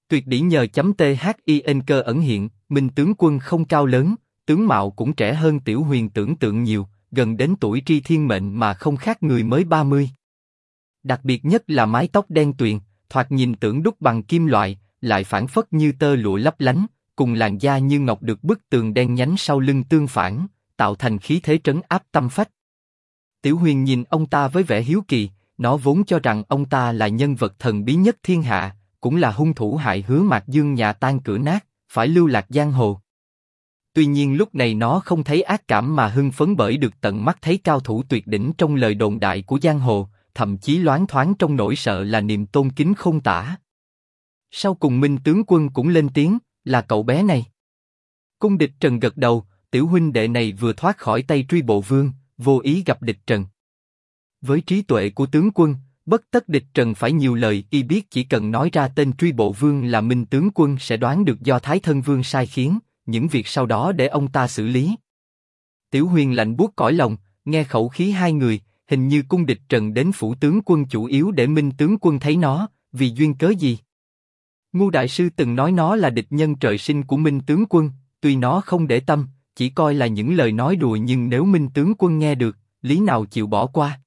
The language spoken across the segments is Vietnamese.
Tuyệt đỉ nhờ THIN cơ ẩn hiện, Minh tướng quân không cao lớn, tướng mạo cũng trẻ hơn Tiểu Huyền tưởng tượng nhiều, gần đến tuổi tri thiên mệnh mà không khác người mới 30. Đặc biệt nhất là mái tóc đen tuyền, thoạt nhìn tưởng đúc bằng kim loại, lại phảng phất như tơ lụa lấp lánh, cùng làn da như ngọc được bức tường đen nhánh sau lưng tương phản, tạo thành khí thế trấn áp tâm phách. Tiểu Huyền nhìn ông ta với vẻ hiếu kỳ, nó vốn cho rằng ông ta là nhân vật thần bí nhất thiên hạ, cũng là hung thủ hại Hứa Mạc Dương nhà tan cửa nát, phải lưu lạc giang hồ. Tuy nhiên lúc này nó không thấy ác cảm mà hưng phấn bởi được tận mắt thấy cao thủ tuyệt đỉnh trong lời đồn đại của giang hồ, thậm chí loáng thoáng trong nỗi sợ là niềm tôn kính không tả. Sau cùng Minh tướng quân cũng lên tiếng, là cậu bé này. Cung Địch Trần gật đầu, tiểu huynh đệ này vừa thoát khỏi tay Truy Bộ Vương, vô ý gặp Địch Trần. Với trí tuệ của tướng quân, bất tất Địch Trần phải nhiều lời, y biết chỉ cần nói ra tên Truy Bộ Vương là Minh tướng quân sẽ đoán được do Thái Thân Vương sai khiến, những việc sau đó để ông ta xử lý. Tiểu Huyền lạnh buốt cõi lòng, nghe khẩu khí hai người, hình như Cung Địch Trần đến phủ tướng quân chủ yếu để Minh tướng quân thấy nó, vì duyên cớ gì? Ngô đại sư từng nói nó là địch nhân trời sinh của Minh tướng quân, tuy nó không để tâm, chỉ coi là những lời nói đùa, nhưng nếu Minh tướng quân nghe được, lý nào chịu bỏ qua?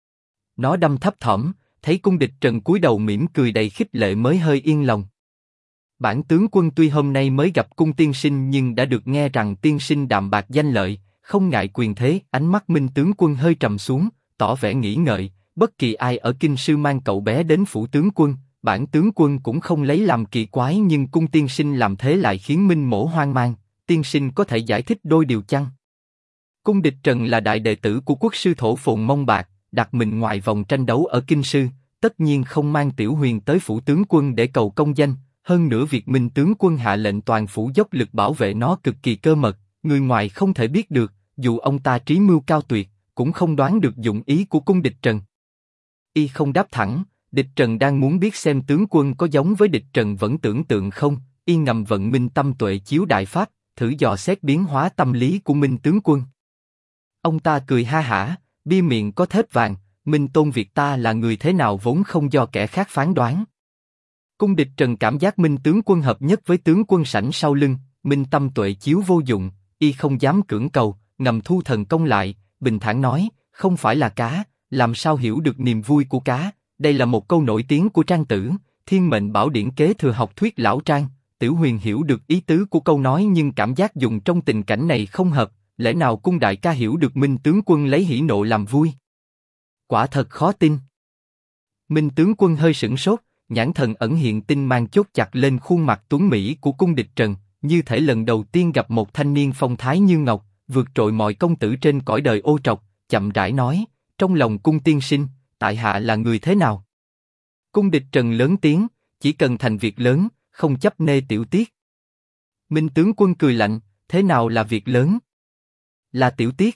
Nó đâm thấp thỏm, thấy Cung Địch Trần cúi đầu mỉm cười đầy khích lệ mới hơi yên lòng. Bản tướng quân tuy hôm nay mới gặp Cung tiên sinh nhưng đã được nghe rằng tiên sinh đạm bạc danh lợi, không ngại quyền thế. Ánh mắt Minh tướng quân hơi trầm xuống, tỏ vẻ nghĩ ngợi. Bất kỳ ai ở kinh sư mang cậu bé đến phủ tướng quân, bản tướng quân cũng không lấy làm kỳ quái, nhưng Cung tiên sinh làm thế lại khiến Minh mỗ hoang mang. Tiên sinh có thể giải thích đôi điều chăng? Cung Địch Trần là đại đệ tử của quốc sư Thổ Phồn Mông Bạc, đặt mình ngoài vòng tranh đấu ở kinh sư, tất nhiên không mang Tiểu Huyền tới phủ tướng quân để cầu công danh. Hơn nữa việc Minh tướng quân hạ lệnh toàn phủ dốc lực bảo vệ nó cực kỳ cơ mật, người ngoài không thể biết được. Dù ông ta trí mưu cao tuyệt, cũng không đoán được dụng ý của Cung Địch Trần. Y không đáp thẳng. Địch Trần đang muốn biết xem tướng quân có giống với Địch Trần vẫn tưởng tượng không. Y ngầm vận minh tâm tuệ chiếu đại pháp, thử dò xét biến hóa tâm lý của Minh tướng quân. Ông ta cười ha hả, bia miệng có thép vàng. Minh tôn việc ta là người thế nào vốn không do kẻ khác phán đoán. Cung Địch Trần cảm giác Minh tướng quân hợp nhất với tướng quân sảnh sau lưng, minh tâm tuệ chiếu vô dụng, y không dám cưỡng cầu, ngầm thu thần công lại, bình thản nói, không phải là cá, làm sao hiểu được niềm vui của cá? Đây là một câu nổi tiếng của Trang Tử, Thiên Mệnh Bảo Điển kế thừa học thuyết lão Trang. Tiểu Huyền hiểu được ý tứ của câu nói nhưng cảm giác dùng trong tình cảnh này không hợp. Lẽ nào Cung đại ca hiểu được Minh tướng quân lấy hỉ nộ làm vui? Quả thật khó tin. Minh tướng quân hơi sửng sốt, nhãn thần ẩn hiện tinh mang chốt chặt lên khuôn mặt tuấn mỹ của Cung Địch Trần, như thể lần đầu tiên gặp một thanh niên phong thái như ngọc, vượt trội mọi công tử trên cõi đời ô trọc, chậm rãi nói, trong lòng Cung tiên sinh, tại hạ là người thế nào? Cung Địch Trần lớn tiếng, chỉ cần thành việc lớn, không chấp nê tiểu tiết. Minh tướng quân cười lạnh, thế nào là việc lớn? Là tiểu tiết.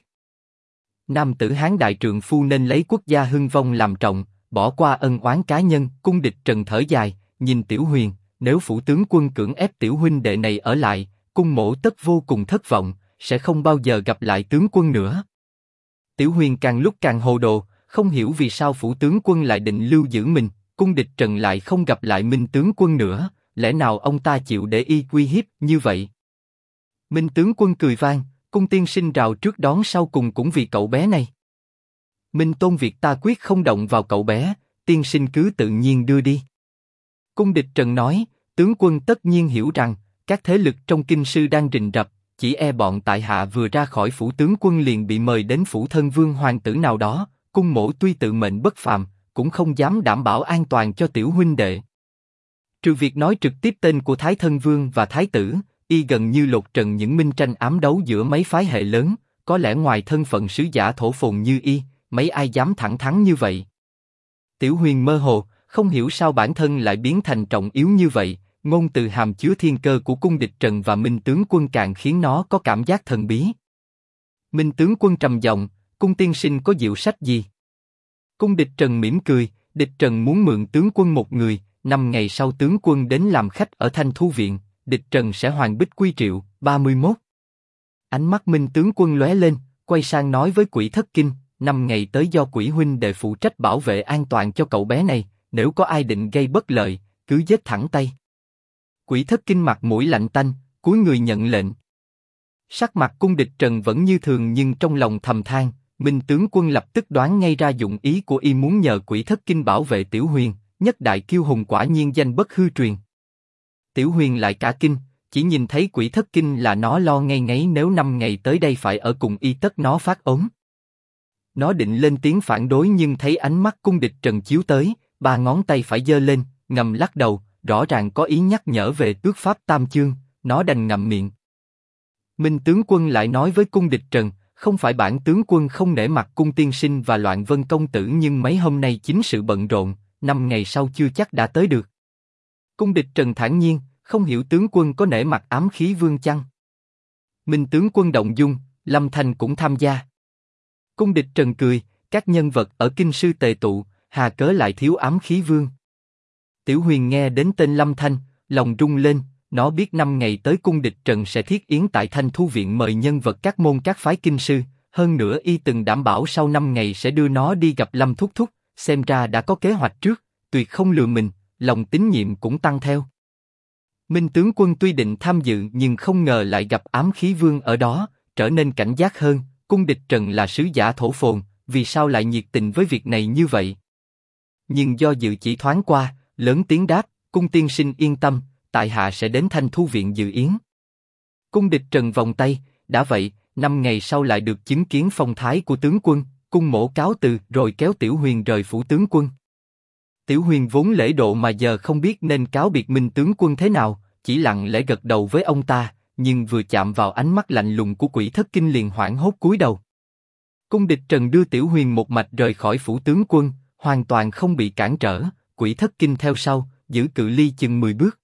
Nam tử Hán đại trượng phu nên lấy quốc gia hưng vong làm trọng, bỏ qua ân oán cá nhân. Cung Địch Trần thở dài, nhìn Tiểu Huyền, nếu phủ tướng quân cưỡng ép tiểu huynh đệ này ở lại, cung mỗ tất vô cùng thất vọng, sẽ không bao giờ gặp lại tướng quân nữa. Tiểu Huyền càng lúc càng hồ đồ, không hiểu vì sao phủ tướng quân lại định lưu giữ mình, Cung Địch Trần lại không gặp lại Minh tướng quân nữa, lẽ nào ông ta chịu để y uy hiếp như vậy? Minh tướng quân cười vang, Cung tiên sinh rào trước đón sau cùng cũng vì cậu bé này. Minh tôn việc ta quyết không động vào cậu bé, tiên sinh cứ tự nhiên đưa đi. Cung Địch Trần nói, tướng quân tất nhiên hiểu rằng, các thế lực trong kinh sư đang rình rập, chỉ e bọn tại hạ vừa ra khỏi phủ tướng quân liền bị mời đến phủ thân vương hoàng tử nào đó, cung mỗ tuy tự mệnh bất phàm, cũng không dám đảm bảo an toàn cho tiểu huynh đệ. Trừ việc nói trực tiếp tên của Thái Thân Vương và Thái tử, y gần như lột trần những minh tranh ám đấu giữa mấy phái hệ lớn, có lẽ ngoài thân phận sứ giả Thổ Phồn như y, mấy ai dám thẳng thắn như vậy. Tiểu Huyền mơ hồ, không hiểu sao bản thân lại biến thành trọng yếu như vậy, ngôn từ hàm chứa thiên cơ của Cung Địch Trần và Minh tướng quân càng khiến nó có cảm giác thần bí. Minh tướng quân trầm giọng, Cung tiên sinh có diệu sách gì? Cung Địch Trần mỉm cười, Địch Trần muốn mượn tướng quân một người, 5 ngày sau tướng quân đến làm khách ở Thanh Thu Viện, Địch Trần sẽ hoàn bích quy triệu. 31. Ánh mắt Minh tướng quân lóe lên, quay sang nói với Quỷ Thất Kinh, 5 ngày tới do Quỷ huynh đệ phụ trách bảo vệ an toàn cho cậu bé này, nếu có ai định gây bất lợi, cứ giết thẳng tay. Quỷ Thất Kinh mặt mũi lạnh tanh, cúi người nhận lệnh. Sắc mặt Cung Địch Trần vẫn như thường nhưng trong lòng thầm than, Minh tướng quân lập tức đoán ngay ra dụng ý của y muốn nhờ Quỷ Thất Kinh bảo vệ Tiểu Huyền, nhất đại kiêu hùng quả nhiên danh bất hư truyền. Tiểu Huyền lại cả kinh, chỉ nhìn thấy Quỷ Thất Kinh là nó lo ngay ngáy nếu 5 ngày tới đây phải ở cùng y tất nó phát ốm. Nó định lên tiếng phản đối nhưng thấy ánh mắt Cung Địch Trần chiếu tới, 3 ngón tay phải giơ lên, ngầm lắc đầu, rõ ràng có ý nhắc nhở về Tước Pháp Tam Chương, nó đành ngậm miệng. Minh tướng quân lại nói với Cung Địch Trần, không phải bản tướng quân không nể mặt Cung tiên sinh và Loạn Vân công tử nhưng mấy hôm nay chính sự bận rộn, 5 ngày sau chưa chắc đã tới được. Cung Địch Trần thản nhiên, không hiểu tướng quân có nể mặt Ám Khí Vương chăng? Minh tướng quân động dung, Lâm Thanh cũng tham gia. Cung Địch Trần cười, các nhân vật ở kinh sư tề tụ, hà cớ lại thiếu Ám Khí Vương. Tiểu Huyền nghe đến tên Lâm Thanh, lòng rung lên, nó biết 5 ngày tới Cung Địch Trần sẽ thiết yến tại Thanh Thu Viện mời nhân vật các môn các phái kinh sư, hơn nữa y từng đảm bảo sau 5 ngày sẽ đưa nó đi gặp Lâm Thúc Thúc, xem ra đã có kế hoạch trước, tuyệt không lừa mình, lòng tín nhiệm cũng tăng theo. Minh tướng quân tuy định tham dự nhưng không ngờ lại gặp Ám Khí Vương ở đó, trở nên cảnh giác hơn, Cung Địch Trần là sứ giả thổ phồn, vì sao lại nhiệt tình với việc này như vậy? Nhưng do dự chỉ thoáng qua, lớn tiếng đáp, Cung tiên sinh yên tâm, tại hạ sẽ đến Thanh Thu Viện dự yến. Cung Địch Trần vòng tay, đã vậy, 5 ngày sau lại được chứng kiến phong thái của tướng quân, Cung mỗ cáo từ rồi kéo Tiểu Huyền rời phủ tướng quân. Tiểu Huyền vốn lễ độ mà giờ không biết nên cáo biệt Minh tướng quân thế nào, chỉ lặng lẽ gật đầu với ông ta, nhưng vừa chạm vào ánh mắt lạnh lùng của Quỷ Thất Kinh liền hoảng hốt cúi đầu. Cung Địch Trần đưa Tiểu Huyền một mạch rời khỏi phủ tướng quân, hoàn toàn không bị cản trở, Quỷ Thất Kinh theo sau, giữ cự ly chừng 10 bước.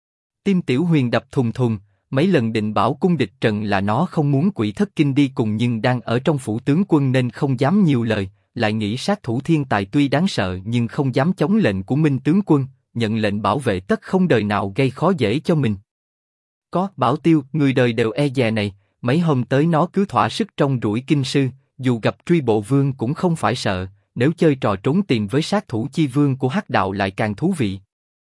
Tim Tiểu Huyền đập thùng thùng, mấy lần định bảo Cung Địch Trần là nó không muốn Quỷ Thất Kinh đi cùng nhưng đang ở trong phủ tướng quân nên không dám nhiều lời, lại nghĩ sát thủ thiên tài tuy đáng sợ nhưng không dám chống lệnh của Minh tướng quân, nhận lệnh bảo vệ tất không đời nào gây khó dễ cho mình. Có Bảo Tiêu, người đời đều e dè này, mấy hôm tới nó cứ thỏa sức trong rủi kinh sư, dù gặp Truy Bộ Vương cũng không phải sợ, nếu chơi trò trốn tìm với sát thủ chi vương của Hắc Đạo lại càng thú vị.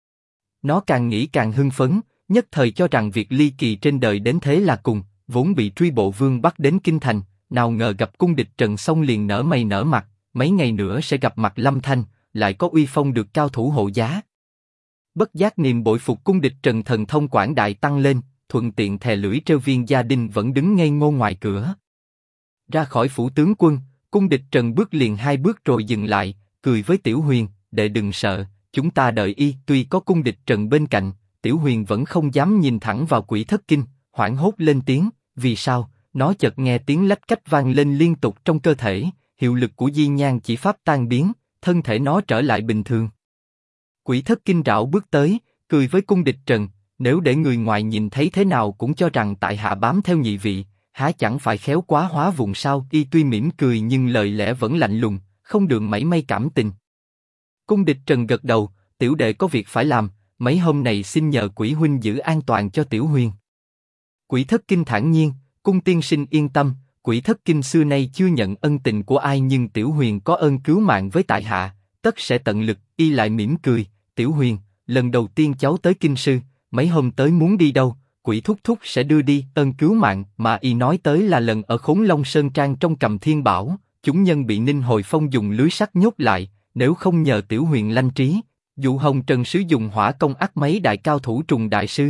Nó càng nghĩ càng hưng phấn, nhất thời cho rằng việc ly kỳ trên đời đến thế là cùng, vốn bị Truy Bộ Vương bắt đến kinh thành, nào ngờ gặp Cung Địch Trần xong liền nở mày nở mặt, mấy ngày nữa sẽ gặp mặt Lâm Thanh, lại có uy phong được cao thủ hộ giá. Bất giác niềm bội phục Cung Địch Trần thần thông quảng đại tăng lên, thuận tiện thè lưỡi treo viên gia đình vẫn đứng ngây ngô ngoài cửa. Ra khỏi phủ tướng quân, Cung Địch Trần bước liền 2 bước rồi dừng lại, cười với Tiểu Huyền, đệ đừng sợ, chúng ta đợi y. Tuy có Cung Địch Trần bên cạnh, Tiểu Huyền vẫn không dám nhìn thẳng vào Quỷ Thất Kinh, hoảng hốt lên tiếng, vì sao? Nó chợt nghe tiếng lách cách vang lên liên tục trong cơ thể, hiệu lực của di nhan chỉ pháp tan biến, thân thể nó trở lại bình thường. Quỷ Thất Kinh rảo bước tới, cười với Cung Địch Trần, nếu để người ngoài nhìn thấy thế nào cũng cho rằng tại hạ bám theo nhị vị, há chẳng phải khéo quá hóa vùng sao? Y tuy mỉm cười nhưng lời lẽ vẫn lạnh lùng, không được mảy may cảm tình. Cung Địch Trần gật đầu, tiểu đệ có việc phải làm, mấy hôm này xin nhờ Quỷ huynh giữ an toàn cho Tiểu Huyền. Quỷ Thất Kinh thản nhiên, Cung tiên sinh yên tâm, Quỷ Thất Kinh xưa nay chưa nhận ân tình của ai nhưng Tiểu Huyền có ơn cứu mạng với tại hạ, tất sẽ tận lực. Y lại mỉm cười, Tiểu Huyền, lần đầu tiên cháu tới kinh sư, mấy hôm tới muốn đi đâu, Quỷ thúc thúc sẽ đưa đi. Ơn cứu mạng mà y nói tới là lần ở Khốn Long Sơn Trang trong Cầm Thiên Bảo, chúng nhân bị Ninh Hồi Phong dùng lưới sắt nhốt lại, nếu không nhờ Tiểu Huyền lanh trí, dụ Hồng Trần sứ dùng hỏa công ắt mấy đại cao thủ trùng đại sư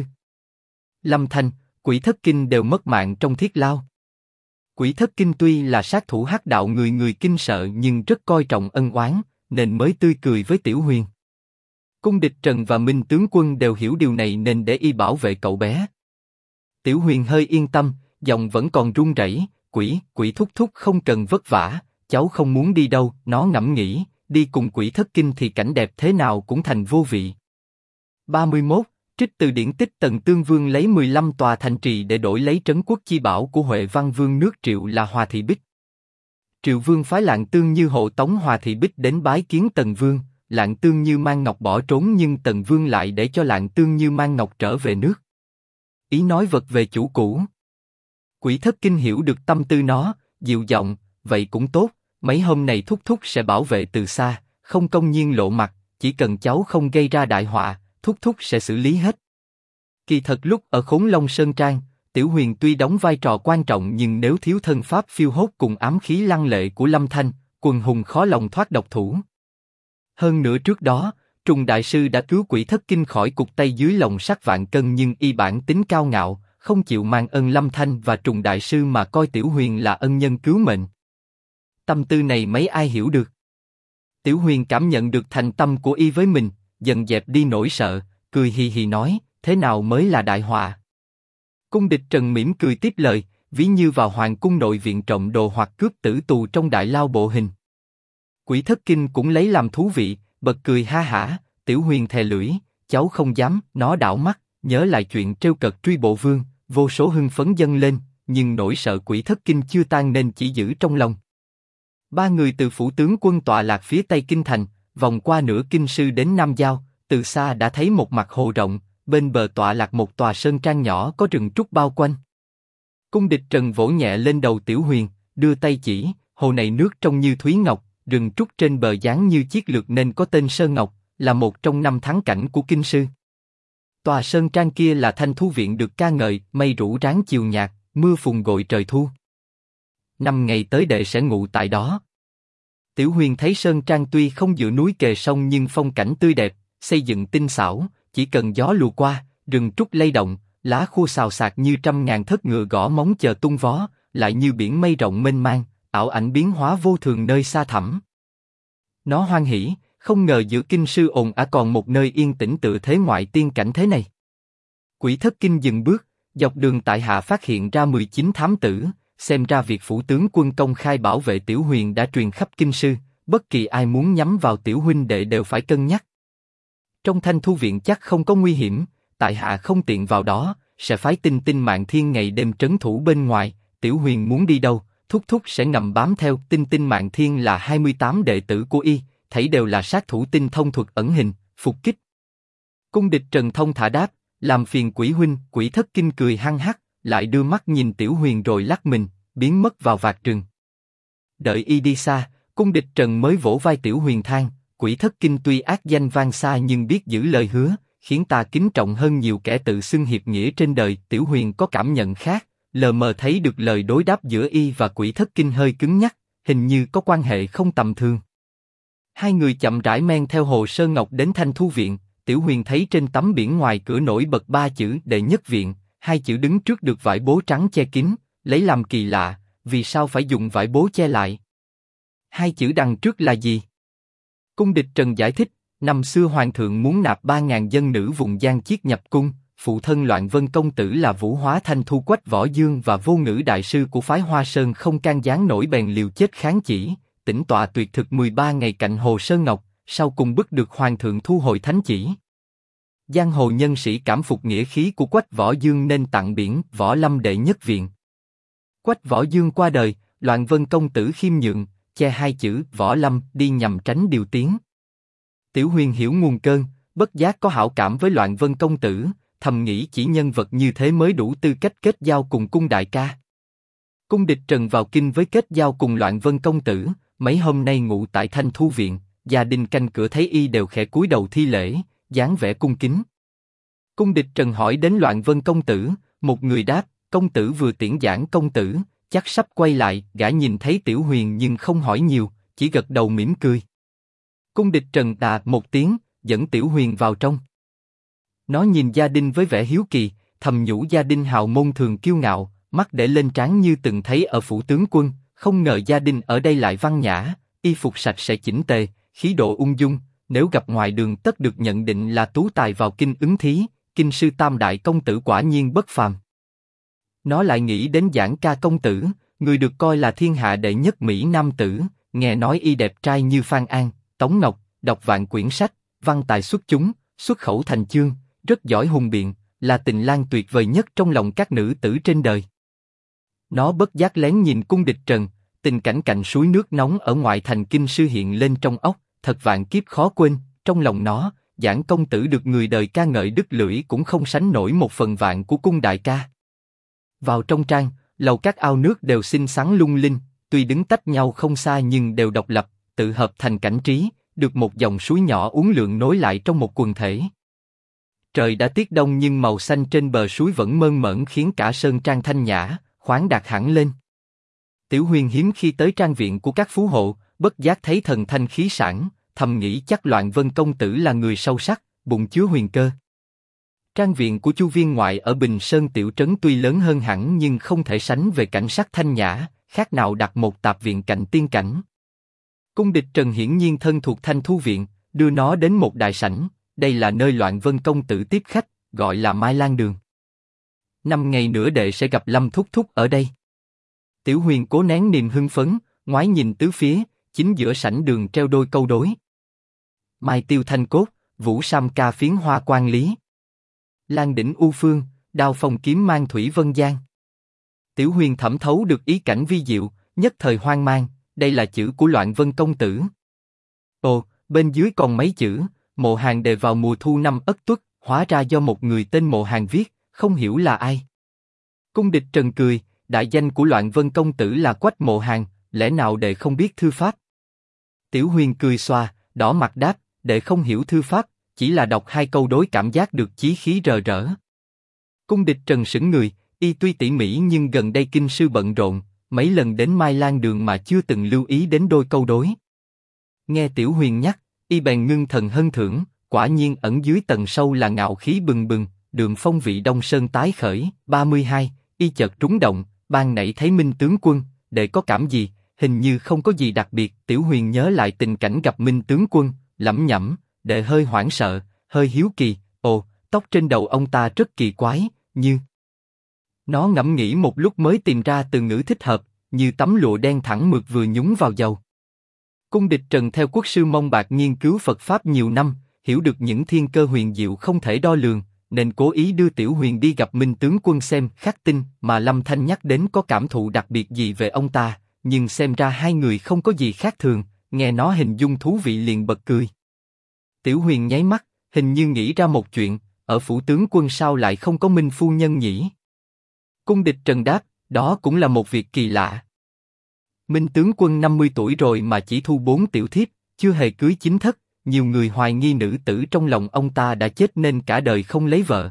Lâm Thanh, Quỷ Thất Kinh đều mất mạng trong thiết lao. Quỷ Thất Kinh tuy là sát thủ Hắc Đạo người người kinh sợ nhưng rất coi trọng ân oán, nên mới tươi cười với Tiểu Huyền. Cung Địch Trần và Minh tướng quân đều hiểu điều này nên để y bảo vệ cậu bé. Tiểu Huyền hơi yên tâm, giọng vẫn còn run rẩy, Quỷ thúc thúc không cần vất vả, cháu không muốn đi đâu. Nó ngẫm nghĩ, đi cùng Quỷ Thất Kinh thì cảnh đẹp thế nào cũng thành vô vị. 31. Trích từ điển tích Tần Tương Vương lấy 15 tòa thành trì để đổi lấy trấn quốc chi bảo của Huệ Văn Vương nước Triệu là Hòa Thị Bích. Triệu Vương phái Lạng Tương Như hộ tống Hòa Thị Bích đến bái kiến Tần Vương. Lạng Tương Như mang ngọc bỏ trốn nhưng Tần Vương lại để cho Lạng Tương Như mang ngọc trở về nước. Ý nói vật về chủ cũ. Quỷ Thất Kinh hiểu được tâm tư nó, dịu giọng, vậy cũng tốt, mấy hôm này thúc thúc sẽ bảo vệ từ xa, không công nhiên lộ mặt, chỉ cần cháu không gây ra đại họa, thúc thúc sẽ xử lý hết. Kỳ thật lúc ở Khốn Long Sơn Trang, Tiểu Huyền tuy đóng vai trò quan trọng nhưng nếu thiếu thân pháp phiêu hốt cùng ám khí lăng lệ của Lâm Thanh, quần hùng khó lòng thoát độc thủ. Hơn nữa trước đó, Trùng Đại Sư đã cứu Quỷ Thất Kinh khỏi cục tay dưới lồng sắt vạn cân nhưng y bản tính cao ngạo, không chịu mang ơn Lâm Thanh và Trùng Đại Sư mà coi Tiểu Huyền là ân nhân cứu mệnh. Tâm tư này mấy ai hiểu được. Tiểu Huyền cảm nhận được thành tâm của y với mình, dần dẹp đi nỗi sợ, cười hì hì nói, thế nào mới là đại họa? Cung Địch Trần mỉm cười tiếp lời, ví như vào hoàng cung nội viện trộm đồ hoặc cướp tử tù trong đại lao bộ hình. Quỷ Thất Kinh cũng lấy làm thú vị, bật cười ha hả. Tiểu Huyền thè lưỡi, cháu không dám. Nó đảo mắt, nhớ lại chuyện trêu cợt Truy Bộ Vương, vô số hưng phấn dâng lên, nhưng nỗi sợ Quỷ Thất Kinh chưa tan nên chỉ giữ trong lòng. Ba người từ phủ tướng quân tọa lạc phía tây kinh thành, vòng qua nửa kinh sư đến Nam Giao, từ xa đã thấy một mặt hồ rộng, bên bờ tọa lạc một tòa sơn trang nhỏ có rừng trúc bao quanh. Cung Địch Trần vỗ nhẹ lên đầu Tiểu Huyền, đưa tay chỉ, hồ này nước trong như thúy ngọc, rừng trúc trên bờ dáng như chiếc lược nên có tên Sơn Ngọc, là một trong 5 thắng cảnh của kinh sư. Tòa sơn trang kia là Thanh Thu Viện được ca ngợi, mây rủ ráng chiều nhạt, mưa phùn gội trời thu. 5 ngày tới đệ sẽ ngụ tại đó. Tiểu Huyền thấy sơn trang tuy không dựa núi kề sông nhưng phong cảnh tươi đẹp, xây dựng tinh xảo, chỉ cần gió lùa qua, rừng trúc lay động, lá khô xào xạc như trăm ngàn thất ngựa gõ móng chờ tung vó, lại như biển mây rộng mênh mang, ảo ảnh biến hóa vô thường nơi xa thẳm. Nó hoan hỉ, không ngờ giữa kinh sư ồn ào còn một nơi yên tĩnh tựa thế ngoại tiên cảnh thế này. Quỷ Thất Kinh dừng bước, dọc đường tại hạ phát hiện ra 19 thám tử, xem ra việc phủ tướng quân công khai bảo vệ Tiểu Huyền đã truyền khắp kinh sư, bất kỳ ai muốn nhắm vào Tiểu huynh đệ đều phải cân nhắc. Trong Thanh Thu Viện chắc không có nguy hiểm, tại hạ không tiện vào đó, sẽ phái Tinh Tinh Mạn Thiên ngày đêm trấn thủ bên ngoài. Tiểu Huyền muốn đi đâu, Thúc Thúc sẽ ngầm bám theo. Tinh Tinh Mạn Thiên là 28 đệ tử của y, thảy đều là sát thủ tinh thông thuật ẩn hình, phục kích. Cung Địch Trần thông thả đáp, làm phiền Quỷ huynh. Quỷ Thất Kinh cười hăng hắc, lại đưa mắt nhìn Tiểu Huyền rồi lắc mình, biến mất vào vạt rừng. Đợi y đi xa, Cung Địch Trần mới vỗ vai Tiểu Huyền than, Quỷ Thất Kinh tuy ác danh vang xa nhưng biết giữ lời hứa, khiến ta kính trọng hơn nhiều kẻ tự xưng hiệp nghĩa trên đời. Tiểu Huyền có cảm nhận khác, lờ mờ thấy được lời đối đáp giữa y và Quỷ Thất Kinh hơi cứng nhắc, hình như có quan hệ không tầm thường. Hai người chậm rãi men theo hồ Sơn Ngọc đến Thanh Thu Viện. Tiểu Huyền thấy trên tấm biển ngoài cửa nổi bật 3 chữ Đệ Nhất Viện, 2 chữ đứng trước được vải bố trắng che kín, lấy làm kỳ lạ, vì sao phải dùng vải bố che lại? 2 chữ đằng trước là gì? Cung Địch Trần giải thích, năm xưa hoàng thượng muốn nạp 3.000 dân nữ vùng Giang Chiết nhập cung, phụ thân Loạn Vân công tử là Vũ Hóa Thanh Thu Quách Võ Dương và Vô Ngữ đại sư của phái Hoa Sơn không can gián nổi bèn liều chết kháng chỉ, tĩnh tọa tuyệt thực 13 ngày cạnh hồ Sơn Ngọc, sau cùng bức được hoàng thượng thu hồi thánh chỉ. Giang hồ nhân sĩ cảm phục nghĩa khí của Quách Võ Dương nên tặng biển Võ Lâm Đệ Nhất Viện. Quách Võ Dương qua đời, Loạn Vân công tử khiêm nhượng, che 2 chữ Võ Lâm đi nhằm tránh điều tiếng. Tiểu Huyền hiểu nguồn cơn, bất giác có hảo cảm với Loạn Vân công tử, thầm nghĩ chỉ nhân vật như thế mới đủ tư cách kết giao cùng Cung đại ca. Cung Địch Trần vào kinh với kết giao cùng Loạn Vân công tử, mấy hôm nay ngụ tại Thanh Thu Viện, gia đình canh cửa thấy y đều khẽ cúi đầu thi lễ, dáng vẻ cung kính. Cung Địch Trần hỏi đến Loạn Vân công tử, một người đáp, công tử vừa tiễn giảng công tử, chắc sắp quay lại. Gã nhìn thấy Tiểu Huyền nhưng không hỏi nhiều, chỉ gật đầu mỉm cười. Cung Địch Trần đà một tiếng, dẫn Tiểu Huyền vào trong. Nó nhìn gia đình với vẻ hiếu kỳ, thầm nhủ gia đình hào môn thường kiêu ngạo, mắt để lên trán như từng thấy ở phủ tướng quân, không ngờ gia đình ở đây lại văn nhã, y phục sạch sẽ chỉnh tề, khí độ ung dung, nếu gặp ngoài đường tất được nhận định là tú tài vào kinh ứng thí, kinh sư tam đại công tử quả nhiên bất phàm. Nó lại nghĩ đến Giảng Ca công tử, người được coi là thiên hạ đệ nhất mỹ nam tử, nghe nói y đẹp trai như Phan An, Tống Ngọc, đọc vạn quyển sách, văn tài xuất chúng, xuất khẩu thành chương, rất giỏi hùng biện, là tình lang tuyệt vời nhất trong lòng các nữ tử trên đời. Nó bất giác lén nhìn Cung Địch Trần, tình cảnh cạnh suối nước nóng ở ngoại thành kinh sư hiện lên trong óc, thật vạn kiếp khó quên. Trong lòng nó, Giảng công tử được người đời ca ngợi đứt lưỡi cũng không sánh nổi 1/1000 của Cung đại ca. Vào trong trang, lầu các ao nước đều xinh xắn lung linh, tuy đứng tách nhau không xa nhưng đều độc lập, tự hợp thành cảnh trí, được một dòng suối nhỏ uốn lượn nối lại trong một quần thể. Trời đã tiết đông nhưng màu xanh trên bờ suối vẫn mơn mởn khiến cả sơn trang thanh nhã, khoáng đạt hẳn lên. Tiểu Huyền hiếm khi tới trang viện của các phú hộ, bất giác thấy thần thanh khí sảng, thầm nghĩ chắc Loạn Vân công tử là người sâu sắc, bụng chứa huyền cơ. Trang viện của Chu viên ngoại ở Bình Sơn tiểu trấn tuy lớn hơn hẳn nhưng không thể sánh về cảnh sắc thanh nhã, khác nào đặt một tạp viện cạnh tiên cảnh. Cung Địch Trần hiển nhiên thân thuộc Thanh Thu viện, đưa nó đến một đại sảnh, đây là nơi Loạn Vân công tử tiếp khách, gọi là Mai Lan Đường. 5 ngày nữa đệ sẽ gặp Lâm thúc thúc ở đây. Tiểu Huyền cố nén niềm hưng phấn, ngoái nhìn tứ phía, chính giữa sảnh đường treo đôi câu đối. Mai tiêu thanh cốt, vũ sam ca phiến hoa quan lý. Lan đỉnh u phương, đao phong kiếm mang thủy vân giang. Tiểu Huyền thẩm thấu được ý cảnh vi diệu, nhất thời hoang mang, đây là chữ của Loạn Vân công tử. Ồ, bên dưới còn mấy chữ, Mộ Hàng đề vào mùa thu năm Ất Tuất, hóa ra do một người tên Mộ Hàng viết, không hiểu là ai. Cung Địch Trần cười, đại danh của Loạn Vân công tử là Quách Mộ Hàng, lẽ nào đệ không biết thư pháp? Tiểu Huyền cười xòa, đỏ mặt đáp, đệ không hiểu thư pháp, chỉ là đọc 2 câu đối cảm giác được chí khí rờ rỡ. Cung Địch Trần sững người, y tuy tỉ mỉ nhưng gần đây kinh sư bận rộn, mấy lần đến Mai Lan Đường mà chưa từng lưu ý đến đôi câu đối. Nghe Tiểu Huyền nhắc, y bèn ngưng thần hân thưởng, quả nhiên ẩn dưới tầng sâu là ngạo khí bừng bừng, đường phong vị Đông Sơn tái khởi. 32, y chợt trúng động, ban nãy thấy Minh tướng quân, đệ có cảm gì? Hình như không có gì đặc biệt. Tiểu Huyền nhớ lại tình cảnh gặp Minh tướng quân, lẩm nhẩm, đệ hơi hoảng sợ, hơi hiếu kỳ. Ồ, tóc trên đầu ông ta rất kỳ quái, như nó ngẫm nghĩ một lúc mới tìm ra từ ngữ thích hợp, như tấm lụa đen thẳng mượt vừa nhúng vào dầu. Cung Địch Trần theo quốc sư Mông Bạc nghiên cứu Phật pháp nhiều năm, hiểu được những thiên cơ huyền diệu không thể đo lường, nên cố ý đưa Tiểu Huyền đi gặp Minh tướng quân xem khắc tinh mà Lâm Thanh nhắc đến có cảm thụ đặc biệt gì về ông ta, nhưng xem ra hai người không có gì khác thường, nghe nó hình dung thú vị liền bật cười. Tiểu Huyền nháy mắt, hình như nghĩ ra một chuyện, ở phủ tướng quân sao lại không có Minh phu nhân nhỉ? Cung Địch Trần đáp, đó cũng là một việc kỳ lạ. Minh tướng quân 50 tuổi rồi mà chỉ thu 4 tiểu thiếp, chưa hề cưới chính thất, nhiều người hoài nghi nữ tử trong lòng ông ta đã chết nên cả đời không lấy vợ.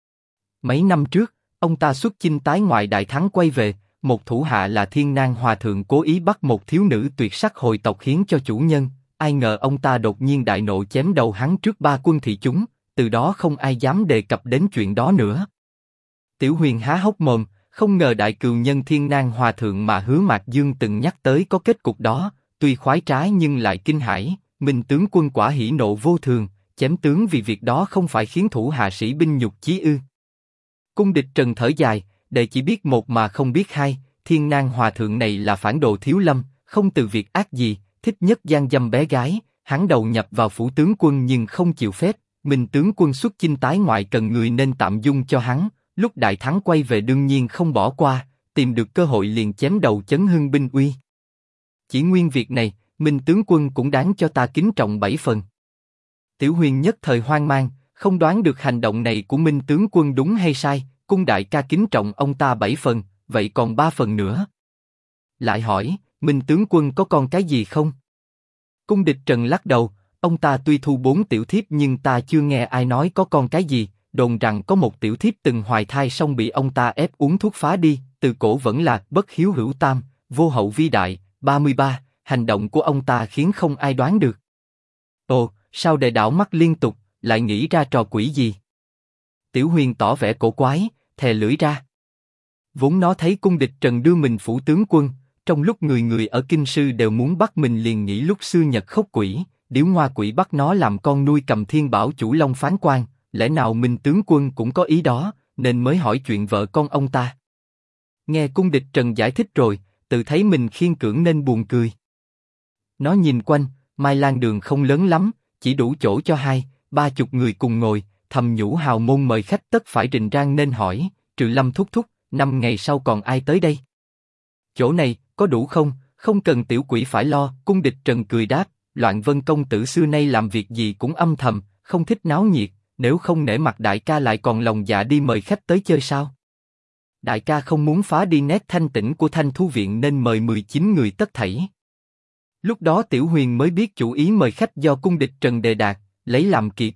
Mấy năm trước, ông ta xuất chinh tái ngoại đại thắng quay về, một thủ hạ là Thiên Nang Hòa Thượng cố ý bắt một thiếu nữ tuyệt sắc hồi tộc hiến cho chủ nhân, ai ngờ ông ta đột nhiên đại nộ chém đầu hắn trước 3 quân thị chúng, từ đó không ai dám đề cập đến chuyện đó nữa. Tiểu Huyền há hốc mồm, không ngờ đại cừu nhân Thiên Nang Hòa Thượng mà Hứa Mạc Dương từng nhắc tới có kết cục đó, tuy khoái trá nhưng lại kinh hãi. Minh tướng quân quả hỉ nộ vô thường, chém tướng vì việc đó không phải khiến thủ hạ sĩ binh nhục chí ư? Cung Địch Trần thở dài, đệ chỉ biết một mà không biết hai. Thiên Nang Hòa Thượng này là phản đồ thiếu lâm, không từ việc ác gì, thích nhất gian dâm bé gái. Hắn đầu nhập vào phủ tướng quân nhưng không chịu phép. Minh tướng quân xuất chinh tái ngoại cần người nên tạm dung cho hắn. Lúc đại thắng quay về đương nhiên không bỏ qua, tìm được cơ hội liền chém đầu chấn hưng binh uy. Chỉ nguyên việc này, Minh tướng quân cũng đáng cho ta kính trọng 7 phần. Tiểu Huyền nhất thời hoang mang, không đoán được hành động này của Minh tướng quân đúng hay sai. Cung đại ca kính trọng ông ta 7 phần, vậy còn 3 phần nữa. Lại hỏi, Minh tướng quân có con cái gì không? Cung Địch Trần lắc đầu, ông ta tuy thu 4 tiểu thiếp nhưng ta chưa nghe ai nói có con cái gì. Đồn rằng có một tiểu thiếp từng hoài thai xong bị ông ta ép uống thuốc phá đi, từ cổ vẫn là bất hiếu hữu tam, vô hậu vi đại. 33, hành động của ông ta khiến không ai đoán được. Ồ, sao đệ đảo mắt liên tục, lại nghĩ ra trò quỷ gì? Tiểu Huyền tỏ vẻ cổ quái, thè lưỡi ra. Vốn nó thấy Cung Địch Trần đưa mình phủ tướng quân, trong lúc người người ở kinh sư đều muốn bắt mình liền nghĩ lúc xưa Nhật Khốc Quỷ, Điếu Ngoa Quỷ bắt nó làm con nuôi cầm Thiên Bảo Chủ Long phán quan. Lẽ nào Minh tướng quân cũng có ý đó, nên mới hỏi chuyện vợ con ông ta. Nghe Cung Địch Trần giải thích rồi, tự thấy mình khiên cưỡng nên buồn cười. Nó nhìn quanh, Mai Lan Đường không lớn lắm, chỉ đủ chỗ cho 20-30 người cùng ngồi, thầm nhủ hào môn mời khách tất phải rình rang nên hỏi, trừ Lâm thúc thúc, 5 ngày sau còn ai tới đây? Chỗ này, có đủ không? Không cần tiểu quỷ phải lo. Cung Địch Trần cười đáp, Loạn Vân công tử xưa nay làm việc gì cũng âm thầm, không thích náo nhiệt. Nếu không nể mặt đại ca lại còn lòng dạ đi mời khách tới chơi sao? Đại ca không muốn phá đi nét thanh tĩnh của Thanh Thu viện nên mời 19 người tất thảy. Lúc đó Tiểu Huyền mới biết chủ ý mời khách do Cung Địch Trần đề đạt, lấy làm kỳ quái,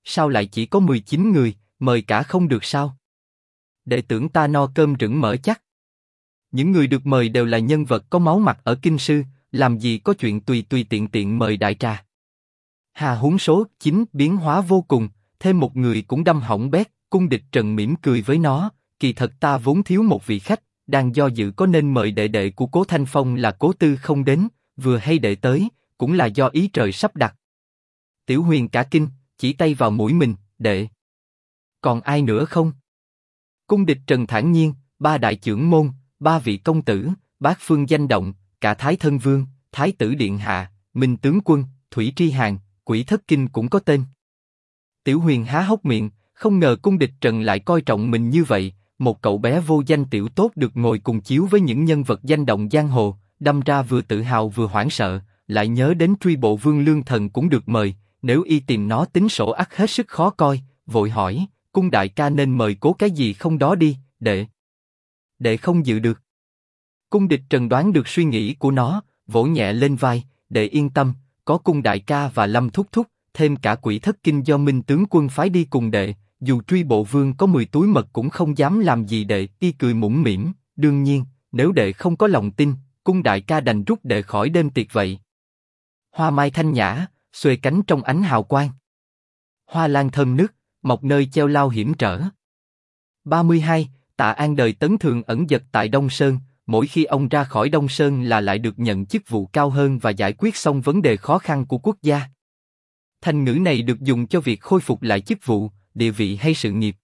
sao lại chỉ có 19 người, mời cả không được sao? Đệ tưởng ta no cơm rửng mỡ chắc. Những người được mời đều là nhân vật có máu mặt ở kinh sư, làm gì có chuyện tùy tùy tiện tiện mời đại trà. Hà huống số 9 biến hóa vô cùng, thêm một người cũng đâm hỏng bét. Cung Địch Trần mỉm cười với nó, kỳ thật ta vốn thiếu một vị khách, đang do dự có nên mời đệ đệ của Cố Thanh Phong là Cố Tư không đến, vừa hay đệ tới, cũng là do ý trời sắp đặt. Tiểu Huyền cả kinh, chỉ tay vào mũi mình, đệ. Còn ai nữa không? Cung Địch Trần thản nhiên, 3 đại chưởng môn, 3 vị công tử, bát phương danh động, cả Thái Thân Vương, Thái tử Điện Hạ, Minh Tướng Quân, Thủy Tri Hàn, Quỷ Thất Kinh cũng có tên. Tiểu Huyền há hốc miệng, không ngờ Cung Địch Trần lại coi trọng mình như vậy, một cậu bé vô danh tiểu tốt được ngồi cùng chiếu với những nhân vật danh động giang hồ, đâm ra vừa tự hào vừa hoảng sợ, lại nhớ đến Truy Bộ Vương Lương Thần cũng được mời, nếu y tìm nó tính sổ ắt hết sức khó coi, vội hỏi, Cung đại ca nên mời Cố cái gì không đó đi, đệ. Đệ không dự được. Cung Địch Trần đoán được suy nghĩ của nó, vỗ nhẹ lên vai, đệ yên tâm, có Cung đại ca và Lâm thúc thúc, thêm cả Quỷ Thất Kinh do Minh Tướng Quân phái đi cùng đệ, dù Truy Bộ Vương có 10 túi mật cũng không dám làm gì đệ. Y cười mũm mỉm, đương nhiên, nếu đệ không có lòng tin, Cung đại ca đành rút đệ khỏi đêm tiệc vậy. Hoa mai thanh nhã, xuề cánh trong ánh hào quang. Hoa lan thơm nức, mọc nơi cheo lao hiểm trở. 32. Tạ An đời Tấn thường ẩn dật tại Đông Sơn, mỗi khi ông ra khỏi Đông Sơn là lại được nhận chức vụ cao hơn và giải quyết xong vấn đề khó khăn của quốc gia. Thành ngữ này được dùng cho việc khôi phục lại chức vụ, địa vị hay sự nghiệp.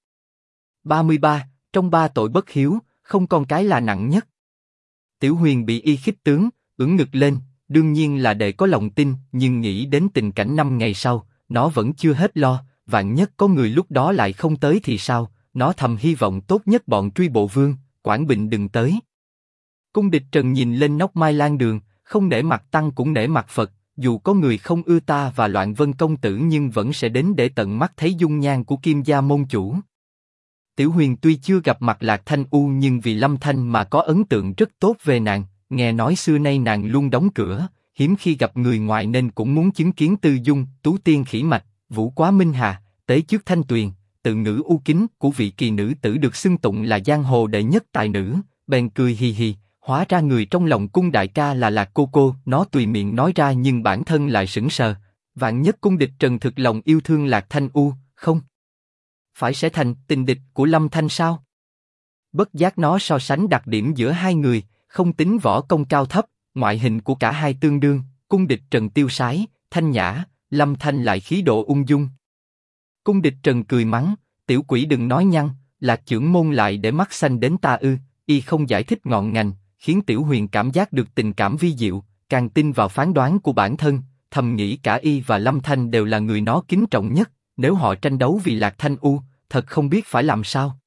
33. Trong 3 tội bất hiếu, không con cái là nặng nhất. Tiểu Huyền bị y khích tướng, ưỡn ngực lên, đương nhiên là đệ có lòng tin, nhưng nghĩ đến tình cảnh 5 ngày sau, nó vẫn chưa hết lo, vạn nhất có người lúc đó lại không tới thì sao, nó thầm hy vọng tốt nhất bọn Truy Bộ Vương, Quảng Bình đừng tới. Cung Địch Trần nhìn lên nóc Mai Lan Đường, không nể mặt Tăng cũng nể mặt Phật, dù có người không ưa ta và Loạn Vân công tử nhưng vẫn sẽ đến để tận mắt thấy dung nhan của Kim gia môn chủ. Tiểu Huyền tuy chưa gặp mặt Lạc Thanh U nhưng vì Lâm Thanh mà có ấn tượng rất tốt về nàng, nghe nói xưa nay nàng luôn đóng cửa, hiếm khi gặp người ngoài nên cũng muốn chứng kiến Tư Dung, Tú Tiên Khỉ Mạch, Vũ Quá Minh Hà, Tế Trước Thanh Tuyền, tự ngữ u kính của vị kỳ nữ tử được xưng tụng là giang hồ đệ nhất tài nữ, bèn cười hì hì. Hóa ra người trong lòng Cung đại ca là Lạc cô, nó tùy miệng nói ra nhưng bản thân lại sững sờ. Vạn nhất Cung Địch Trần thực lòng yêu thương Lạc Thanh U, không phải sẽ thành tình địch của Lâm Thanh sao? Bất giác nó so sánh đặc điểm giữa hai người, không tính võ công cao thấp, ngoại hình của cả hai tương đương. Cung Địch Trần tiêu sái, thanh nhã, Lâm Thanh lại khí độ ung dung. Cung Địch Trần cười mắng, tiểu quỷ đừng nói nhăng, Lạc trưởng môn lại để mắt xanh đến ta ư? Y không giải thích ngọn ngành, khiến Tiểu Huyền cảm giác được tình cảm vi diệu, càng tin vào phán đoán của bản thân, thầm nghĩ cả y và Lâm Thanh đều là người nó kính trọng nhất, nếu họ tranh đấu vì Lạc Thanh U, thật không biết phải làm sao.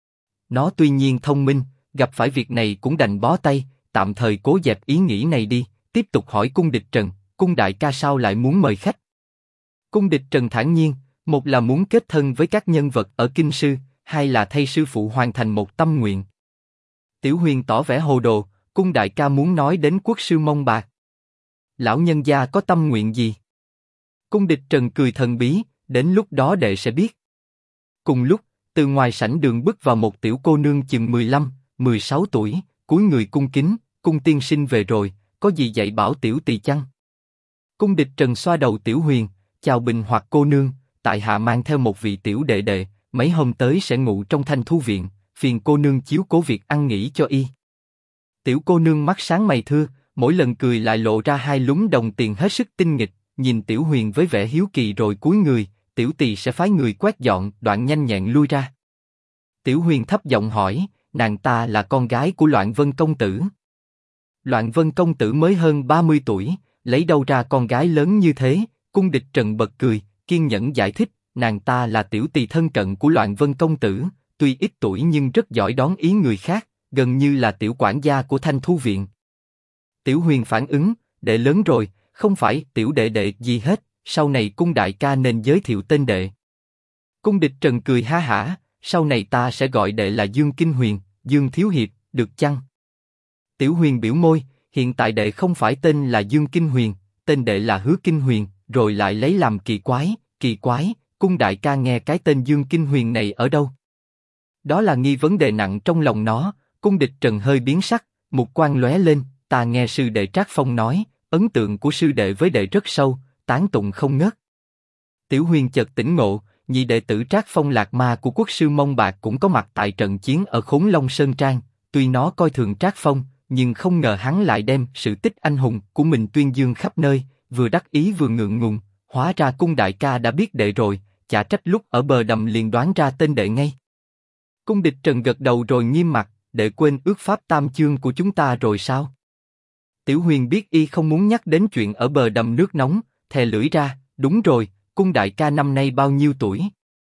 Nó tuy nhiên thông minh, gặp phải việc này cũng đành bó tay, tạm thời cố dẹp ý nghĩ này đi, tiếp tục hỏi Cung Địch Trần, Cung đại ca sao lại muốn mời khách? Cung Địch Trần thản nhiên, một là muốn kết thân với các nhân vật ở kinh sư, hai là thay sư phụ hoàn thành một tâm nguyện. Tiểu Huyền tỏ vẻ hồ đồ, Cung đại ca muốn nói đến quốc sư mông bạc. Lão nhân gia có tâm nguyện gì? Cung Địch Trần cười thần bí, đến lúc đó đệ sẽ biết. Cùng lúc, từ ngoài sảnh đường bước vào một tiểu cô nương chừng 15, 16 tuổi, cúi người cung kính, Cung tiên sinh về rồi, có gì dạy bảo tiểu tỳ chăng? Cung Địch Trần xoa đầu Tiểu Huyền, chào bình hoặc cô nương, tại hạ mang theo một vị tiểu đệ đệ, mấy hôm tới sẽ ngủ trong Thanh Thu viện, phiền cô nương chiếu cố việc ăn nghỉ cho y. Tiểu cô nương mắt sáng mày thưa, mỗi lần cười lại lộ ra hai lúm đồng tiền hết sức tinh nghịch, nhìn Tiểu Huyền với vẻ hiếu kỳ rồi cúi người, tiểu tỳ sẽ phái người quét dọn, đoạn nhanh nhẹn lui ra. Tiểu Huyền thấp giọng hỏi, nàng ta là con gái của Loạn Vân công tử. Loạn Vân công tử mới hơn 30 tuổi, lấy đâu ra con gái lớn như thế? Cung Địch Trần bật cười, kiên nhẫn giải thích, nàng ta là tiểu tỳ thân cận của Loạn Vân công tử, tuy ít tuổi nhưng rất giỏi đón ý người khác, gần như là tiểu quản gia của Thanh Thu viện. Tiểu Huyền phản ứng, đệ lớn rồi, không phải tiểu đệ đệ gì hết, sau này Cung đại ca nên giới thiệu tên đệ. Cung Địch Trần cười ha hả, sau này ta sẽ gọi đệ là Dương Kinh Huyền, Dương Thiếu Hiệp, được chăng? Tiểu Huyền biểu môi, hiện tại đệ không phải tên là Dương Kinh Huyền, tên đệ là Hứa Kinh Huyền, rồi lại lấy làm kỳ quái, cung đại ca nghe cái tên Dương Kinh Huyền này ở đâu? Đó là nghi vấn đề nặng trong lòng nó. Cung Địch Trần hơi biến sắc, mục quang lóe lên. Ta nghe sư đệ Trác Phong nói, ấn tượng của sư đệ với đệ rất sâu, tán tụng không ngớt. Tiểu Huyền chợt tỉnh ngộ, nhị đệ tử Trác Phong Lạc Ma của quốc sư Mông Bạc cũng có mặt tại trận chiến ở Khốn Long Sơn Trang. Tuy nó coi thường Trác Phong, nhưng không ngờ hắn lại đem sự tích anh hùng của mình tuyên dương khắp nơi, vừa đắc ý vừa ngượng ngùng. Hóa ra cung đại ca đã biết đệ rồi, chả trách lúc ở bờ đầm liền đoán ra tên đệ ngay. Cung Địch Trần gật đầu rồi nghiêm mặt, đệ quên ước pháp tam chương của chúng ta rồi sao? Tiểu Huyền biết y không muốn nhắc đến chuyện ở bờ đầm nước nóng, thè lưỡi ra, đúng rồi, cung đại ca năm nay bao nhiêu tuổi?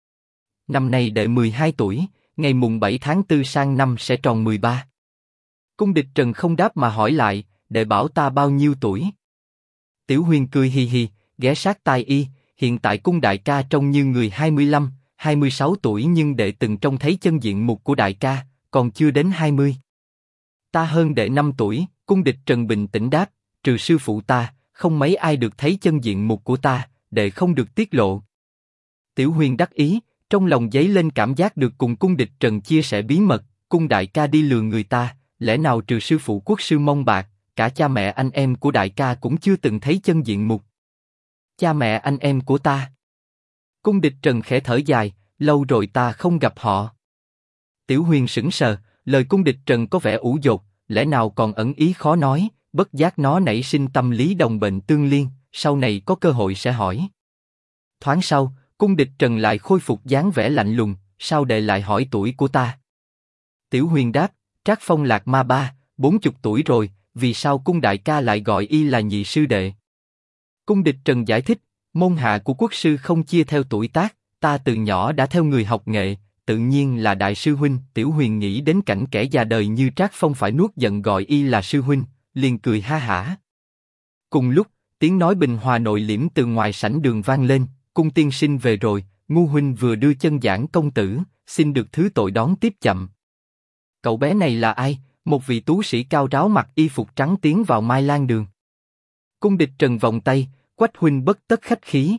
Năm nay đệ 12 tuổi, ngày mùng 7 tháng 4 sang năm sẽ tròn 13. Cung Địch Trần không đáp mà hỏi lại, đệ bảo ta bao nhiêu tuổi? Tiểu Huyền cười hì hì, ghé sát tai y, hiện tại cung đại ca trông như người 25, 26 tuổi nhưng đệ từng trông thấy chân diện mục của đại ca, còn chưa đến 20. Ta hơn đệ 5 tuổi, cung Địch Trần bình tĩnh đáp, trừ sư phụ ta, không mấy ai được thấy chân diện mục của ta, đệ không được tiết lộ. Tiểu Huyền đắc ý, trong lòng dấy lên cảm giác được cùng cung Địch Trần chia sẻ bí mật, cung đại ca đi lừa người ta, lẽ nào trừ sư phụ quốc sư Mông Bạc, cả cha mẹ anh em của đại ca cũng chưa từng thấy chân diện mục. Cha mẹ anh em của ta. Cung Địch Trần khẽ thở dài, lâu rồi ta không gặp họ. Tiểu Huyền sững sờ, lời cung Địch Trần có vẻ ủ dột, lẽ nào còn ẩn ý khó nói, bất giác nó nảy sinh tâm lý đồng bệnh tương liên, sau này có cơ hội sẽ hỏi. Thoáng sau, cung Địch Trần lại khôi phục dáng vẻ lạnh lùng, sao đệ lại hỏi tuổi của ta? Tiểu Huyền đáp, Trác Phong Lạc Ma 40 tuổi rồi, vì sao cung đại ca lại gọi y là nhị sư đệ? Cung Địch Trần giải thích, môn hạ của quốc sư không chia theo tuổi tác, ta từ nhỏ đã theo người học nghệ, tự nhiên là đại sư huynh. Tiểu Huyền nghĩ đến cảnh kẻ già đời như Trác Phong phải nuốt giận gọi y là sư huynh, liền cười ha hả. Cùng lúc, tiếng nói bình hòa nội liễm từ ngoài sảnh đường vang lên, cung tiên sinh về rồi, ngu huynh vừa đưa chân giảng công tử, xin được thứ tội đón tiếp chậm. Cậu bé này là ai? Một vị tú sĩ cao ráo mặc y phục trắng tiến vào Mai Lan đường. Cung Địch Trần vòng tay, Quách huynh bất tất khách khí.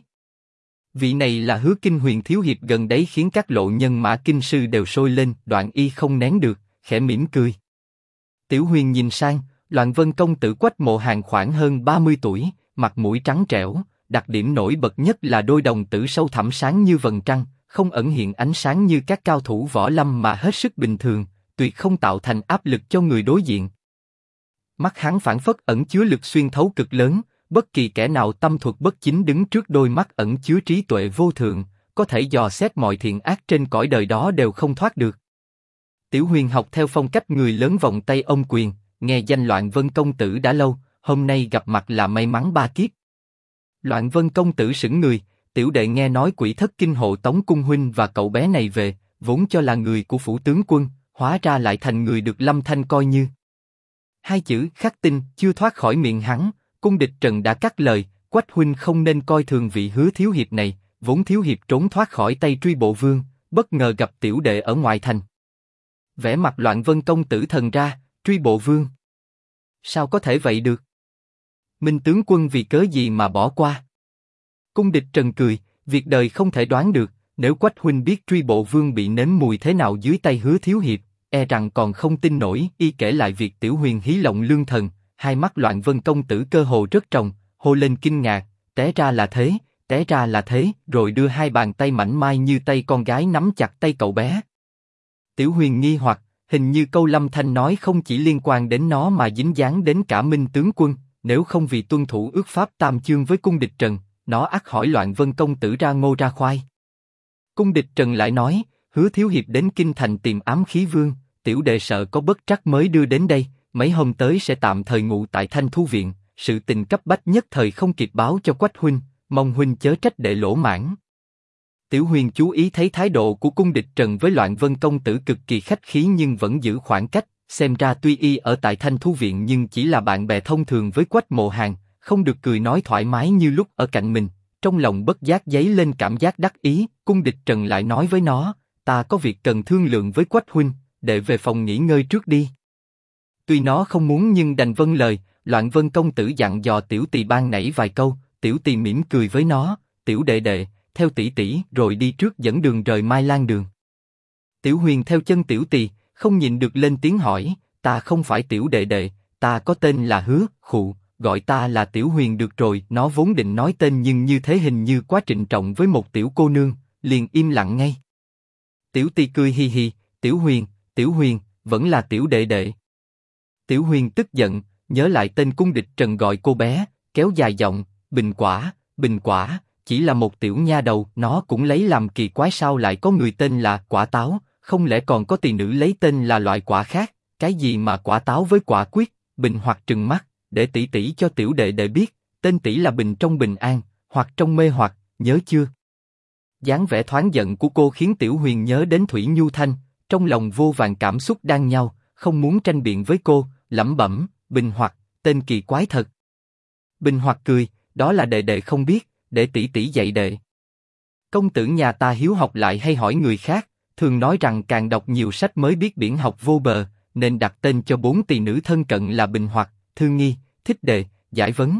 Vị này là Hứa Kinh Huyền thiếu hiệp gần đấy khiến các lộ nhân mã kinh sư đều sôi lên. Đoạn y không nén được, khẽ mỉm cười. Tiểu Huyền nhìn sang, Loạn Vân công tử Quách Mộ Hàn khoảng hơn 30 tuổi, mặt mũi trắng trẻo, đặc điểm nổi bật nhất là đôi đồng tử sâu thẳm sáng như vầng trăng, không ẩn hiện ánh sáng như các cao thủ võ lâm mà hết sức bình thường, tuyệt không tạo thành áp lực cho người đối diện. Mắt hắn phảng phất ẩn chứa lực xuyên thấu cực lớn, bất kỳ kẻ nào tâm thuật bất chính đứng trước đôi mắt ẩn chứa trí tuệ vô thượng, có thể dò xét mọi thiện ác trên cõi đời đó đều không thoát được. Tiểu Huyền học theo phong cách người lớn vòng tay ôm quyền, nghe danh Loạn Vân công tử đã lâu, hôm nay gặp mặt là may mắn ba kiếp. Loạn Vân công tử sững người, tiểu đệ nghe nói Quỷ Thất Kinh hộ tống cung huynh và cậu bé này về, vốn cho là người của phủ tướng quân, hóa ra lại thành người được Lâm Thanh coi như. Hai chữ khắc tinh chưa thoát khỏi miệng hắn, cung Địch Trần đã cắt lời, Quách huynh không nên coi thường vị Hứa thiếu hiệp này, vốn thiếu hiệp trốn thoát khỏi tay Truy Bộ Vương, bất ngờ gặp tiểu đệ ở ngoại thành. Vẻ mặt Loạn Vân công tử thần ra, Truy Bộ Vương. Sao có thể vậy được? Minh tướng quân vì cớ gì mà bỏ qua? Cung Địch Trần cười, việc đời không thể đoán được, nếu Quách huynh biết Truy Bộ Vương bị nếm mùi thế nào dưới tay Hứa thiếu hiệp, e rằng còn không tin nổi. Y kể lại việc Tiểu Huyền hí lộng lương thần, hai mắt Loạn Vân công tử cơ hồ rất tròng, hô lên kinh ngạc, té ra là thế, té ra là thế, rồi đưa hai bàn tay mảnh mai như tay con gái nắm chặt tay cậu bé. Tiểu Huyền nghi hoặc, hình như câu Lâm Thanh nói không chỉ liên quan đến nó mà dính dáng đến cả Minh tướng quân, nếu không vì tuân thủ ước pháp tam chương với cung Địch Trần, nó ắt hỏi Loạn Vân công tử ra ngô ra khoai. Cung Địch Trần lại nói, Hứa thiếu hiệp đến kinh thành tìm Ám Khí Vương, tiểu đệ sợ có bất trắc mới đưa đến đây, mấy hôm tới sẽ tạm thời ngụ tại Thanh Thu viện, sự tình cấp bách nhất thời không kịp báo cho Quách huynh, mong huynh chớ trách đệ lỗ mãn. Tiểu Huyền chú ý thấy thái độ của cung Địch Trần với Loạn Vân công tử cực kỳ khách khí nhưng vẫn giữ khoảng cách, xem ra tuy y ở tại Thanh Thu viện nhưng chỉ là bạn bè thông thường với Quách Mộ Hàn, không được cười nói thoải mái như lúc ở cạnh mình. Trong lòng bất giác dấy lên cảm giác đắc ý, cung Địch Trần lại nói với nó, ta có việc cần thương lượng với Quách huynh, đệ về phòng nghỉ ngơi trước đi. Tuy nó không muốn nhưng đành vâng lời. Loạn Vân công tử dặn dò tiểu tỳ ban nãy vài câu, tiểu tỳ mỉm cười với nó, tiểu đệ đệ, theo tỷ tỷ rồi đi trước dẫn đường rời Mai Lan đường. Tiểu Huyền theo chân Tiểu Tỳ, không nhịn được lên tiếng hỏi, ta không phải Tiểu đệ đệ, ta có tên là Hứa, khụ, gọi ta là Tiểu Huyền được rồi. Nó vốn định nói tên nhưng như thế hình như quá trịnh trọng với một tiểu cô nương, liền im lặng ngay. Tiểu Tỳ cười hi hi, Tiểu Huyền, vẫn là Tiểu đệ đệ. Tiểu Huyền tức giận, nhớ lại tên cung địch Trần gọi cô bé, kéo dài giọng, Bình Quả, chỉ là một tiểu nha đầu, nó cũng lấy làm kỳ quái sao lại có người tên là Quả Táo, không lẽ còn có tỳ nữ lấy tên là loại quả khác, cái gì mà Quả Táo với Quả Quyết. Bình Hoặc trừng mắt, để tỷ tỷ cho Tiểu đệ đệ biết, tên tỷ là Bình trong bình an, hoặc trong mê hoặc, nhớ chưa? Dáng vẻ thoáng giận của cô khiến Tiểu Huyền nhớ đến Thủy Nhu Thanh, trong lòng vô vàn cảm xúc đan nhau, không muốn tranh biện với cô, lẩm bẩm, Bình Hoặc, tên kỳ quái thật. Bình Hoặc cười, đó là đệ đệ không biết, để tỷ tỷ dạy đệ. Công tử nhà ta hiếu học lại hay hỏi người khác, thường nói rằng càng đọc nhiều sách mới biết biển học vô bờ, nên đặt tên cho 4 tỳ nữ thân cận là Bình Hoặc, Thư Nghi, Thích Đề, Giải Vấn.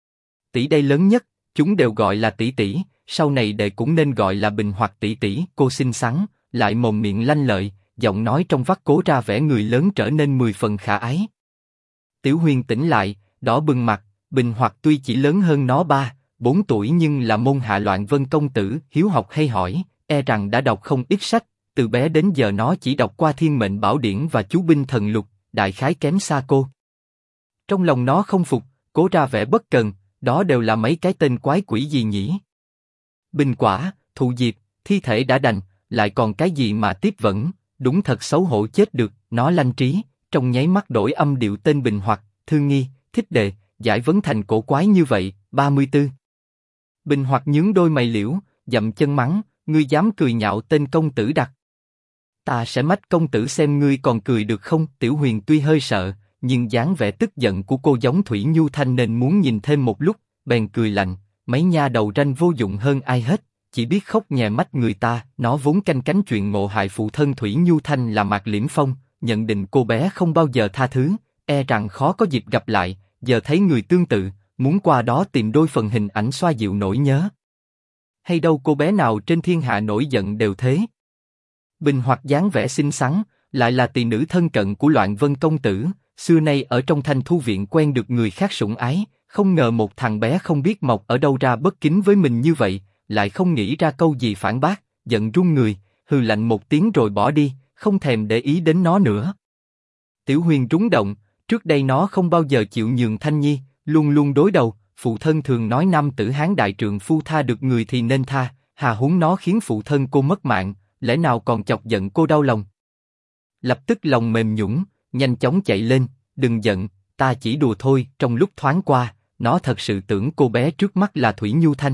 Tỷ đây lớn nhất, chúng đều gọi là tỷ tỷ, sau này đệ cũng nên gọi là Bình Hoặc tỷ tỷ. Cô xinh xắn, lại mồm miệng lanh lợi, giọng nói trong vắt cố ra vẻ người lớn trở nên 10 phần khả ái. Tiểu Huyền tỉnh lại, đỏ bừng mặt. Bình Hoặc tuy chỉ lớn hơn nó 3-4 tuổi nhưng là môn hạ Loạn Vân công tử, hiếu học hay hỏi, e rằng đã đọc không ít sách. Từ bé đến giờ nó chỉ đọc qua Thiên Mệnh Bảo Điển và Chú Binh Thần Lục, đại khái kém xa cô. Trong lòng nó không phục, cố ra vẻ bất cần, đó đều là mấy cái tên quái quỷ gì nhỉ? Bình Quả, Thụ Diệp, thi thể đã đành, lại còn cái gì mà tiếp vẫn, đúng thật xấu hổ chết được. Nó lanh trí, trong nháy mắt đổi âm điệu tên Bình Hoặc, Thư Nghi, Thích Đề, Giải Vấn thành cổ quái như vậy. 34. Bình Hoặc nhướng đôi mày liễu, dậm chân mắng, ngươi dám cười nhạo tên công tử đặt. Ta sẽ mách công tử xem ngươi còn cười được không. Tiểu Huyền tuy hơi sợ, nhưng dáng vẻ tức giận của cô giống Thủy Nhu Thanh nên muốn nhìn thêm một lúc, bèn cười lạnh, mấy nha đầu ranh vô dụng hơn ai hết, chỉ biết khóc nhè mách người ta. Nó vốn canh cánh chuyện ngộ hại phụ thân Thủy Nhu Thanh là Mạc Liễm Phong, nhận định cô bé không bao giờ tha thứ, e rằng khó có dịp gặp lại. Giờ thấy người tương tự, muốn qua đó tìm đôi phần hình ảnh xoa dịu nỗi nhớ. Hay đâu cô bé nào trên thiên hạ nổi giận đều thế. Bình Hoặc dáng vẻ xinh xắn, lại là tỳ nữ thân cận của Loạn Vân công tử, xưa nay ở trong Thanh Thu viện quen được người khác sủng ái, không ngờ một thằng bé không biết mọc ở đâu ra bất kính với mình như vậy, lại không nghĩ ra câu gì phản bác, giận run người, hừ lạnh một tiếng rồi bỏ đi, không thèm để ý đến nó nữa. Tiểu Huyền rúng động, trước đây nó không bao giờ chịu nhường Thanh Nhi, luôn luôn đối đầu. Phụ thân thường nói nam tử Hán đại trượng phu tha được người thì nên tha, hà huống nó khiến phụ thân cô mất mạng, lẽ nào còn chọc giận cô đau lòng. Lập tức lòng mềm nhũn, nhanh chóng chạy lên, đừng giận, ta chỉ đùa thôi. Trong lúc thoáng qua, nó thật sự tưởng cô bé trước mắt là Thủy Nhu Thanh.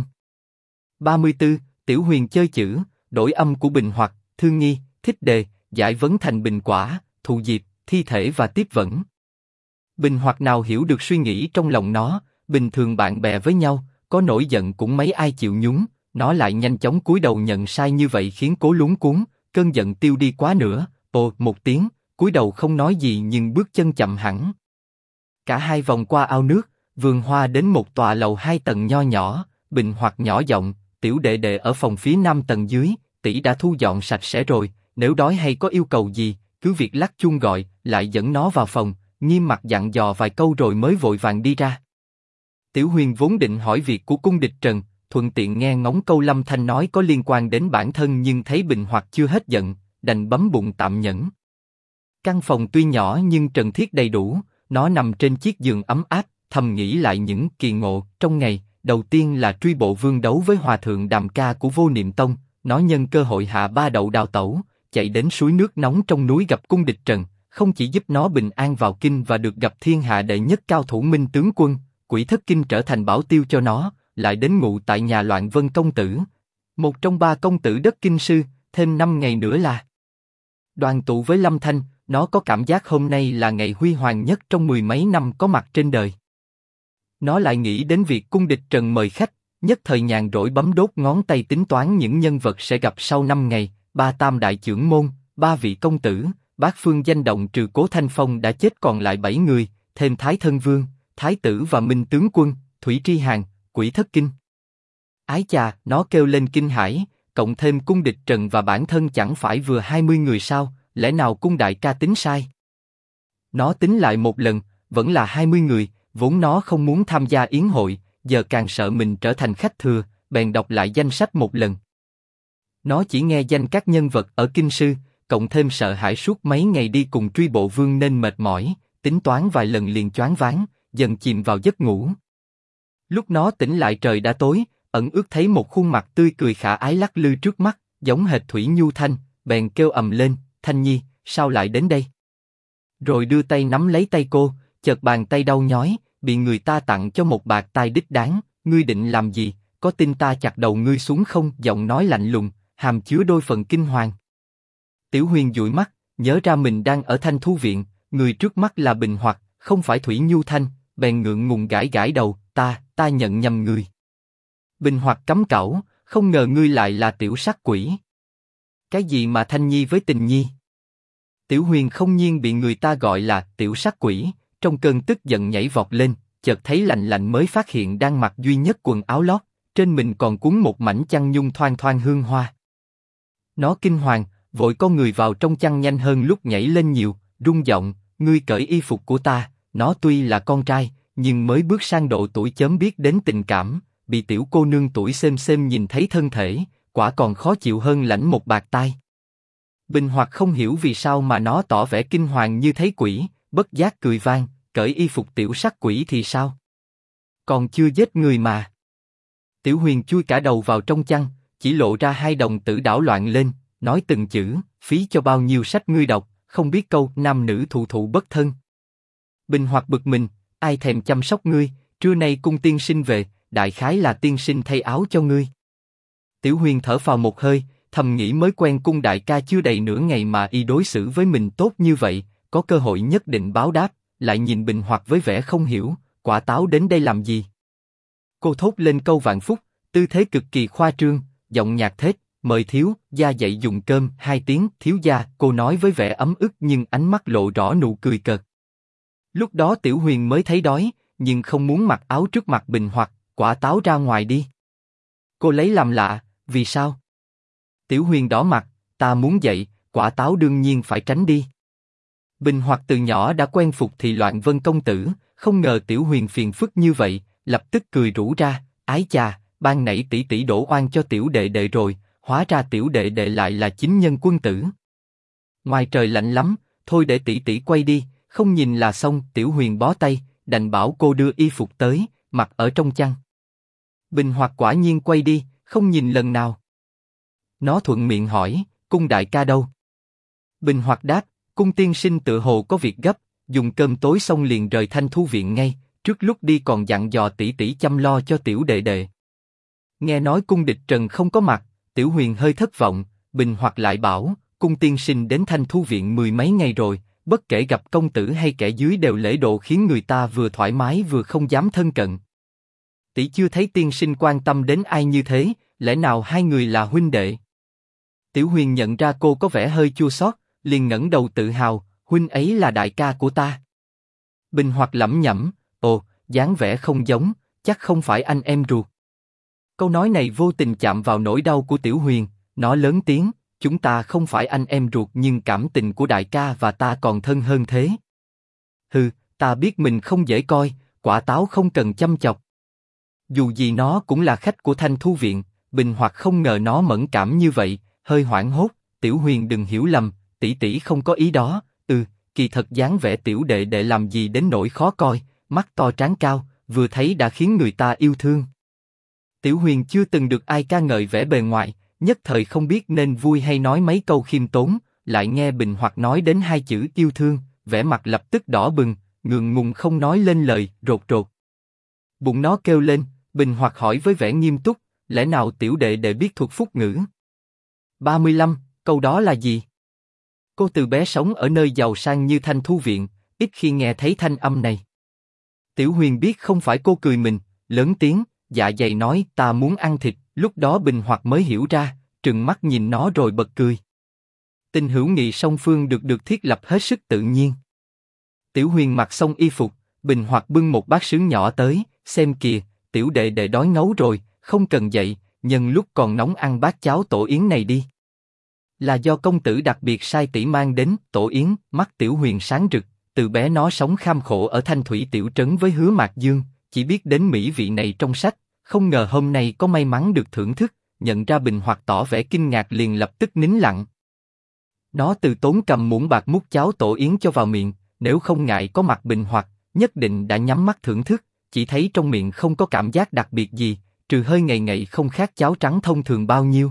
34. Tiểu Huyền chơi chữ, đổi âm của Bình Hoặc, Thư Nghi, Thích Đề, Giải Vấn thành Bình Quả, Thụ Diệp, thi thể và tiếp vẫn. Bình Hoặc nào hiểu được suy nghĩ trong lòng nó, bình thường bạn bè với nhau, có nổi giận cũng mấy ai chịu nhún, nó lại nhanh chóng cúi đầu nhận sai như vậy khiến cố luống cuống, cơn giận tiêu đi quá nữa, ồ một tiếng, cúi đầu không nói gì nhưng bước chân chậm hẳn. Cả hai vòng qua ao nước, vườn hoa đến một tòa lầu 2 tầng nho nhỏ. Bình Hoặc nhỏ giọng, Tiểu đệ đệ ở phòng phía 5 tầng dưới, tỷ đã thu dọn sạch sẽ rồi, nếu đói hay có yêu cầu gì, cứ việc lắc chuông gọi, lại dẫn nó vào phòng, nghiêm mặt dặn dò vài câu rồi mới vội vàng đi ra. Tiểu Huyền vốn định hỏi việc của cung địch Trần, thuận tiện nghe ngóng câu Lâm Thanh nói có liên quan đến bản thân nhưng thấy Bình Hoặc chưa hết giận, đành bấm bụng tạm nhẫn. Căn phòng tuy nhỏ nhưng trần thiết đầy đủ, nó nằm trên chiếc giường ấm áp, thầm nghĩ lại những kỳ ngộ trong ngày. Đầu tiên là truy bộ vương đấu với hòa thượng Đàm Ca của Vô Niệm Tông, nó nhân cơ hội hạ 3 đậu đào tẩu, chạy đến suối nước nóng trong núi gặp cung địch Trần, không chỉ giúp nó bình an vào kinh và được gặp thiên hạ đệ nhất cao thủ Minh tướng quân, Quỷ Thất Kinh trở thành bảo tiêu cho nó, lại đến ngụ tại nhà Loạn Vân công tử, một trong 3 công tử đất kinh sư, thêm 5 ngày nữa là đoàn tụ với Lâm Thanh. Nó có cảm giác hôm nay là ngày huy hoàng nhất trong 10 mấy năm có mặt trên đời. Nó lại nghĩ đến việc cung địch Trần mời khách, nhất thời nhàn rỗi bấm đốt ngón tay tính toán những nhân vật sẽ gặp sau 5 ngày, 3 tam đại chưởng môn, 3 vị công tử, bát phương danh động trừ Cố Thanh Phong đã chết còn lại 7 người, thêm Thái Thân Vương, Thái tử và Minh tướng quân, Thủy Tri Hàn, Quỷ Thất Kinh. Ái chà, nó kêu lên kinh hãi, cộng thêm cung địch Trần và bản thân chẳng phải vừa 20 người sao, lẽ nào cung đại ca tính sai? Nó tính lại một lần, vẫn là 20 người, vốn nó không muốn tham gia yến hội, giờ càng sợ mình trở thành khách thừa, bèn đọc lại danh sách một lần. Nó chỉ nghe danh các nhân vật ở kinh sư, cộng thêm sợ hãi suốt mấy ngày đi cùng truy bộ vương nên mệt mỏi, tính toán vài lần liền choáng váng, dần chìm vào giấc ngủ. Lúc nó tỉnh lại trời đã tối, ẩn ước thấy một khuôn mặt tươi cười khả ái lắc lư trước mắt, giống hệt Thủy Nhu Thanh, bèn kêu ầm lên, Thanh Nhi, sao lại đến đây? Rồi đưa tay nắm lấy tay cô, chợt bàn tay đau nhói, bị người ta tặng cho một bạc tai đích đáng, ngươi định làm gì, có tin ta chặt đầu ngươi xuống không? Giọng nói lạnh lùng, hàm chứa đôi phần kinh hoàng. Tiểu Huyền dụi mắt, nhớ ra mình đang ở Thanh Thu Viện, người trước mắt là Bình Hoặc, không phải Thủy Nhu Thanh, bèn ngượng ngùng gãi gãi đầu, ta nhận nhầm người. Bình Hoặc cấm cẩu, không ngờ ngươi lại là tiểu sắc quỷ. Cái gì mà Thanh Nhi với Tình Nhi? Tiểu Huyền không nhiên bị người ta gọi là tiểu sắc quỷ, trong cơn tức giận nhảy vọt lên, chợt thấy lạnh lạnh mới phát hiện đang mặc duy nhất quần áo lót, trên mình còn cuốn một mảnh chăn nhung thoang thoang hương hoa. Nó kinh hoàng, vội con người vào trong chăn nhanh hơn lúc nhảy lên nhiều, rung giọng, ngươi cởi y phục của ta. Nó tuy là con trai, nhưng mới bước sang độ tuổi chớm biết đến tình cảm, bị tiểu cô nương tuổi xêm nhìn thấy thân thể, quả còn khó chịu hơn lãnh một bạt tai. Bình Hoặc không hiểu vì sao mà nó tỏ vẻ kinh hoàng như thấy quỷ, bất giác cười vang, cởi y phục tiểu sắc quỷ thì sao? Còn chưa giết người mà. Tiểu Huyền chui cả đầu vào trong chăn, chỉ lộ ra hai đồng tử đảo loạn lên, nói từng chữ, phí cho bao nhiêu sách ngươi đọc, không biết câu nam nữ thụ thụ bất thân. Bình Hoặc bực mình, ai thèm chăm sóc ngươi, trưa nay cung tiên sinh về, đại khái là tiên sinh thay áo cho ngươi. Tiểu Huyền thở phào một hơi, thầm nghĩ mới quen cung đại ca chưa đầy nửa ngày mà y đối xử với mình tốt như vậy, có cơ hội nhất định báo đáp, lại nhìn Bình Hoặc với vẻ không hiểu, quả táo đến đây làm gì? Cô thốt lên câu vạn phúc, tư thế cực kỳ khoa trương, giọng nhạt thết, mời thiếu gia dậy dùng cơm, 2 tiếng, thiếu gia, cô nói với vẻ ấm ức nhưng ánh mắt lộ rõ nụ cười cợt. Lúc đó Tiểu Huyền mới thấy đói, nhưng không muốn mặc áo trước mặt Bình Hoặc, quả táo ra ngoài đi. Cô lấy làm lạ, vì sao? Tiểu Huyền đỏ mặt, ta muốn dậy, quả táo đương nhiên phải tránh đi. Bình Hoặc từ nhỏ đã quen phục thị Loạn Vân công tử, không ngờ Tiểu Huyền phiền phức như vậy, lập tức cười rủ ra, ái chà, ban nãy tỷ tỷ đổ oan cho tiểu đệ đệ rồi, hóa ra tiểu đệ đệ lại là chính nhân quân tử. Ngoài trời lạnh lắm, thôi để tỷ tỷ quay đi, không nhìn là xong. Tiểu Huyền bó tay, đành bảo cô đưa y phục tới, mặc ở trong chăn. Bình Hoặc quả nhiên quay đi, không nhìn lần nào. Nó thuận miệng hỏi, cung đại ca đâu? Bình Hoặc đáp, cung tiên sinh tựa hồ có việc gấp, dùng cơm tối xong liền rời Thanh Thu Viện ngay, trước lúc đi còn dặn dò tỷ tỷ chăm lo cho tiểu đệ đệ. Nghe nói cung địch Trần không có mặt, Tiểu Huyền hơi thất vọng, Bình Hoặc lại bảo, cung tiên sinh đến Thanh Thu Viện 10 mấy ngày rồi, bất kể gặp công tử hay kẻ dưới đều lễ độ khiến người ta vừa thoải mái vừa không dám thân cận. Tỷ chưa thấy tiên sinh quan tâm đến ai như thế, lẽ nào hai người là huynh đệ? Tiểu Huyền nhận ra cô có vẻ hơi chua xót, liền ngẩng đầu tự hào, huynh ấy là đại ca của ta. Bình Hoặc lẩm nhẩm, ồ, dáng vẻ không giống, chắc không phải anh em ruột. Câu nói này vô tình chạm vào nỗi đau của Tiểu Huyền, nó lớn tiếng, chúng ta không phải anh em ruột nhưng cảm tình của đại ca và ta còn thân hơn thế. Hừ, ta biết mình không dễ coi, quả táo không cần chăm chọc. Dù gì nó cũng là khách của Thanh Thu Viện, Bình Hoặc không ngờ nó mẫn cảm như vậy, hơi hoảng hốt, Tiểu Huyền đừng hiểu lầm, tỷ tỷ không có ý đó, kỳ thật dáng vẻ tiểu đệ đệ làm gì đến nỗi khó coi, mắt to trán cao, vừa thấy đã khiến người ta yêu thương. Tiểu Huyền chưa từng được ai ca ngợi vẻ bề ngoài, nhất thời không biết nên vui hay nói mấy câu khiêm tốn, lại nghe Bình Hoặc nói đến 2 chữ yêu thương, vẻ mặt lập tức đỏ bừng, ngượng ngùng không nói lên lời, rột rột. Bụng nó kêu lên, Bình Hoặc hỏi với vẻ nghiêm túc, lẽ nào tiểu đệ đệ biết thuật phúc ngữ? 35, câu đó là gì? Cô từ bé sống ở nơi giàu sang như Thanh Thu Viện, ít khi nghe thấy thanh âm này. Tiểu Huyền biết không phải cô cười mình, lớn tiếng, dạ dày nói ta muốn ăn thịt. Lúc đó Bình Hoặc mới hiểu ra, trừng mắt nhìn nó rồi bật cười. Tình hữu nghị song phương được thiết lập hết sức tự nhiên. Tiểu Huyền mặc xong y phục, Bình Hoặc bưng một bát sứ nhỏ tới, xem kìa, tiểu đệ đệ đói ngấu rồi, không cần dậy, nhân lúc còn nóng ăn bát cháo tổ yến này đi. Là do công tử đặc biệt sai tỷ mang đến tổ yến. Mắt Tiểu Huyền sáng rực, từ bé nó sống kham khổ ở Thanh Thủy tiểu trấn với Hứa Mạc Dương, chỉ biết đến mỹ vị này trong sách, không ngờ hôm nay có may mắn được thưởng thức, nhận ra Bình Hoặc tỏ vẻ kinh ngạc liền lập tức nín lặng. Nó từ tốn cầm muỗng bạc múc cháo tổ yến cho vào miệng, nếu không ngại có mặt Bình Hoặc, nhất định đã nhắm mắt thưởng thức, chỉ thấy trong miệng không có cảm giác đặc biệt gì, trừ hơi ngậy ngậy không khác cháo trắng thông thường bao nhiêu.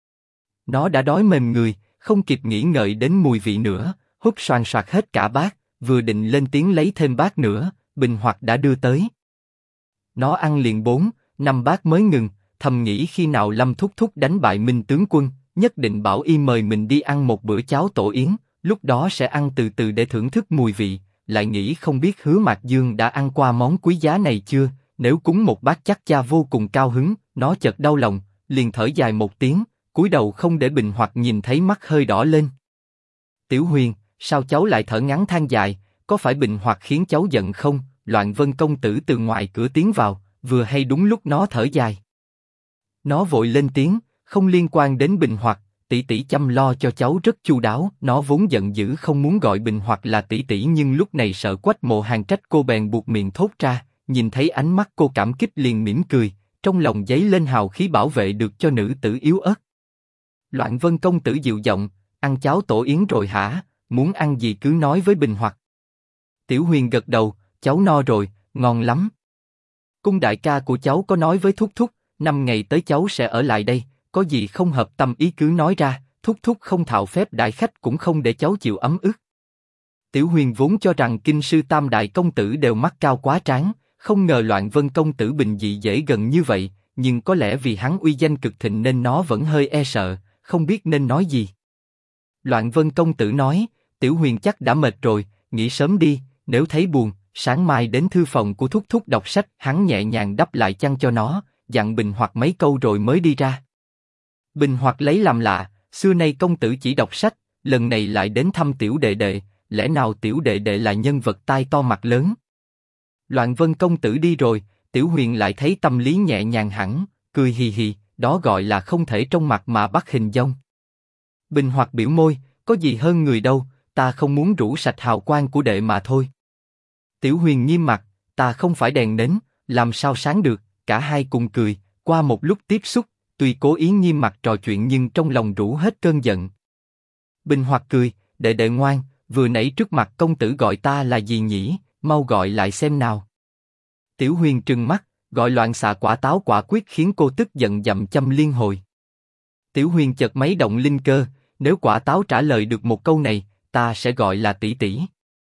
Nó đã đói mềm người, không kịp nghĩ ngợi đến mùi vị nữa, húp xoàn xoạc hết cả bát, vừa định lên tiếng lấy thêm bát nữa, Bình Hoặc đã đưa tới. Nó ăn liền 4-5 bát mới ngừng, thầm nghĩ khi nào Lâm Thúc Thúc đánh bại Minh tướng quân, nhất định bảo y mời mình đi ăn một bữa cháo tổ yến, lúc đó sẽ ăn từ từ để thưởng thức mùi vị, lại nghĩ không biết Hứa Mạc Dương đã ăn qua món quý giá này chưa, nếu cúng một bát chắc cha vô cùng cao hứng, nó chợt đau lòng, liền thở dài một tiếng, cúi đầu không để Bình Hoặc nhìn thấy mắt hơi đỏ lên. Tiểu Huyền, sao cháu lại thở ngắn than dài, có phải Bình Hoặc khiến cháu giận không? Loạn Vân công tử từ ngoài cửa tiến vào, vừa hay đúng lúc nó thở dài. Nó vội lên tiếng, không liên quan đến Bình Hoặc, tỷ tỷ chăm lo cho cháu rất chu đáo. Nó vốn giận dữ không muốn gọi Bình Hoặc là tỷ tỷ, nhưng lúc này sợ Quách Mộ Hàn trách cô bèn buộc miệng thốt ra. Nhìn thấy ánh mắt cô cảm kích liền mỉm cười, trong lòng dấy lên hào khí bảo vệ được cho nữ tử yếu ớt. Loạn Vân công tử dịu giọng, ăn cháo tổ yến rồi hả? Muốn ăn gì cứ nói với Bình Hoặc. Tiểu Huyền gật đầu, cháu no rồi, ngon lắm. Cung đại ca của cháu có nói với Thúc Thúc, 5 ngày tới cháu sẽ ở lại đây, có gì không hợp tâm ý cứ nói ra, Thúc Thúc không thạo phép đại khách cũng không để cháu chịu ấm ức. Tiểu Huyền vốn cho rằng kinh sư tam đại công tử đều mắt cao quá tráng, không ngờ Loạn Vân công tử bình dị dễ gần như vậy, nhưng có lẽ vì hắn uy danh cực thịnh nên nó vẫn hơi e sợ, không biết nên nói gì. Loạn Vân công tử nói, Tiểu Huyền chắc đã mệt rồi, nghỉ sớm đi, nếu thấy buồn, sáng mai đến thư phòng của Thúc Thúc đọc sách. Hắn nhẹ nhàng đắp lại chăn cho nó, dặn Bình Hoặc mấy câu rồi mới đi ra. Bình Hoặc lấy làm lạ, xưa nay công tử chỉ đọc sách, lần này lại đến thăm tiểu đệ đệ, lẽ nào tiểu đệ đệ là nhân vật tai to mặt lớn? Loạn Vân công tử đi rồi, Tiểu Huyền lại thấy tâm lý nhẹ nhàng hẳn, cười hì hì, đó gọi là không thể trong mặt mà bắt hình dong. Bình Hoặc biểu môi, có gì hơn người đâu, ta không muốn rũ sạch hào quang của đệ mà thôi. Tiểu Huyền nghiêm mặt, ta không phải đèn nến, làm sao sáng được? Cả hai cùng cười, qua một lúc tiếp xúc, tuy cố ý nghiêm mặt trò chuyện nhưng trong lòng rũ hết cơn giận. Bình Hoặc cười, đệ đệ ngoan, vừa nãy trước mặt công tử gọi ta là gì nhỉ? Mau gọi lại xem nào. Tiểu Huyền trừng mắt, gọi loạn xạ quả táo quả quyết khiến cô tức giận dậm châm liên hồi. Tiểu Huyền chợt mấy động linh cơ, nếu quả táo trả lời được một câu này, ta sẽ gọi là tỷ tỷ.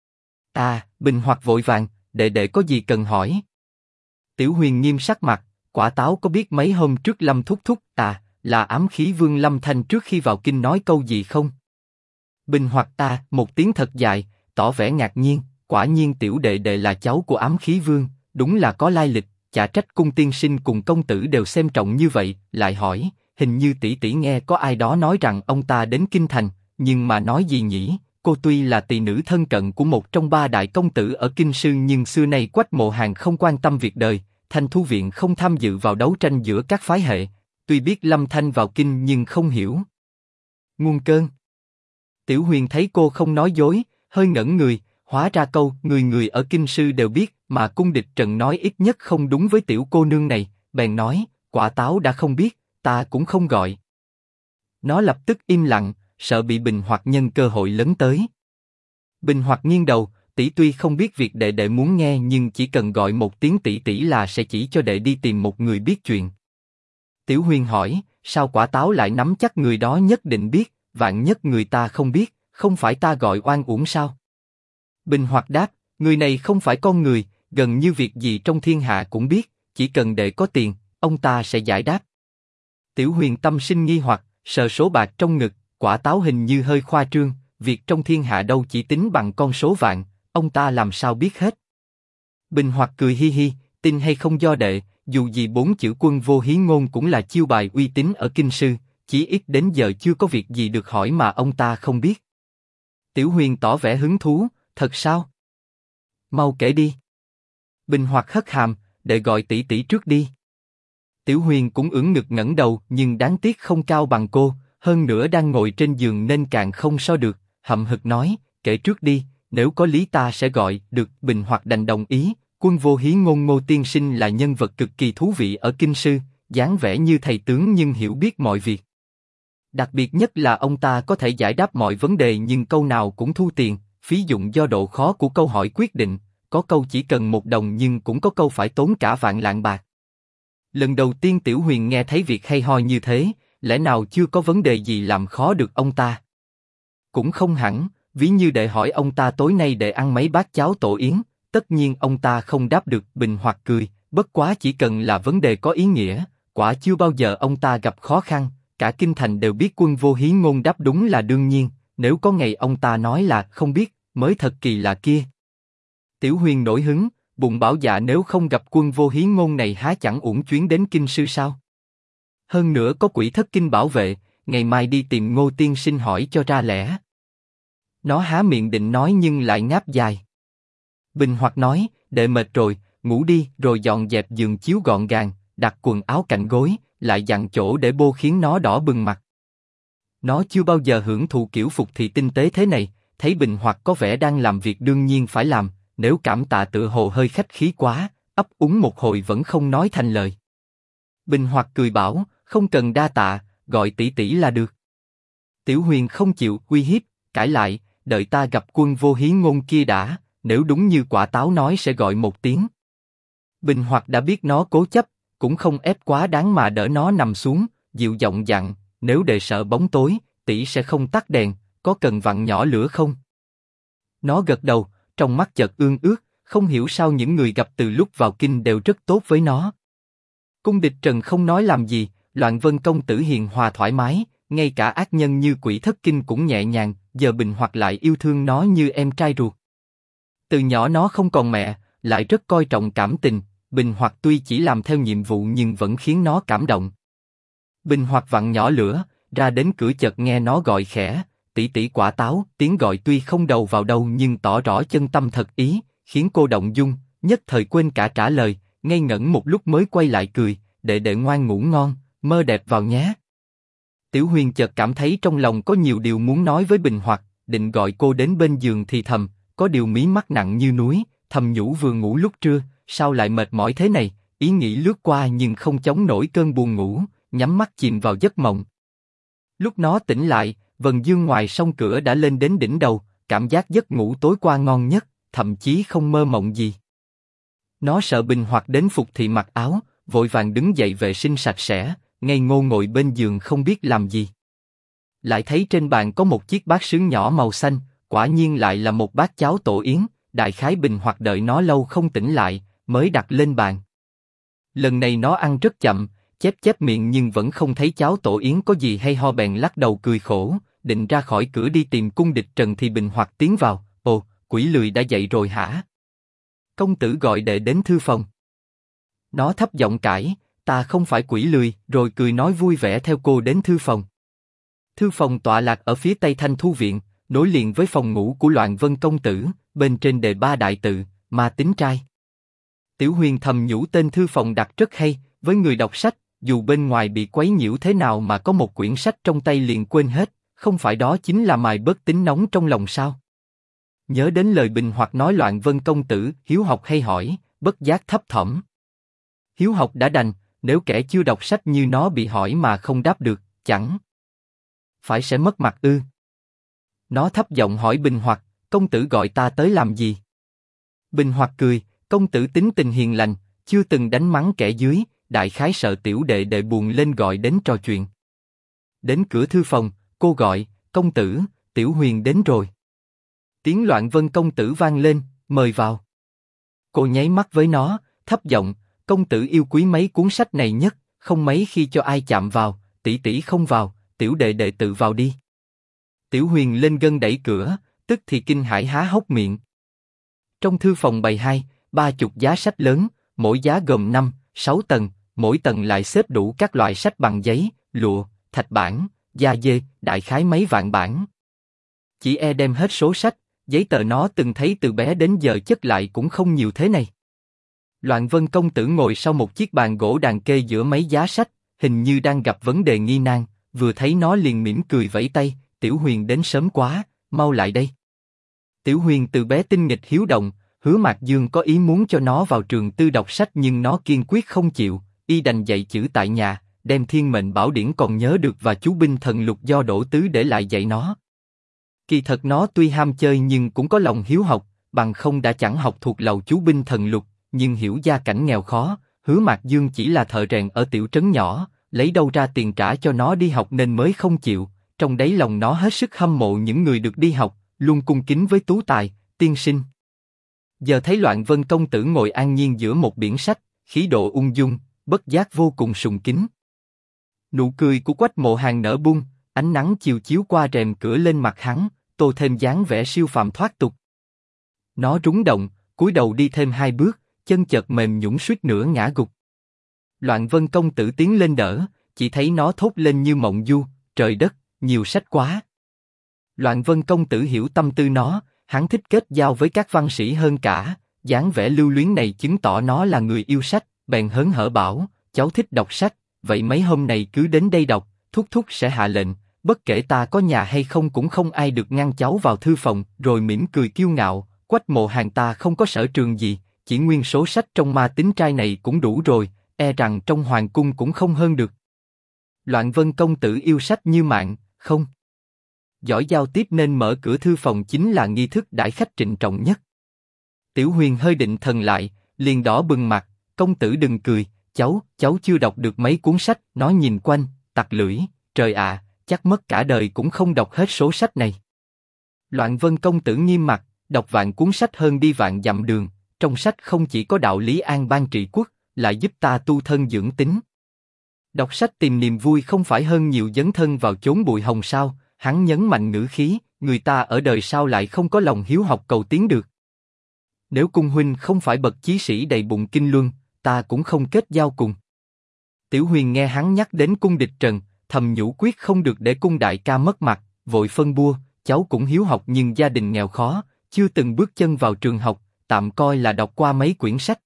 Bình Hoặc vội vàng, đệ đệ có gì cần hỏi? Tiểu Huyền nghiêm sắc mặt, quả táo có biết mấy hôm trước Lâm Thúc Thúc là ám khí vương Lâm Thanh trước khi vào kinh nói câu gì không? Bình Hoặc một tiếng thật dài, tỏ vẻ ngạc nhiên, quả nhiên tiểu đệ đệ là cháu của ám khí vương, đúng là có lai lịch, chả trách cung tiên sinh cùng công tử đều xem trọng như vậy. Lại hỏi, hình như tỷ tỷ nghe có ai đó nói rằng ông ta đến kinh thành, nhưng mà nói gì nhỉ? Cô tuy là tỳ nữ thân cận của một trong 3 đại công tử ở kinh sư, nhưng xưa nay Quách Mộ Hàn không quan tâm việc đời, Thanh Thu viện không tham dự vào đấu tranh giữa các phái hệ. Tuy biết Lâm Thanh vào kinh nhưng không hiểu nguồn cơn. Tiểu Huyền thấy cô không nói dối, hơi ngẩn người, hóa ra câu người người ở kinh sư đều biết mà cung địch Trần nói ít nhất không đúng với tiểu cô nương này, bèn nói, quả táo đã không biết, ta cũng không gọi. Nó lập tức im lặng, sợ bị Bình Hoặc nhân cơ hội lấn tới. Bình Hoặc nghiêng đầu, tỷ tuy không biết việc đệ đệ muốn nghe nhưng chỉ cần gọi một tiếng tỷ tỷ là sẽ chỉ cho đệ đi tìm một người biết chuyện. Tiểu Huyền hỏi, sao quả táo lại nắm chắc người đó nhất định biết, vạn nhất người ta không biết, không phải ta gọi oan uổng sao? Bình Hoặc đáp, người này không phải con người, gần như việc gì trong thiên hạ cũng biết, chỉ cần đệ có tiền, ông ta sẽ giải đáp. Tiểu Huyền tâm sinh nghi hoặc, sờ số bạc trong ngực, quả táo hình như hơi khoa trương, việc trong thiên hạ đâu chỉ tính bằng con số vạn, ông ta làm sao biết hết? Bình Hoặc cười hi hi, tin hay không do đệ, dù gì 4 chữ quân vô hí ngôn cũng là chiêu bài uy tín ở kinh sư, chí ít đến giờ chưa có việc gì được hỏi mà ông ta không biết. Tiểu Huyền tỏ vẻ hứng thú, thật sao? Mau kể đi. Bình Hoặc hất hàm, đệ gọi tỷ tỷ trước đi. Tiểu Huyền cũng ưỡn ngực ngẩng đầu, nhưng đáng tiếc không cao bằng cô, hơn nữa đang ngồi trên giường nên càng không so được, hậm hực nói, kể trước đi, nếu có lý ta sẽ gọi. Được. Bình Hoặc đành đồng ý. Quân Vô Hí Ngôn Ngô tiên sinh là nhân vật cực kỳ thú vị ở kinh sư, dáng vẻ như thầy tướng nhưng hiểu biết mọi việc. Đặc biệt nhất là ông ta có thể giải đáp mọi vấn đề nhưng câu nào cũng thu tiền, phí dụng do độ khó của câu hỏi quyết định, có câu chỉ cần 1 đồng nhưng cũng có câu phải tốn cả vạn lạng bạc. Lần đầu tiên Tiểu Huyền nghe thấy việc hay ho như thế, lẽ nào chưa có vấn đề gì làm khó được ông ta? Cũng không hẳn, ví như để hỏi ông ta tối nay để ăn mấy bát cháo tổ yến, tất nhiên ông ta không đáp được. Bình Hoặc cười, bất quá chỉ cần là vấn đề có ý nghĩa, quả chưa bao giờ ông ta gặp khó khăn, cả kinh thành đều biết Quân Vô Hí Ngôn đáp đúng là đương nhiên, nếu có ngày ông ta nói là không biết, mới thật kỳ lạ kia. Tiểu Huyền nổi hứng, bụng bảo dạ nếu không gặp Quân Vô Hí Ngôn này há chẳng uổng chuyến đến kinh sư sao? Hơn nữa có Quỷ Thất Kinh bảo vệ, ngày mai đi tìm Ngô tiên sinh hỏi cho ra lẽ. Nó há miệng định nói nhưng lại ngáp dài. Bình Hoặc nói, đệ mệt rồi, ngủ đi, rồi dọn dẹp giường chiếu gọn gàng, đặt quần áo cạnh gối, lại dặn chỗ để bô khiến nó đỏ bừng mặt. Nó chưa bao giờ hưởng thụ kiểu phục thị tinh tế thế này, thấy Bình Hoặc có vẻ đang làm việc đương nhiên phải làm, nếu cảm tạ tựa hồ hơi khách khí quá, ấp úng một hồi vẫn không nói thành lời. Bình Hoặc cười bảo, không cần đa tạ, gọi tỷ tỷ là được. Tiểu Huyền không chịu, uy hiếp, cãi lại, đợi ta gặp Quân Vô Hí Ngôn kia đã, nếu đúng như quả táo nói sẽ gọi 1 tiếng. Bình Hoặc đã biết nó cố chấp, cũng không ép quá đáng mà đỡ nó nằm xuống, dịu giọng dặn, nếu đệ sợ bóng tối, tỷ sẽ không tắt đèn, có cần vặn nhỏ lửa không? Nó gật đầu, trong mắt chợt ương ước, không hiểu sao những người gặp từ lúc vào kinh đều rất tốt với nó. Cung Địch Trần không nói làm gì, Loạn Vân công tử hiền hòa thoải mái, ngay cả ác nhân như Quỷ Thất Kinh cũng nhẹ nhàng, giờ Bình Hoặc lại yêu thương nó như em trai ruột. Từ nhỏ nó không còn mẹ, lại rất coi trọng cảm tình, Bình Hoặc tuy chỉ làm theo nhiệm vụ nhưng vẫn khiến nó cảm động. Bình Hoặc vặn nhỏ lửa, ra đến cửa chợt nghe nó gọi khẽ, tỷ tỷ quả táo, tiếng gọi tuy không đầu vào đâu nhưng tỏ rõ chân tâm thật ý, khiến cô động dung, nhất thời quên cả trả lời, ngây ngẩn một lúc mới quay lại cười, đệ đệ ngoan ngủ ngon, mơ đẹp vào nhé. Tiểu Huyền chợt cảm thấy trong lòng có nhiều điều muốn nói với Bình Hoặc, định gọi cô đến bên giường thì thầm, có điều mí mắt nặng như núi, thầm nhủ vừa ngủ lúc trưa, sao lại mệt mỏi thế này, ý nghĩ lướt qua nhưng không chống nổi cơn buồn ngủ, nhắm mắt chìm vào giấc mộng. Lúc nó tỉnh lại, vầng dương ngoài song cửa đã lên đến đỉnh đầu, cảm giác giấc ngủ tối qua ngon nhất, thậm chí không mơ mộng gì. Nó sợ Bình Hoặc đến phục thì mặc áo, vội vàng đứng dậy vệ sinh sạch sẽ, ngây ngô ngồi bên giường không biết làm gì. Lại thấy trên bàn có một chiếc bát sứ nhỏ màu xanh, quả nhiên lại là một bát cháo tổ yến, đại khái Bình Hoặc đợi nó lâu không tỉnh lại, mới đặt lên bàn. Lần này nó ăn rất chậm, chép chép miệng nhưng vẫn không thấy cháo tổ yến có gì hay ho bèn lắc đầu cười khổ, định ra khỏi cửa đi tìm Cung Địch Trần thì Bình Hoặc tiến vào, ồ, quỷ lười đã dậy rồi hả? Công tử gọi đệ đến thư phòng. Nó thấp giọng cãi, ta không phải quỷ lười, rồi cười nói vui vẻ theo cô đến thư phòng. Thư phòng tọa lạc ở phía tây Thanh Thu viện, nối liền với phòng ngủ của Loạn Vân công tử, bên trên đề 3 đại tự, Ma Tính Trai. Tiểu Huyền thầm nhủ tên thư phòng đặt rất hay, với người đọc sách, dù bên ngoài bị quấy nhiễu thế nào mà có một quyển sách trong tay liền quên hết, không phải đó chính là mài bớt tính nóng trong lòng sao? Nhớ đến lời Bình Hoặc nói Loạn Vân công tử hiếu học hay hỏi, bất giác thấp thỏm. Hiếu học đã đành, nếu kẻ chưa đọc sách như nó bị hỏi mà không đáp được, chẳng phải sẽ mất mặt ư? Nó thấp giọng hỏi Bình Hoặc, công tử gọi ta tới làm gì? Bình Hoặc cười, công tử tính tình hiền lành, chưa từng đánh mắng kẻ dưới, đại khái sợ tiểu đệ đệ buồn lên gọi đến trò chuyện. Đến cửa thư phòng, cô gọi, công tử, Tiểu Huyền đến rồi. Tiếng Loạn Vân công tử vang lên, mời vào. Cô nháy mắt với nó, thấp giọng, công tử yêu quý mấy cuốn sách này nhất, không mấy khi cho ai chạm vào, tỷ tỷ không vào, tiểu đệ đệ tự vào đi. Tiểu Huyền lên gân đẩy cửa, tức thì kinh hãi há hốc miệng. Trong thư phòng bày 20-30 giá sách lớn, mỗi giá gồm 5-6 tầng, mỗi tầng lại xếp đủ các loại sách bằng giấy, lụa, thạch bản, da dê, đại khái mấy vạn bản. Chỉ đem hết số sách, giấy tờ nó từng thấy từ bé đến giờ chất lại cũng không nhiều thế này. Loạn Vân công tử ngồi sau một chiếc bàn gỗ đàn kê giữa mấy giá sách, hình như đang gặp vấn đề nghi nan, vừa thấy nó liền mỉm cười vẫy tay, Tiểu Huyền đến sớm quá, mau lại đây. Tiểu Huyền từ bé tinh nghịch hiếu động, Hứa Mạc Dương có ý muốn cho nó vào trường tư đọc sách nhưng nó kiên quyết không chịu, y đành dạy chữ tại nhà, đem Thiên Mệnh Bảo Điển còn nhớ được và chú binh thần lục do Đỗ Tứ để lại dạy nó. Kỳ thật nó tuy ham chơi nhưng cũng có lòng hiếu học, bằng không đã chẳng học thuộc lầu chú binh thần lục, nhưng hiểu gia cảnh nghèo khó, Hứa Mạc Dương chỉ là thợ rèn ở tiểu trấn nhỏ, lấy đâu ra tiền trả cho nó đi học nên mới không chịu. Trong đáy lòng nó hết sức hâm mộ những người được đi học, luôn cung kính với tú tài, tiên sinh. Giờ thấy Loạn Vân công tử ngồi an nhiên giữa một biển sách, khí độ ung dung, bất giác vô cùng sùng kính. Nụ cười của Quách Mộ Hàn nở bung, ánh nắng chiều chiếu qua rèm cửa lên mặt hắn, tô thêm dáng vẻ siêu phàm thoát tục. Nó rúng động, cúi đầu đi thêm 2 bước, chân chợt mềm nhũn suýt nữa ngã gục. Loạn Vân công tử tiến lên đỡ, chỉ thấy nó thốt lên như mộng du, trời đất, nhiều sách quá. Loạn Vân công tử hiểu tâm tư nó, hắn thích kết giao với các văn sĩ hơn cả, dáng vẻ lưu luyến này chứng tỏ nó là người yêu sách, bèn hớn hở bảo, cháu thích đọc sách, vậy mấy hôm này cứ đến đây đọc, thúc thúc sẽ hạ lệnh, bất kể ta có nhà hay không cũng không ai được ngăn cháu vào thư phòng, rồi mỉm cười kiêu ngạo, Quách Mộ Hàn ta không có sở trường gì, chỉ nguyên số sách trong Ma Tính Trai này cũng đủ rồi, e rằng trong hoàng cung cũng không hơn được. Loạn Vân công tử yêu sách như mạng, không giỏi giao tiếp nên mở cửa thư phòng chính là nghi thức đãi khách trịnh trọng nhất. Tiểu Huyền hơi định thần lại, liền đỏ bừng mặt, công tử đừng cười, cháu chưa đọc được mấy cuốn sách, nó nhìn quanh, tặc lưỡi, trời ạ, chắc mất cả đời cũng không đọc hết số sách này. Loạn Vân công tử nghiêm mặt, đọc vạn cuốn sách hơn đi vạn dặm đường, trong sách không chỉ có đạo lý an bang trị quốc, lại giúp ta tu thân dưỡng tính. Đọc sách tìm niềm vui không phải hơn nhiều dấn thân vào chốn bụi hồng sao? Hắn nhấn mạnh ngữ khí, người ta ở đời sao lại không có lòng hiếu học cầu tiến được. Nếu cung huynh không phải bậc chí sĩ đầy bụng kinh luân, ta cũng không kết giao cùng. Tiểu Huyền nghe hắn nhắc đến cung địch trần, thầm nhủ quyết không được để cung đại ca mất mặt, vội phân bua, cháu cũng hiếu học nhưng gia đình nghèo khó, chưa từng bước chân vào trường học, tạm coi là đọc qua mấy quyển sách.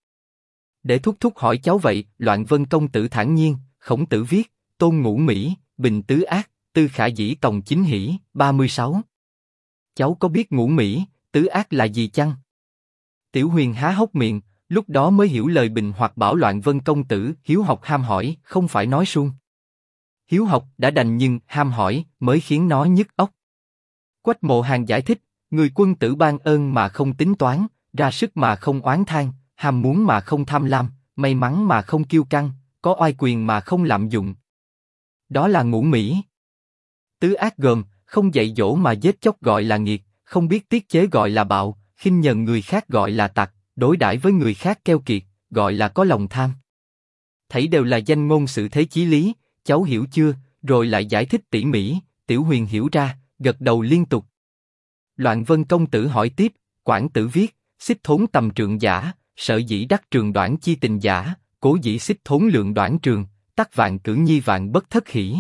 Để thúc thúc hỏi cháu vậy, Loạn Vân công tử thản nhiên, Khổng Tử viết, Tôn Ngũ Mỹ, Bình Tứ Ác, Tư Khả Dĩ Tòng Chính Hỷ, 36. Cháu có biết Ngũ Mỹ, Tứ Ác là gì chăng? Tiểu Huyền há hốc miệng, lúc đó mới hiểu lời bình hoặc bảo Loạn Vân công tử hiếu học ham hỏi, không phải nói suông. Hiếu học đã đành nhưng ham hỏi mới khiến nó nhức óc. Quách Mộ Hàn giải thích, người quân tử ban ơn mà không tính toán, ra sức mà không oán than, ham muốn mà không tham lam, may mắn mà không kiêu căng, có oai quyền mà không lạm dụng. Đó là Ngũ Mỹ. Tứ ác gồm, không dạy dỗ mà giết chóc gọi là nghiệt, không biết tiết chế gọi là bạo, khinh nhờn người khác gọi là tặc, đối đãi với người khác keo kiệt, gọi là có lòng tham. Thảy đều là danh ngôn sự thế chí lý, cháu hiểu chưa? Rồi lại giải thích tỉ mỉ, Tiểu Huyền hiểu ra, gật đầu liên tục. Loạn Vân công tử hỏi tiếp, Quảng Tử viết, xích thốn tầm trượng giả, sở dĩ đắc trường đoản chi tình giả, cố dĩ xích thốn lượng đoản trường, tắc vạn cử nhi vạn bất thất hỷ.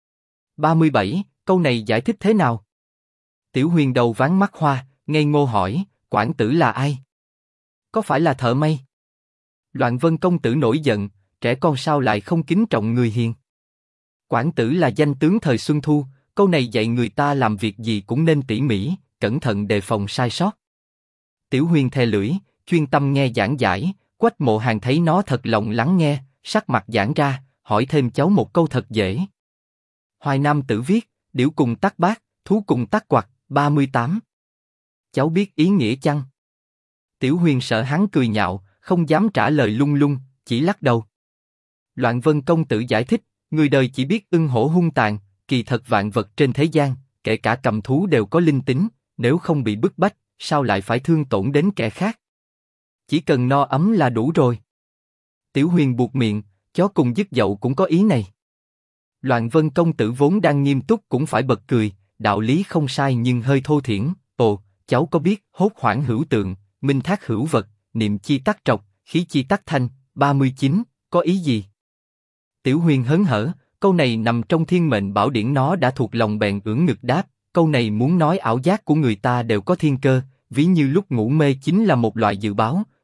37, câu này giải thích thế nào? Tiểu Huyền đầu váng mắt hoa, ngây ngô hỏi, Quảng Tử là ai? Có phải là thợ may? Loạn Vân công tử nổi giận, trẻ con sao lại không kính trọng người hiền? Quảng Tử là danh tướng thời Xuân Thu, câu này dạy người ta làm việc gì cũng nên tỉ mỉ, cẩn thận đề phòng sai sót. Tiểu Huyền thè lưỡi, chuyên tâm nghe giảng giải, Quách Mộ Hàn thấy nó thật lòng lắng nghe, sắc mặt giãn ra, hỏi thêm cháu một câu thật dễ. Hoài Nam Tử viết, điểu cùng tắc bát, thú cùng tắc quặc, 38. Cháu biết ý nghĩa chăng? Tiểu Huyền sợ hắn cười nhạo, không dám trả lời lung lung, chỉ lắc đầu. Loạn Vân công tử giải thích, người đời chỉ biết ưng hổ hung tàn, kỳ thật vạn vật trên thế gian, kể cả cầm thú đều có linh tính, nếu không bị bức bách, sao lại phải thương tổn đến kẻ khác? Chỉ cần no ấm là đủ rồi. Tiểu Huyền buột miệng, chó cùng dứt dậu cũng có ý này. Loạn Vân công tử vốn đang nghiêm túc cũng phải bật cười, đạo lý không sai nhưng hơi thô thiển. Ồ, cháu có biết hốt hoảng hữu tượng, minh thác hữu vật, niệm chi tắc trọc, khí chi tắc thanh, 39, có ý gì? Tiểu Huyền hớn hở, câu này nằm trong Thiên Mệnh Bảo Điển, nó đã thuộc lòng bèn ưỡn ngực đáp, câu này muốn nói ảo giác của người ta đều có thiên cơ, ví như lúc ngủ mê chính là một loại dự báo,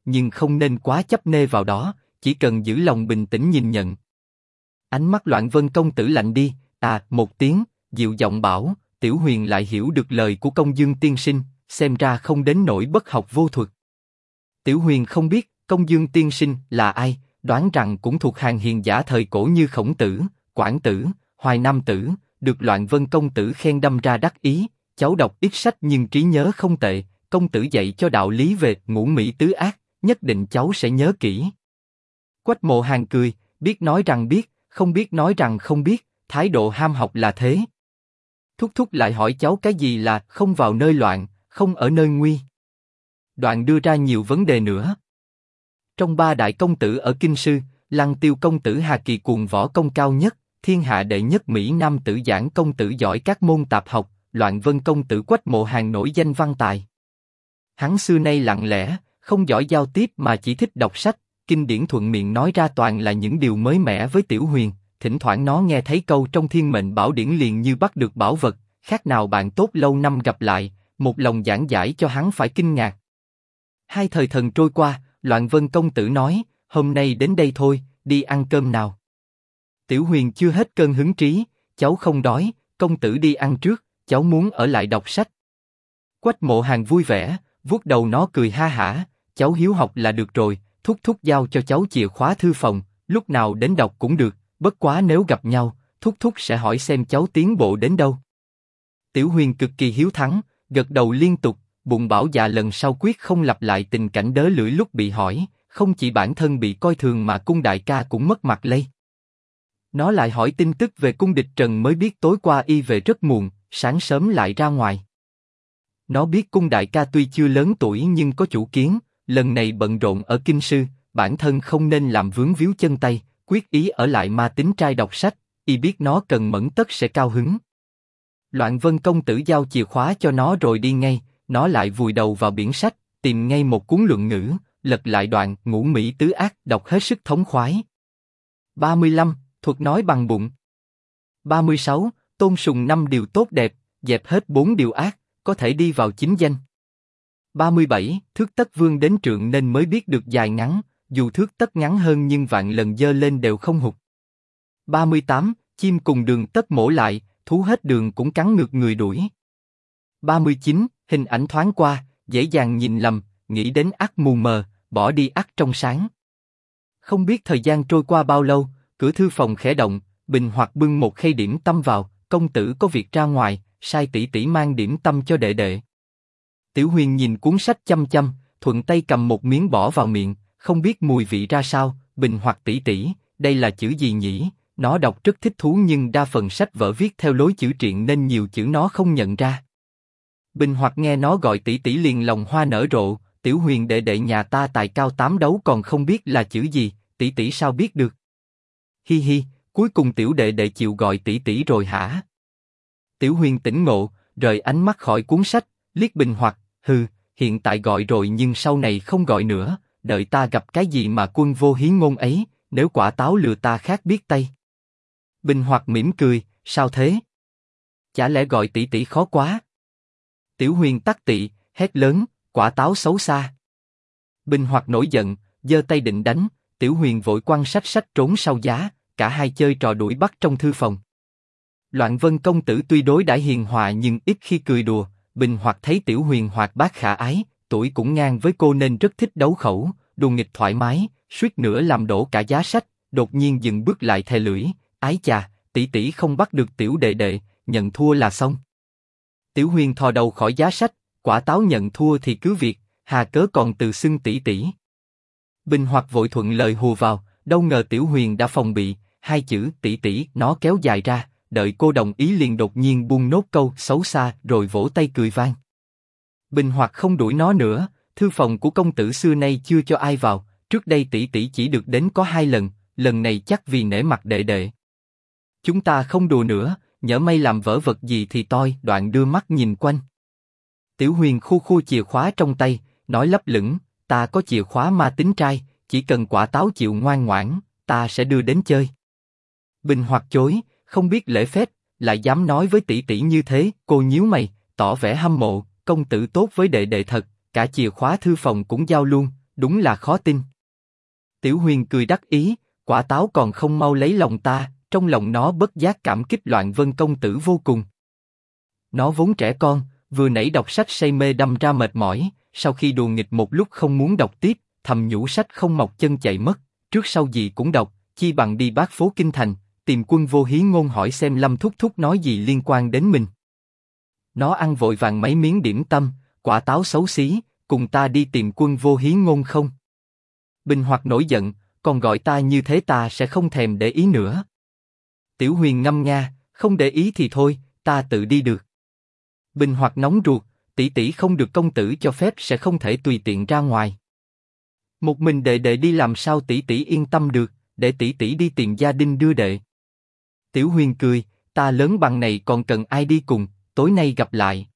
nhưng không nên quá chấp nê vào đó, chỉ cần giữ lòng bình tĩnh nhìn nhận. Ánh mắt Loạn Vân công tử lạnh đi, một tiếng, dịu giọng bảo, Tiểu Huyền lại hiểu được lời của Công Dương tiên sinh, xem ra không đến nỗi bất học vô thuật. Tiểu Huyền không biết Công Dương tiên sinh là ai, đoán rằng cũng thuộc hàng hiền giả thời cổ như Khổng Tử, Quảng Tử, Hoài Nam Tử, được Loạn Vân công tử khen đâm ra đắc ý. Cháu đọc ít sách nhưng trí nhớ không tệ, công tử dạy cho đạo lý về ngũ mỹ tứ ác, nhất định cháu sẽ nhớ kỹ. Quách Mộ Hàn cười, biết nói rằng biết, không biết nói rằng không biết, thái độ ham học là thế. Thúc thúc lại hỏi cháu cái gì là không vào nơi loạn, không ở nơi nguy. Đoạn đưa ra nhiều vấn đề nữa. Trong ba đại công tử ở Kinh Sư, Lăng Tiêu công tử Hà Kỳ cuồng võ công cao nhất, thiên hạ đệ nhất Mỹ Nam tử Giảng công tử giỏi các môn tạp học, Loạn Vân công tử Quách Mộ Hàn nổi danh văn tài. Hắn xưa nay lặng lẽ, không giỏi giao tiếp mà chỉ thích đọc sách, kinh điển thuận miệng nói ra toàn là những điều mới mẻ với Tiểu Huyền. Thỉnh thoảng nó nghe thấy câu trong Thiên Mệnh Bảo Điển liền như bắt được bảo vật, khác nào bạn tốt lâu năm gặp lại, một lòng giảng giải cho hắn phải kinh ngạc. Hai thời thần trôi qua, Loạn Vân công tử nói, hôm nay đến đây thôi, đi ăn cơm nào. Tiểu Huyền chưa hết cơn hứng trí, cháu không đói, công tử đi ăn trước, cháu muốn ở lại đọc sách. Quách Mộ Hàn vui vẻ, vuốt đầu nó cười ha hả, cháu hiếu học là được rồi, thúc thúc giao cho cháu chìa khóa thư phòng, lúc nào đến đọc cũng được, bất quá nếu gặp nhau, thúc thúc sẽ hỏi xem cháu tiến bộ đến đâu. Tiểu Huyền cực kỳ hiếu thắng, gật đầu liên tục, bụng bảo dạ lần sau quyết không lặp lại tình cảnh đớ lưỡi lúc bị hỏi, không chỉ bản thân bị coi thường mà cung đại ca cũng mất mặt lây. Nó lại hỏi tin tức về cung địch Trần mới biết tối qua y về rất muộn, sáng sớm lại ra ngoài. Nó biết cung đại ca tuy chưa lớn tuổi nhưng có chủ kiến, lần này bận rộn ở Kinh Sư, bản thân không nên làm vướng víu chân tay, quyết ý ở lại Ma Tính Trai đọc sách, y biết nó cần mẫn tất sẽ cao hứng. Loạn Vân công tử giao chìa khóa cho nó rồi đi ngay, nó lại vùi đầu vào biển sách, tìm ngay một cuốn luận ngữ, lật lại đoạn ngũ mỹ tứ ác, đọc hết sức thống khoái. 35. Thuật nói bằng bụng. 36. Tôn sùng 5 điều tốt đẹp, dẹp hết 4 điều ác, có thể đi vào chính danh. 37. Thước tất vương đến trượng nên mới biết được dài ngắn, dù thước tất ngắn hơn nhưng vạn lần dơ lên đều không hụt. 38. Chim cùng đường tất mổ lại, thú hết đường cũng cắn ngược người đuổi. 39. Hình ảnh thoáng qua, dễ dàng nhìn lầm, nghĩ đến ắt mù mờ, bỏ đi ắt trong sáng. Không biết thời gian trôi qua bao lâu, cửa thư phòng khẽ động, Bình Hoặc bưng một khay điểm tâm vào, công tử có việc ra ngoài, sai tỷ tỷ mang điểm tâm cho đệ đệ. Tiểu Huyền nhìn cuốn sách chăm chăm, thuận tay cầm một miếng bỏ vào miệng, không biết mùi vị ra sao. Bình Hoặc tỷ tỷ, đây là chữ gì nhỉ? Nó đọc rất thích thú nhưng đa phần sách vở viết theo lối chữ truyện nên nhiều chữ nó không nhận ra. Bình Hoặc nghe nó gọi tỷ tỷ liền lòng hoa nở rộ, Tiểu Huyền đệ đệ nhà ta tài cao 8 đấu còn không biết là chữ gì, tỷ tỷ sao biết được? Hi hi, cuối cùng tiểu đệ đệ chịu gọi tỷ tỷ rồi hả? Tiểu Huyền tỉnh ngộ, rời ánh mắt khỏi cuốn sách, liếc Bình Hoặc, hừ, hiện tại gọi rồi nhưng sau này không gọi nữa, đợi ta gặp cái gì mà quân vô hí ngôn ấy, nếu quả táo lừa ta khác biết tay. Bình Hoặc mỉm cười, sao thế? Chả lẽ gọi tỷ tỷ khó quá? Tiểu Huyền tắc tị, hét lớn, quả táo xấu xa. Bình Hoặc nổi giận, giơ tay định đánh, Tiểu Huyền vội quăng sách trốn sau giá, cả hai chơi trò đuổi bắt trong thư phòng. Loạn Vân công tử tuy đối đãi hiền hòa nhưng ít khi cười đùa, Bình Hoặc thấy Tiểu Huyền hoạt bát khả ái, tuổi cũng ngang với cô nên rất thích đấu khẩu, đùa nghịch thoải mái, suýt nữa làm đổ cả giá sách, đột nhiên dừng bước lại thè lưỡi, ái chà, tỷ tỷ không bắt được tiểu đệ đệ, nhận thua là xong. Tiểu Huyền thò đầu khỏi giá sách, quả táo nhận thua thì cứ việc, hà cớ còn từ xưng tỷ tỷ. Bình Hoặc vội thuận lời hùa vào, đâu ngờ Tiểu Huyền đã phòng bị, hai chữ tỷ tỷ nó kéo dài ra, đợi cô đồng ý liền đột nhiên buông nốt câu xấu xa rồi vỗ tay cười vang. Bình Hoặc không đuổi nó nữa, thư phòng của công tử xưa nay chưa cho ai vào, trước đây tỷ tỷ chỉ được đến có 2 lần, lần này chắc vì nể mặt đệ đệ. Chúng ta không đùa nữa, nhỡ may làm vỡ vật gì thì toi. Đoạn đưa mắt nhìn quanh. Tiểu Huyền khu khu chìa khóa trong tay, nói lấp lửng, ta có chìa khóa Ma Tính Trai, chỉ cần quả táo chịu ngoan ngoãn, ta sẽ đưa đến chơi. Bình Hoặc chối, không biết lễ phép, lại dám nói với tỷ tỷ như thế. Cô nhíu mày, tỏ vẻ hâm mộ, công tử tốt với đệ đệ thật, cả chìa khóa thư phòng cũng giao luôn, đúng là khó tin. Tiểu Huyền cười đắc ý, quả táo còn không mau lấy lòng ta, trong lòng nó bất giác cảm kích Loạn Vân công tử vô cùng. Nó vốn trẻ con, vừa nãy đọc sách say mê đâm ra mệt mỏi, sau khi đùa nghịch một lúc không muốn đọc tiếp, thầm nhủ sách không mọc chân chạy mất, trước sau gì cũng đọc, chi bằng đi bát phố kinh thành, tìm Quân Vô Hí Ngôn hỏi xem Lâm thúc thúc nói gì liên quan đến mình. Nó ăn vội vàng mấy miếng điểm tâm, quả táo xấu xí, cùng ta đi tìm Quân Vô Hí Ngôn không? Bình Hoặc nổi giận, còn gọi ta như thế ta sẽ không thèm để ý nữa. Tiểu Huyền ngâm nga, không để ý thì thôi, ta tự đi được. Bình Hoặc nóng ruột, tỷ tỷ không được công tử cho phép sẽ không thể tùy tiện ra ngoài. Một mình đệ đệ đi làm sao tỷ tỷ yên tâm được, để tỷ tỷ đi tìm gia đình đưa đệ. Tiểu Huyền cười, ta lớn bằng này còn cần ai đi cùng, tối nay gặp lại.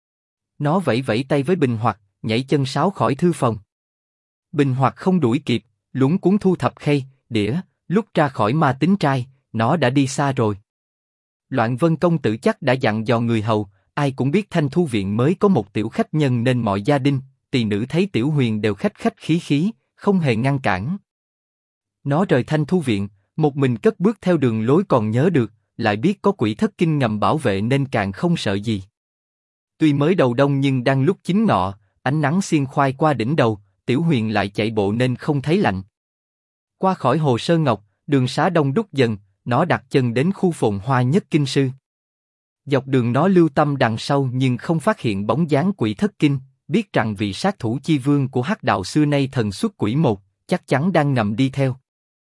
Nó vẫy vẫy tay với Bình Hoặc, nhảy chân sáo khỏi thư phòng. Bình Hoặc không đuổi kịp, luống cuống thu thập khay, đĩa, lúc ra khỏi ma tính trai, nó đã đi xa rồi. Loạn Vân công tử chắc đã dặn dò người hầu, ai cũng biết Thanh Thu viện mới có một tiểu khách nhân nên mọi gia đình, tỳ nữ thấy Tiểu Huyền đều khách khách khí khí, không hề ngăn cản. Nó rời Thanh Thu viện, một mình cất bước theo đường lối còn nhớ được, lại biết có quỷ thất kinh ngầm bảo vệ nên càng không sợ gì. Tuy mới đầu đông nhưng đang lúc chính ngọ, ánh nắng xiên khoai qua đỉnh đầu, Tiểu Huyền lại chạy bộ nên không thấy lạnh. Qua khỏi Hồ Sơ Ngọc, đường xá đông đúc dần, nó đặt chân đến khu phồn hoa nhất kinh sư. Dọc đường nó lưu tâm đằng sau nhưng không phát hiện bóng dáng quỷ thất kinh, biết rằng vị sát thủ chi vương của Hắc đạo xưa nay thần xuất quỷ một, chắc chắn đang ngầm đi theo.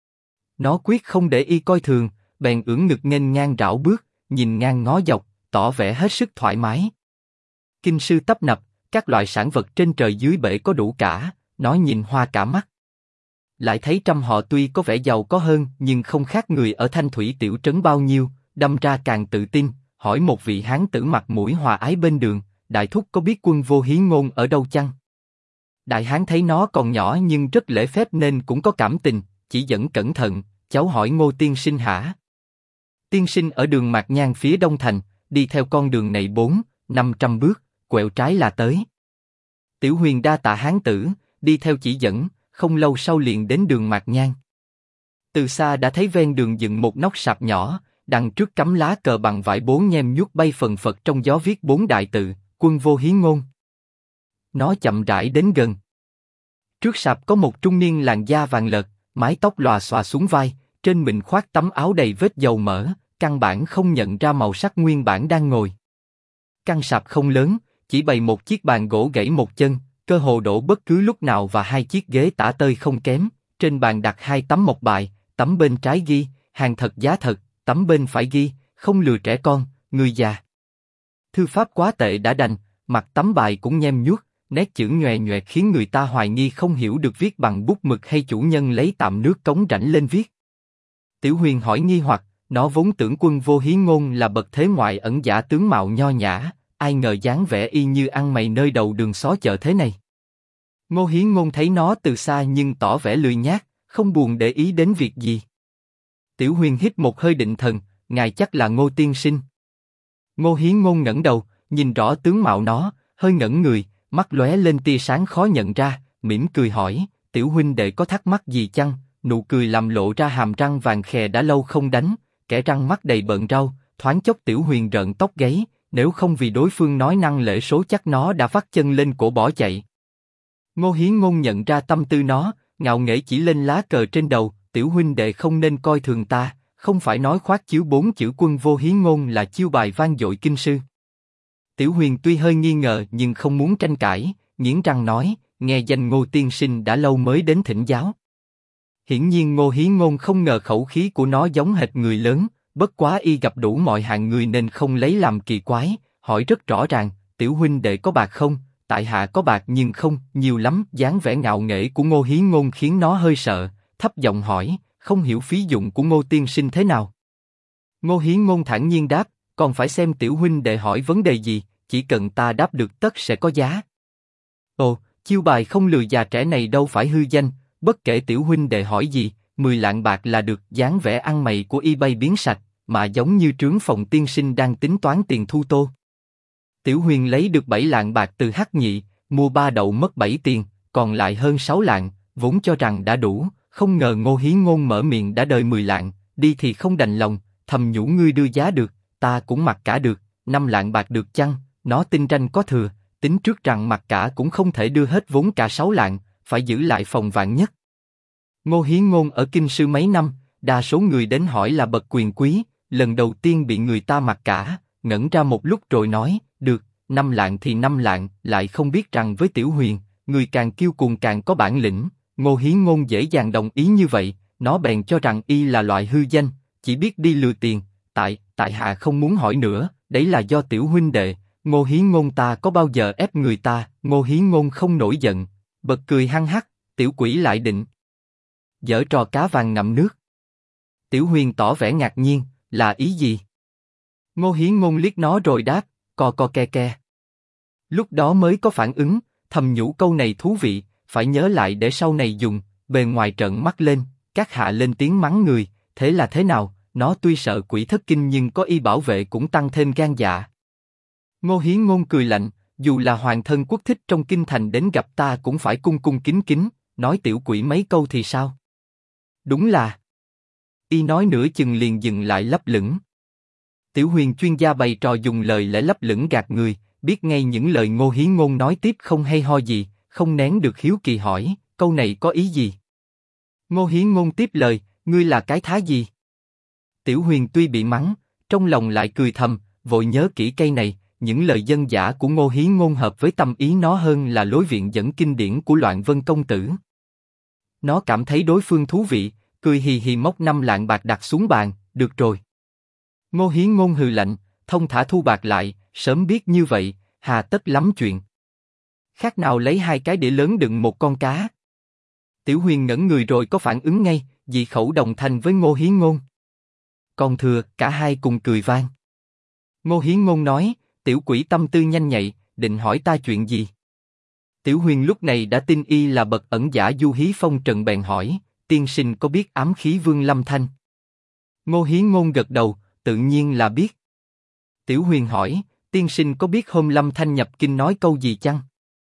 Nó quyết không để y coi thường, bèn ưỡn ngực nghênh ngang rảo bước, nhìn ngang ngó dọc, tỏ vẻ hết sức thoải mái. Kinh sư tấp nập, các loại sản vật trên trời dưới bể có đủ cả, nó nhìn hoa cả mắt. Lại thấy trăm họ tuy có vẻ giàu có hơn nhưng không khác người ở Thanh Thủy tiểu trấn bao nhiêu, đâm ra càng tự tin, hỏi một vị hán tử mặt mũi hòa ái bên đường, đại thúc có biết Quân Vô Hí Ngôn ở đâu chăng? Đại hán thấy nó còn nhỏ nhưng rất lễ phép nên cũng có cảm tình, chỉ dẫn cẩn thận, cháu hỏi Ngô tiên sinh hả? Tiên sinh ở đường Mạc Nhan phía đông thành, đi theo con đường này 400-500 bước, quẹo trái là tới. Tiểu Huyền đa tạ hán tử, đi theo chỉ dẫn, không lâu sau liền đến đường Mạc Nhan. Từ xa đã thấy ven đường dựng một nóc sạp nhỏ, đằng trước cắm lá cờ bằng vải bốn nhem nhuốc bay phần phật trong gió viết 4 đại tự, Quân Vô Hí Ngôn. Nó chậm rãi đến gần. Trước sạp có một trung niên làn da vàng lợt, mái tóc lòa xòa xuống vai, trên mình khoác tấm áo đầy vết dầu mỡ, căn bản không nhận ra màu sắc nguyên bản đang ngồi. Căn sạp không lớn, chỉ bày một chiếc bàn gỗ gãy một chân, cơ hồ đổ bất cứ lúc nào và 2 chiếc ghế tả tơi không kém. Trên bàn đặt 2 tấm mộc bài, tấm bên trái ghi hàng thật giá thật, tấm bên phải ghi không lừa trẻ con, người già. Thư pháp quá tệ đã đành, mặt tấm bài cũng nhem nhuốc, nét chữ nhòe nhòe khiến người ta hoài nghi không hiểu được viết bằng bút mực hay chủ nhân lấy tạm nước cống rãnh lên viết. Tiểu Huyền hỏi nghi hoặc, nó vốn tưởng Quân Vô Hí Ngôn là bậc thế ngoại ẩn giả tướng mạo nho nhã, ai ngờ dáng vẻ y như ăn mày nơi đầu đường xó chợ thế này. Ngô Hí Ngôn thấy nó từ xa nhưng tỏ vẻ lười nhác, không buồn để ý đến việc gì. Tiểu Huyền hít một hơi định thần, ngài chắc là Ngô tiên sinh. Ngô Hí Ngôn ngẩng đầu, nhìn rõ tướng mạo nó, hơi ngẩn người, mắt lóe lên tia sáng khó nhận ra, mỉm cười hỏi, tiểu huynh đệ có thắc mắc gì chăng? Nụ cười làm lộ ra hàm răng vàng khè đã lâu không đánh, kẻ răng mắt đầy bợn rau, thoáng chốc Tiểu Huyền rợn tóc gáy, nếu không vì đối phương nói năng lễ số chắc nó đã vắt chân lên cổ bỏ chạy. Ngô Hí Ngôn nhận ra tâm tư nó, ngạo nghễ chỉ lên lá cờ trên đầu, tiểu huynh đệ không nên coi thường ta, không phải nói khoác chiếu 4 chữ Quân Vô Hí Ngôn là chiêu bài vang dội kinh sư. Tiểu Huyền tuy hơi nghi ngờ nhưng không muốn tranh cãi, nghiến răng nói, nghe danh Ngô tiên sinh đã lâu mới đến thỉnh giáo. Hiển nhiên Ngô Hí Ngôn không ngờ khẩu khí của nó giống hệt người lớn, bất quá y gặp đủ mọi hạng người nên không lấy làm kỳ quái, hỏi rất rõ ràng, tiểu huynh đệ có bạc không? Tại hạ có bạc nhưng không nhiều lắm. Dáng vẻ ngạo nghễ của Ngô Hí Ngôn khiến nó hơi sợ, thấp giọng hỏi, không hiểu phí dụng của Ngô tiên sinh thế nào? Ngô Hí Ngôn thản nhiên đáp, còn phải xem tiểu huynh đệ hỏi vấn đề gì, chỉ cần ta đáp được tất sẽ có giá. Ồ, chiêu bài không lừa già trẻ này đâu phải hư danh, bất kể tiểu huynh đệ hỏi gì, 10 lạng bạc là được. Dáng vẻ ăn mày của y bay biến sạch, mà giống như trướng phòng tiên sinh đang tính toán tiền thu tô. Tiểu Huyền lấy được 7 lạng bạc từ Hắc Nhị, mua 3 đậu mất 7 tiền, còn lại hơn 6 lạng, vốn cho rằng đã đủ, không ngờ Ngô Hiến Ngôn mở miệng đã đòi 10 lạng, đi thì không đành lòng, thầm nhủ ngươi đưa giá được, ta cũng mặc cả được, 5 lạng bạc được chăng? Nó tin tranh có thừa, tính trước rằng mặc cả cũng không thể đưa hết vốn cả 6 lạng, phải giữ lại phòng vạn nhất. Ngô Hiến Ngôn ở Kinh Sư mấy năm, đa số người đến hỏi là bậc quyền quý, lần đầu tiên bị người ta mặc cả, ngẩn ra một lúc rồi nói, được, 5 lạng thì 5 lạng, lại không biết rằng với Tiểu Huyền, người càng kiêu cuồng càng có bản lĩnh, Ngô Hiến Ngôn dễ dàng đồng ý như vậy, nó bèn cho rằng y là loại hư danh, chỉ biết đi lừa tiền, tại hạ không muốn hỏi nữa, đấy là do Tiểu huynh đệ, Ngô Hiến Ngôn ta có bao giờ ép người ta, Ngô Hiến Ngôn không nổi giận, bật cười hăng hắc, tiểu quỷ lại định giở trò cá vàng ngậm nước. Tiểu Huyền tỏ vẻ ngạc nhiên, là ý gì? Ngô Hiến Ngôn liếc nó rồi đáp, co ke ke. Lúc đó mới có phản ứng, thầm nhủ câu này thú vị, phải nhớ lại để sau này dùng. Bề ngoài trợn mắt lên, các hạ lên tiếng mắng người, thế là thế nào? Nó tuy sợ quỷ thất kinh nhưng có y bảo vệ cũng tăng thêm gan dạ. Ngô Hiến Ngôn cười lạnh, dù là hoàng thân quốc thích trong kinh thành đến gặp ta cũng phải cung cung kính kính, nói tiểu quỷ mấy câu thì sao? Đúng là. Y nói nửa chừng liền dừng lại lấp lửng. Tiểu Huyền chuyên gia bày trò dùng lời lẽ lấp lửng gạt người, biết ngay những lời Ngô Hiến Ngôn nói tiếp không hay ho gì, không nén được hiếu kỳ hỏi, câu này có ý gì? Ngô Hiến Ngôn tiếp lời, ngươi là cái thá gì? Tiểu Huyền tuy bị mắng, trong lòng lại cười thầm, vội nhớ kỹ cây này, những lời dân dã của Ngô Hiến Ngôn hợp với tâm ý nó hơn là lối viện dẫn kinh điển của Loạn Vân công tử. Nó cảm thấy đối phương thú vị, cười hì hì móc 5 lạng bạc đặt xuống bàn, được rồi. Ngô Hiến Ngôn hừ lạnh, thông thả thu bạc lại, sớm biết như vậy, hà tất lắm chuyện. Khác nào lấy 2 cái đĩa lớn đựng một con cá. Tiểu Huyền ngẩn người rồi có phản ứng ngay, dị khẩu đồng thanh với Ngô Hiến Ngôn. Còn thừa, cả hai cùng cười vang. Ngô Hiến Ngôn nói, tiểu quỷ tâm tư nhanh nhạy, định hỏi ta chuyện gì? Tiểu Huyền lúc này đã tin y là bậc ẩn giả du hí phong trần bèn hỏi, tiên sinh có biết ám khí Vương Lâm Thanh? Ngô Hiến Ngôn gật đầu, tự nhiên là biết. Tiểu Huyền hỏi, tiên sinh có biết hôm Lâm Thanh nhập kinh nói câu gì chăng?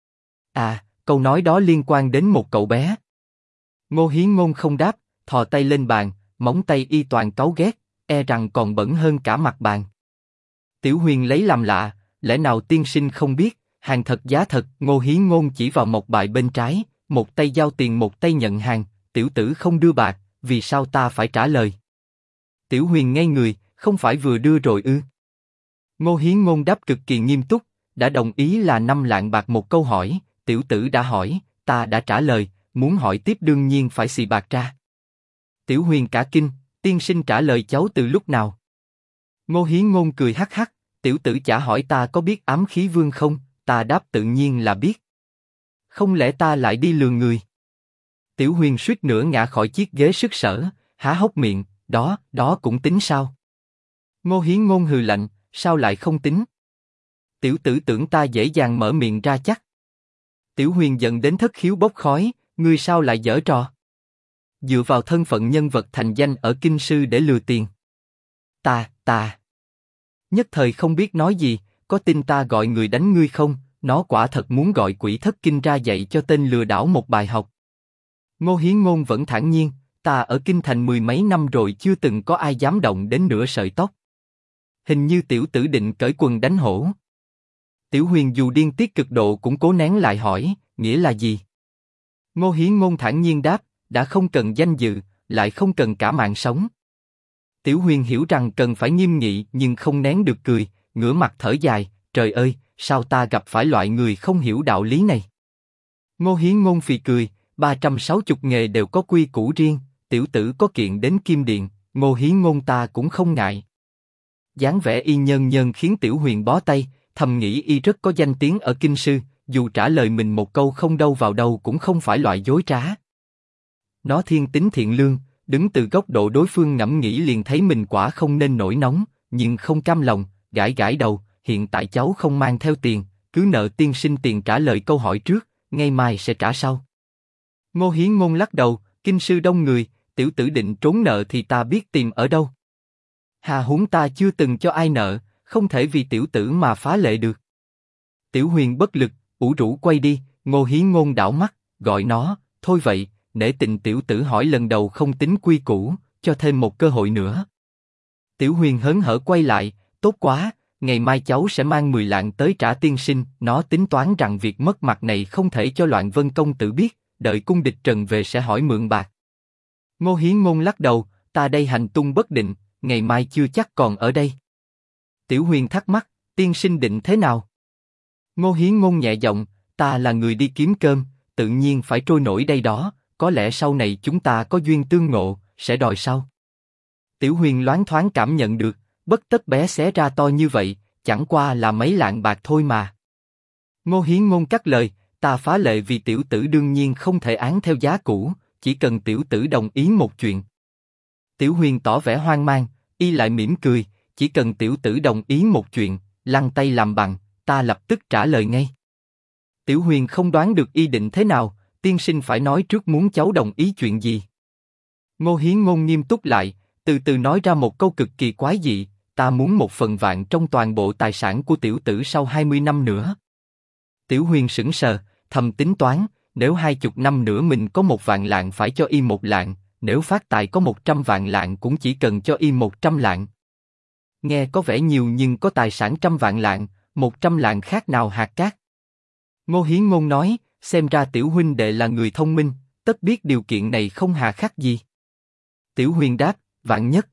À, câu nói đó liên quan đến một cậu bé. Ngô Hiến Ngôn không đáp, thò tay lên bàn, móng tay y toàn cáu ghét, e rằng còn bẩn hơn cả mặt bàn. Tiểu Huyền lấy làm lạ, lẽ nào tiên sinh không biết? Hàng thật giá thật, Ngô Hiến Ngôn chỉ vào một bài bên trái, một tay giao tiền một tay nhận hàng, tiểu tử không đưa bạc, vì sao ta phải trả lời? Tiểu Huyền ngây người, không phải vừa đưa rồi ư? Ngô Hiến Ngôn đáp cực kỳ nghiêm túc, đã đồng ý là 5 lạng bạc một câu hỏi, tiểu tử đã hỏi, ta đã trả lời, muốn hỏi tiếp đương nhiên phải xì bạc ra. Tiểu Huyền cả kinh, tiên sinh trả lời cháu từ lúc nào? Ngô Hiến Ngôn cười hắc hắc, tiểu tử chả hỏi ta có biết ám khí vương không, ta đáp tự nhiên là biết. Không lẽ ta lại đi lừa người? Tiểu Huyền suýt nữa ngã khỏi chiếc ghế sức sở, há hốc miệng, đó cũng tính sao? Ngô Hiến Ngôn hừ lạnh, sao lại không tính? Tiểu tử tưởng ta dễ dàng mở miệng ra chắc. Tiểu Huyền giận đến thất khiếu bốc khói, ngươi sao lại giở trò? Dựa vào thân phận nhân vật thành danh ở kinh sư để lừa tiền. Ta. Nhất thời không biết nói gì, có tin ta gọi người đánh ngươi không? Nó quả thật muốn gọi quỷ thất kinh ra dạy cho tên lừa đảo một bài học. Ngô Hiến Ngôn vẫn thản nhiên, ta ở kinh thành 10 mấy năm rồi chưa từng có ai dám động đến nửa sợi tóc. Hình như tiểu tử định cởi quần đánh hổ. Tiểu Huyền dù điên tiết cực độ cũng cố nén lại hỏi, nghĩa là gì? Ngô Hiến Ngôn thản nhiên đáp, đã không cần danh dự, lại không cần cả mạng sống. Tiểu Huyền hiểu rằng cần phải nghiêm nghị nhưng không nén được cười, ngửa mặt thở dài, trời ơi, sao ta gặp phải loại người không hiểu đạo lý này? Ngô Hiến Ngôn phì cười, 360 nghề đều có quy củ riêng, tiểu tử có kiện đến Kim Điện, Ngô Hiến Ngôn ta cũng không ngại. Dáng vẻ y nhơn nhơn khiến Tiểu Huyền bó tay, thầm nghĩ y rất có danh tiếng ở kinh sư, dù trả lời mình một câu không đâu vào đâu cũng không phải loại dối trá. Nó thiên tính thiện lương, đứng từ góc độ đối phương ngẫm nghĩ liền thấy mình quả không nên nổi nóng, nhưng không cam lòng, gãi gãi đầu, hiện tại cháu không mang theo tiền, cứ nợ tiên sinh tiền trả lời câu hỏi trước, ngày mai sẽ trả sau. Ngô Hiến Ngôn lắc đầu, kinh sư đông người, tiểu tử định trốn nợ thì ta biết tìm ở đâu. Hà huống ta chưa từng cho ai nợ, không thể vì tiểu tử mà phá lệ được. Tiểu Huyền bất lực, ủ rũ quay đi, Ngô Hiến Ngôn đảo mắt, gọi nó, thôi vậy, nể tình tiểu tử hỏi lần đầu không tính quy củ, cho thêm một cơ hội nữa. Tiểu Huyền hớn hở quay lại, tốt quá, ngày mai cháu sẽ mang 10 lạng tới trả tiên sinh. Nó tính toán rằng việc mất mặt này không thể cho Loạn Vân công tử biết, đợi cung địch trần về sẽ hỏi mượn bạc. Ngô Hiến Ngôn lắc đầu, ta đây hành tung bất định, ngày mai chưa chắc còn ở đây. Tiểu Huyền thắc mắc, tiên sinh định thế nào? Ngô Hiến Ngôn nhẹ giọng, ta là người đi kiếm cơm, tự nhiên phải trôi nổi đây đó, có lẽ sau này chúng ta có duyên tương ngộ, sẽ đòi sau. Tiểu Huyền loáng thoáng cảm nhận được, bất tất bé xé ra to như vậy, chẳng qua là mấy lạng bạc thôi mà. Ngô Hiến Ngôn cắt lời, ta phá lệ vì tiểu tử đương nhiên không thể án theo giá cũ, chỉ cần tiểu tử đồng ý một chuyện. Tiểu Huyền tỏ vẻ hoang mang, y lại mỉm cười, chỉ cần tiểu tử đồng ý một chuyện, lăn tay làm bằng, ta lập tức trả lời ngay. Tiểu Huyền không đoán được y định thế nào, tiên sinh phải nói trước muốn cháu đồng ý chuyện gì. Ngô Hiến Ngôn nghiêm túc lại, từ từ nói ra một câu cực kỳ quái dị, ta muốn 1/1000 trong toàn bộ tài sản của tiểu tử sau 20 năm nữa. Tiểu Huyền sững sờ, thầm tính toán, nếu 20 năm nữa mình có 1 vạn lạng phải cho y 1 lạng, nếu phát tài có 100 vạn lạng cũng chỉ cần cho y 100 lạng. Nghe có vẻ nhiều nhưng có tài sản 100 vạn lạng, 100 lạng khác nào hạt cát. Ngô Hiến Ngôn nói, xem ra tiểu huynh đệ là người thông minh, tất biết điều kiện này không hà khắc gì. Tiểu Huyền đáp, vạn nhất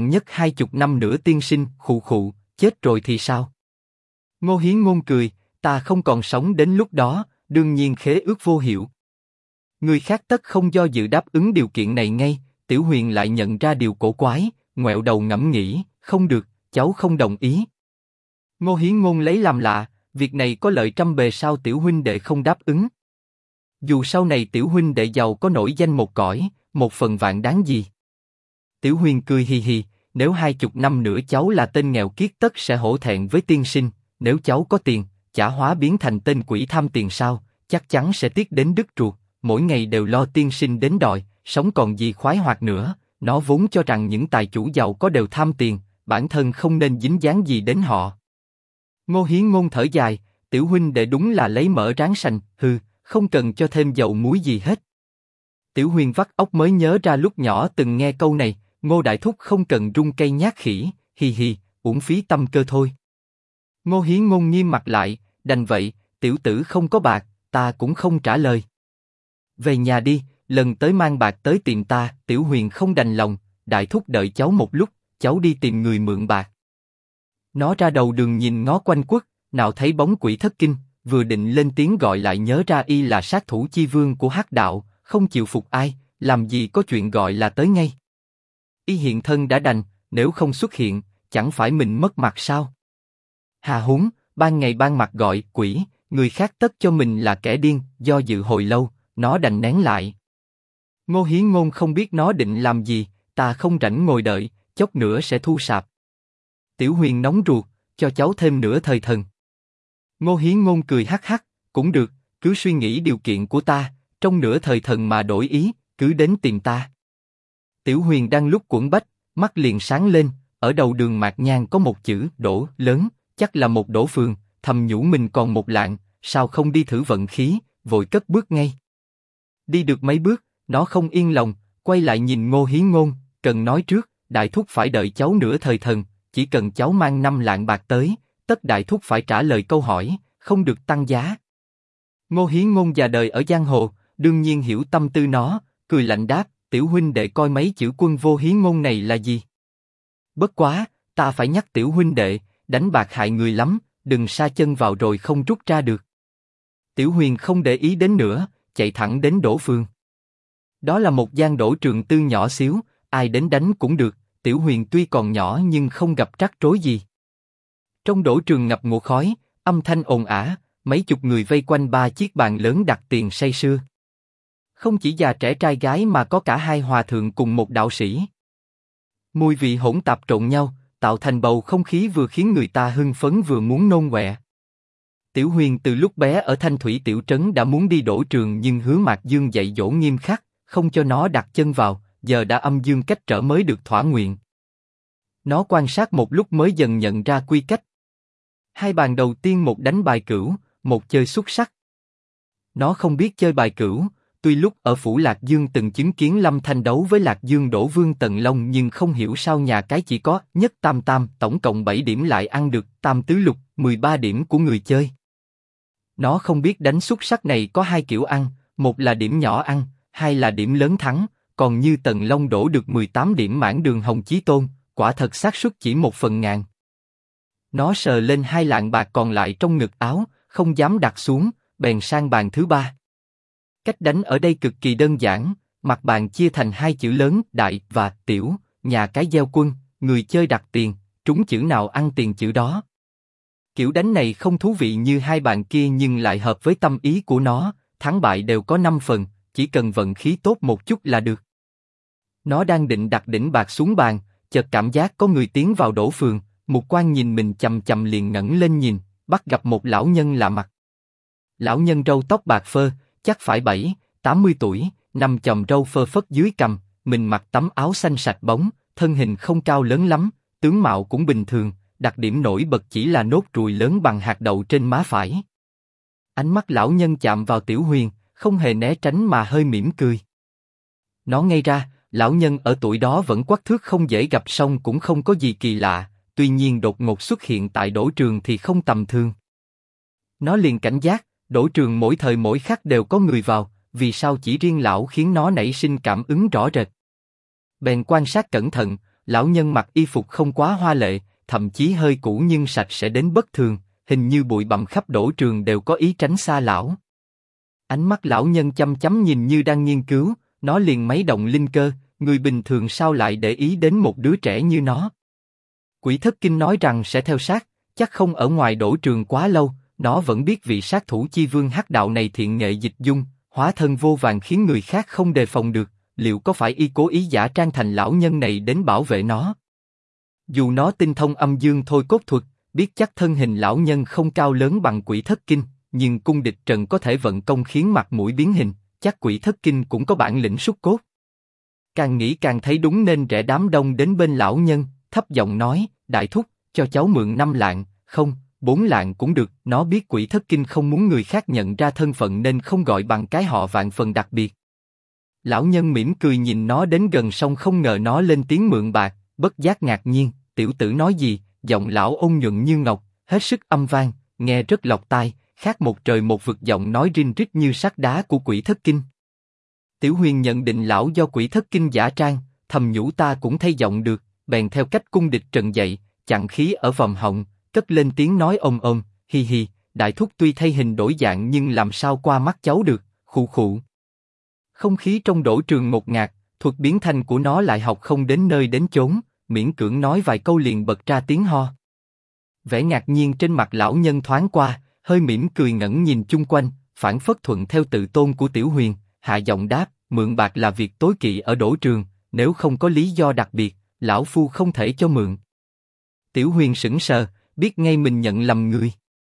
20 năm nữa tiên sinh, khụ khụ, chết rồi thì sao? Ngô Hiến Ngôn cười, ta không còn sống đến lúc đó, đương nhiên khế ước vô hiệu. Người khác tất không do dự đáp ứng điều kiện này ngay, Tiểu Huyền lại nhận ra điều cổ quái, ngoẹo đầu ngẫm nghĩ, không được, cháu không đồng ý. Ngô Hiến Ngôn lấy làm lạ, việc này có lợi trăm bề sao tiểu huynh đệ không đáp ứng? Dù sau này tiểu huynh đệ giàu có nổi danh một cõi, 1/1000 đáng gì? Tiểu Huyền cười hì hì, nếu 20 năm nữa cháu là tên nghèo kiết tất sẽ hổ thẹn với tiên sinh, nếu cháu có tiền, chả hóa biến thành tên quỷ tham tiền sao, chắc chắn sẽ tiếc đến đứt ruột, mỗi ngày đều lo tiên sinh đến đòi, sống còn gì khoái hoạt nữa. Nó vốn cho rằng những tài chủ giàu có đều tham tiền, bản thân không nên dính dáng gì đến họ. Ngô Hiến Ngôn thở dài, tiểu huynh đệ đúng là lấy mỡ rán sành, hừ, không cần cho thêm dầu muối gì hết. Tiểu Huyền vắt óc mới nhớ ra lúc nhỏ từng nghe câu này, Ngô đại thúc không cần rung cây nhát khỉ, hì hì, uổng phí tâm cơ thôi. Ngô Hiến Ngôn nghiêm mặt lại, đành vậy, tiểu tử không có bạc, ta cũng không trả lời. Về nhà đi, lần tới mang bạc tới tìm ta. Tiểu Huyền không đành lòng, đại thúc đợi cháu một lúc, cháu đi tìm người mượn bạc. Nó ra đầu đường nhìn ngó quanh quất, nào thấy bóng quỷ thất kinh, vừa định lên tiếng gọi lại nhớ ra y là sát thủ chi vương của hắc đạo, không chịu phục ai, làm gì có chuyện gọi là tới ngay. Y hiện thân đã đành, nếu không xuất hiện, chẳng phải mình mất mặt sao? Hà huống, ban ngày ban mặt gọi quỷ, người khác tất cho mình là kẻ điên, do dự hồi lâu, nó đành nén lại. Ngô Hiến Ngôn không biết nó định làm gì, ta không rảnh ngồi đợi, chốc nữa sẽ thu sạp. Tiểu Huyền nóng ruột, cho cháu thêm nửa thời thần. Ngô Hiến Ngôn cười hắc hắc, cũng được, cứ suy nghĩ điều kiện của ta, trong nửa thời thần mà đổi ý, cứ đến tìm ta. Tiểu Huyền đang lúc quẫn bách, mắt liền sáng lên, ở đầu đường Mạc Nhang có một chữ đổ lớn, chắc là một đổ phường, thầm nhủ mình còn 1 lạng, sao không đi thử vận khí, vội cất bước ngay. Đi được mấy bước, nó không yên lòng, quay lại nhìn Ngô Hiến Ngôn, cần nói trước, đại thúc phải đợi cháu nửa thời thần, chỉ cần cháu mang 5 lạng bạc tới, tất đại thúc phải trả lời câu hỏi, không được tăng giá. Ngô Hiến Ngôn già đời ở giang hồ, đương nhiên hiểu tâm tư nó, cười lạnh đáp, tiểu huynh đệ coi mấy chữ quân vô hiến ngôn này là gì? Bất quá, ta phải nhắc tiểu huynh đệ, đánh bạc hại người lắm, đừng sa chân vào rồi không rút ra được. Tiểu Huyền không để ý đến nữa, chạy thẳng đến đổ phường. Đó là một gian đổ trường tư nhỏ xíu, ai đến đánh cũng được. Tiểu Huyền tuy còn nhỏ nhưng không gặp trắc rối gì. Trong đổ trường ngập ngụa khói, âm thanh ồn ào, mấy chục người vây quanh 3 chiếc bàn lớn đặt tiền say sưa. Không chỉ già trẻ trai gái mà có cả 2 hòa thượng cùng một đạo sĩ. Mùi vị hỗn tạp trộn nhau, tạo thành bầu không khí vừa khiến người ta hưng phấn vừa muốn nôn ọe. Tiểu Huyền từ lúc bé ở Thanh Thủy tiểu trấn đã muốn đi đổ trường nhưng Hứa Mạc Dương dạy dỗ nghiêm khắc, không cho nó đặt chân vào, giờ đã âm dương cách trở mới được thỏa nguyện. Nó quan sát một lúc mới dần nhận ra quy cách. 2 bàn đầu tiên một đánh bài cửu, một chơi xuất sắc. Nó không biết chơi bài cửu, tuy lúc ở phủ Lạc Dương từng chứng kiến Lâm Thanh đấu với Lạc Dương Đỗ Vương Tần Long nhưng không hiểu sao nhà cái chỉ có nhất tam tam, tổng cộng 7 điểm lại ăn được tam tứ lục, 13 điểm của người chơi. Nó không biết đánh xúc sắc này có hai kiểu ăn, một là điểm nhỏ ăn, hai là điểm lớn thắng, còn như Tần Long đổ được 18 điểm mãn đường Hồng Chí Tôn, quả thật xác suất chỉ 1/1000. Nó sờ lên 2 lạng bạc còn lại trong ngực áo, không dám đặt xuống, bèn sang bàn thứ 3. Cách đánh ở đây cực kỳ đơn giản, mặt bàn chia thành 2 chữ lớn đại và tiểu, nhà cái gieo quân, người chơi đặt tiền, trúng chữ nào ăn tiền chữ đó. Kiểu đánh này không thú vị như 2 bàn kia nhưng lại hợp với tâm ý của nó, thắng bại đều có 5 phần, chỉ cần vận khí tốt một chút là được. Nó đang định đặt đỉnh bạc xuống bàn, chợt cảm giác có người tiến vào đổ phường, Mục Quan nhìn mình chằm chằm liền ngẩng lên nhìn, bắt gặp một lão nhân lạ mặt. Lão nhân râu tóc bạc phơ, chắc phải 70 tuổi, nằm chòm râu phơ phất dưới cằm, mình mặc tấm áo xanh sạch bóng, thân hình không cao lớn lắm, tướng mạo cũng bình thường, đặc điểm nổi bật chỉ là nốt ruồi lớn bằng hạt đậu trên má phải. Ánh mắt lão nhân chạm vào Tiểu Huyền, không hề né tránh mà hơi mỉm cười. Nó ngây ra, lão nhân ở tuổi đó vẫn quắc thước không dễ gặp song cũng không có gì kỳ lạ, tuy nhiên đột ngột xuất hiện tại đổ trường thì không tầm thường. Nó liền cảnh giác, đổ trường mỗi thời mỗi khắc đều có người vào, vì sao chỉ riêng lão khiến nó nảy sinh cảm ứng rõ rệt. Bèn quan sát cẩn thận, lão nhân mặc y phục không quá hoa lệ, thậm chí hơi cũ nhưng sạch sẽ đến bất thường, hình như bụi bặm khắp đổ trường đều có ý tránh xa lão. Ánh mắt lão nhân chăm chăm nhìn như đang nghiên cứu, nó liền mấy động linh cơ, người bình thường sao lại để ý đến một đứa trẻ như nó. Quỷ Thất Kinh nói rằng sẽ theo sát, chắc không ở ngoài đổ trường quá lâu, nó vẫn biết vị sát thủ chi vương hắc đạo này thiện nghệ dịch dung, hóa thân vô vàn khiến người khác không đề phòng được, liệu có phải y cố ý giả trang thành lão nhân này đến bảo vệ nó? Dù nó tinh thông âm dương thôi cốt thuật, biết chắc thân hình lão nhân không cao lớn bằng Quỷ Thất Kinh, nhưng cung địch trần có thể vận công khiến mặt mũi biến hình, chắc Quỷ Thất Kinh cũng có bản lĩnh sút cốt. Càng nghĩ càng thấy đúng nên rẽ đám đông đến bên lão nhân, thấp giọng nói, đại thúc, cho cháu mượn 5 lạng, không, 4 lạng cũng được. Nó biết Quỷ Thất Kinh không muốn người khác nhận ra thân phận nên không gọi bằng cái họ vạn phần đặc biệt. Lão nhân mỉm cười nhìn nó đến gần song không ngờ nó lên tiếng mượn bạc, bất giác ngạc nhiên, tiểu tử nói gì? Giọng lão ôn nhuận như ngọc, hết sức âm vang, nghe rất lọt tai, khác một trời một vực giọng nói rinh rít như sắt đá của Quỷ Thất Kinh. Tiểu Huyền nhận định lão do Quỷ Thất Kinh giả trang, thầm nhủ ta cũng thay giọng được, bèn theo cách cung địch trần dạy, chặn khí ở vòm họng, cất lên tiếng nói ôm ôm, hi hi, đại thúc tuy thay hình đổi dạng nhưng làm sao qua mắt cháu được, khụ khụ. Không khí trong đổ trường ngột ngạt, thuật biến thanh của nó lại học không đến nơi đến chốn, miễn cưỡng nói vài câu liền bật ra tiếng ho. Vẻ ngạc nhiên trên mặt lão nhân thoáng qua, hơi mỉm cười ngẩng nhìn chung quanh, phản phất thuận theo tự tôn của Tiểu Huyền, hạ giọng đáp, mượn bạc là việc tối kỵ ở đổ trường, nếu không có lý do đặc biệt, lão phu không thể cho mượn. Tiểu Huyền sững sờ, biết ngay mình nhận lầm người.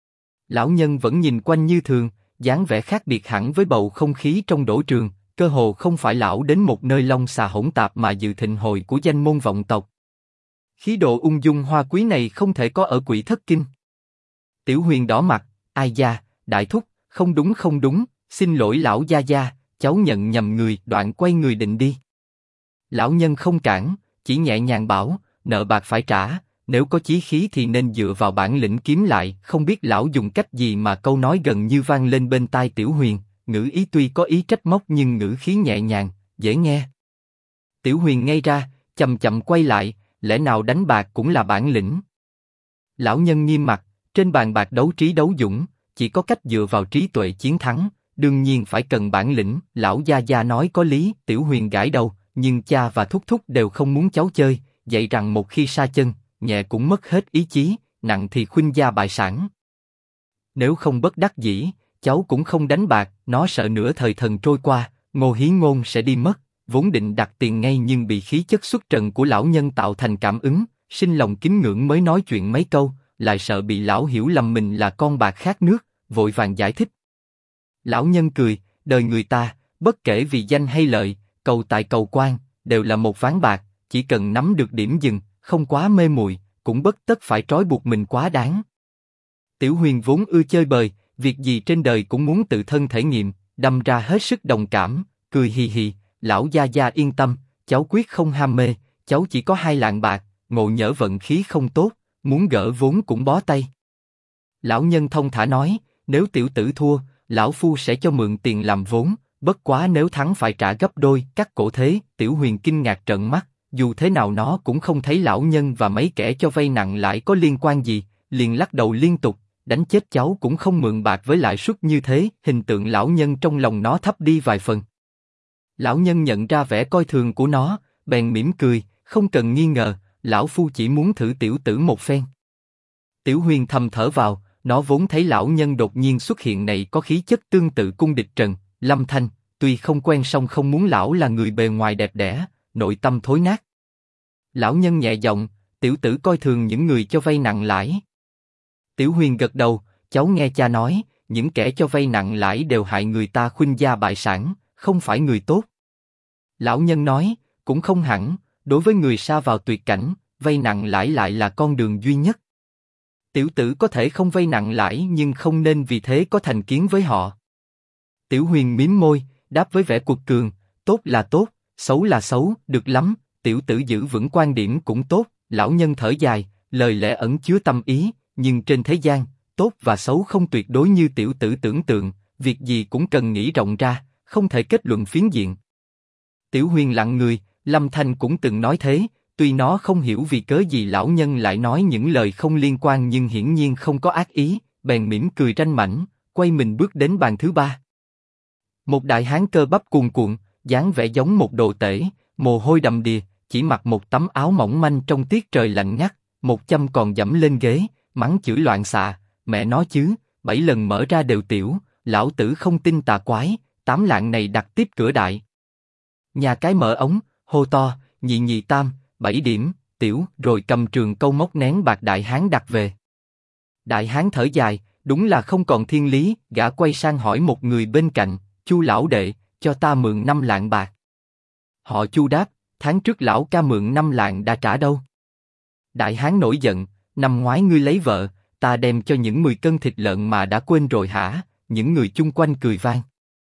Lão nhân vẫn nhìn quanh như thường, dáng vẻ khác biệt hẳn với bầu không khí trong đổ trường, cơ hồ không phải lão đến một nơi long xà hỗn tạp mà dự thịnh hội của danh môn vọng tộc. Khí độ ung dung hoa quý này không thể có ở Quỷ Thất Kinh. Tiểu Huyền đỏ mặt, ai da, đại thúc, không đúng, xin lỗi lão gia gia, cháu nhận nhầm người, đoạn quay người định đi. Lão nhân không cản, chỉ nhẹ nhàng bảo, nợ bạc phải trả, nếu có chí khí thì nên dựa vào bản lĩnh kiếm lại. Không biết lão dùng cách gì mà câu nói gần như vang lên bên tai Tiểu Huyền, ngữ ý tuy có ý trách móc nhưng ngữ khí nhẹ nhàng, dễ nghe. Tiểu Huyền ngây ra, chậm chậm quay lại, lẽ nào đánh bạc cũng là bản lĩnh? Lão nhân nghiêm mặt, trên bàn bạc đấu trí đấu dũng, chỉ có cách dựa vào trí tuệ chiến thắng, đương nhiên phải cần bản lĩnh. Lão gia gia nói có lý. Tiểu Huyền gãi đầu, nhưng cha và thúc thúc đều không muốn cháu chơi, dạy rằng một khi sa chân, nhẹ cũng mất hết ý chí, nặng thì khuynh gia bại sản. Nếu không bất đắc dĩ, cháu cũng không đánh bạc. Nó sợ nửa thời thần trôi qua, Ngô Hí Ngôn sẽ đi mất, vốn định đặt tiền ngay nhưng bị khí chất xuất trần của lão nhân tạo thành cảm ứng, sinh lòng kính ngưỡng mới nói chuyện mấy câu, lại sợ bị lão hiểu lầm mình là con bạc khát nước, vội vàng giải thích. Lão nhân cười, đời người ta, bất kể vì danh hay lợi, cầu tài cầu quan, đều là một ván bạc, chỉ cần nắm được điểm dừng, không quá mê muội, cũng bất tất phải trói buộc mình quá đáng. Tiểu Huyền vốn ưa chơi bời, việc gì trên đời cũng muốn tự thân thể nghiệm, đâm ra hết sức đồng cảm, cười hì hì, lão gia gia yên tâm, cháu quyết không ham mê, cháu chỉ có 2 lạng bạc, ngộ nhỡ vận khí không tốt, muốn gỡ vốn cũng bó tay. Lão nhân thông thả nói, nếu tiểu tử thua, lão phu sẽ cho mượn tiền làm vốn, bất quá nếu thắng phải trả gấp đôi. Cắt cổ thế, Tiểu Huyền kinh ngạc trợn mắt, dù thế nào nó cũng không thấy lão nhân và mấy kẻ cho vay nặng lãi có liên quan gì, liền lắc đầu liên tục, đánh chết cháu cũng không mượn bạc với lãi suất như thế. Hình tượng lão nhân trong lòng nó thấp đi vài phần. Lão nhân nhận ra vẻ coi thường của nó, bèn mỉm cười, không cần nghi ngờ, lão phu chỉ muốn thử tiểu tử một phen. Tiểu Huyền thầm thở vào, nó vốn thấy lão nhân đột nhiên xuất hiện này có khí chất tương tự cung địch Trần, Lâm Thanh, tuy không quen song không muốn lão là người bề ngoài đẹp đẽ, nội tâm thối nát. Lão nhân nhẹ giọng, tiểu tử coi thường những người cho vay nặng lãi. Tiểu Huyền gật đầu, cháu nghe cha nói, những kẻ cho vay nặng lãi đều hại người ta khuynh gia bại sản, không phải người tốt. Lão nhân nói, cũng không hẳn, đối với người sa vào tuyệt cảnh, vay nặng lãi lại là con đường duy nhất. Tiểu tử có thể không vay nặng lãi nhưng không nên vì thế có thành kiến với họ. Tiểu Huyền mím môi, đáp với vẻ cuột cường, tốt là tốt, xấu là xấu, được lắm, tiểu tử giữ vững quan điểm cũng tốt. Lão nhân thở dài, lời lẽ ẩn chứa tâm ý, nhưng trên thế gian, tốt và xấu không tuyệt đối như tiểu tử tưởng tượng, việc gì cũng cần nghĩ rộng ra, không thể kết luận phiến diện. Tiểu Huyền lặng người, Lâm Thanh cũng từng nói thế, tuy nó không hiểu vì cớ gì lão nhân lại nói những lời không liên quan nhưng hiển nhiên không có ác ý, bèn mỉm cười ranh mãnh, quay mình bước đến bàn thứ 3. Một đại hán cơ bắp cuồn cuộn, dáng vẻ giống một đồ tể, mồ hôi đầm đìa, chỉ mặc một tấm áo mỏng manh trong tiết trời lạnh ngắt, một châm còn dẫm lên ghế, mắng chửi loạn xạ, mẹ nó chứ, 7 lần mở ra đều tiểu, lão tử không tin tà quái, 8 lạng này đặt tiếp cửa đại. Nhà cái mở ống, hô to, nhị nhị tam, 7 điểm, tiểu, rồi cầm trường câu móc nén bạc đại hán đặt về. Đại hán thở dài, đúng là không còn thiên lý, gã quay sang hỏi một người bên cạnh, Chu lão đệ, cho ta mượn 5 lạng bạc. Họ Chu đáp, tháng trước lão ca mượn 5 lạng đã trả đâu. Đại hán nổi giận, năm ngoái ngươi lấy vợ, ta đem cho những 10 cân thịt lợn mà đã quên rồi hả? Những người chung quanh cười vang.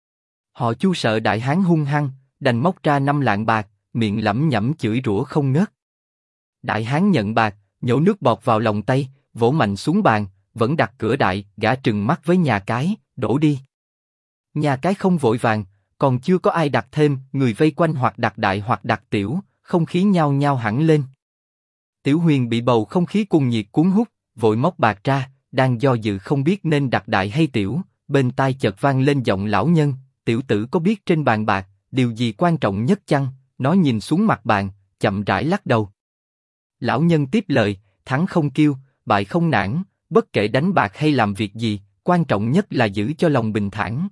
Họ Chu sợ đại hán hung hăng, đành móc ra 5 lạng bạc, miệng lẩm nhẩm chửi rủa không ngớt. Đại hán nhận bạc, nhổ nước bọt vào lòng tay, vỗ mạnh xuống bàn, vẫn đặt cửa đại, gã trừng mắt với nhà cái, đổ đi. Nhà cái không vội vàng, còn chưa có ai đặt thêm, người vây quanh hoặc đặt đại hoặc đặt tiểu, không khí nhao nhao hẳn lên. Tiểu Huyền bị bầu không khí cuồng nhiệt cuốn hút, vội móc bạc ra, đang do dự không biết nên đặt đại hay tiểu, bên tai chợt vang lên giọng lão nhân, tiểu tử có biết trên bàn bạc, điều gì quan trọng nhất chăng? Nó nhìn xuống mặt bàn, chậm rãi lắc đầu. Lão nhân tiếp lời, thắng không kiêu, bại không nản, bất kể đánh bạc hay làm việc gì, quan trọng nhất là giữ cho lòng bình thản.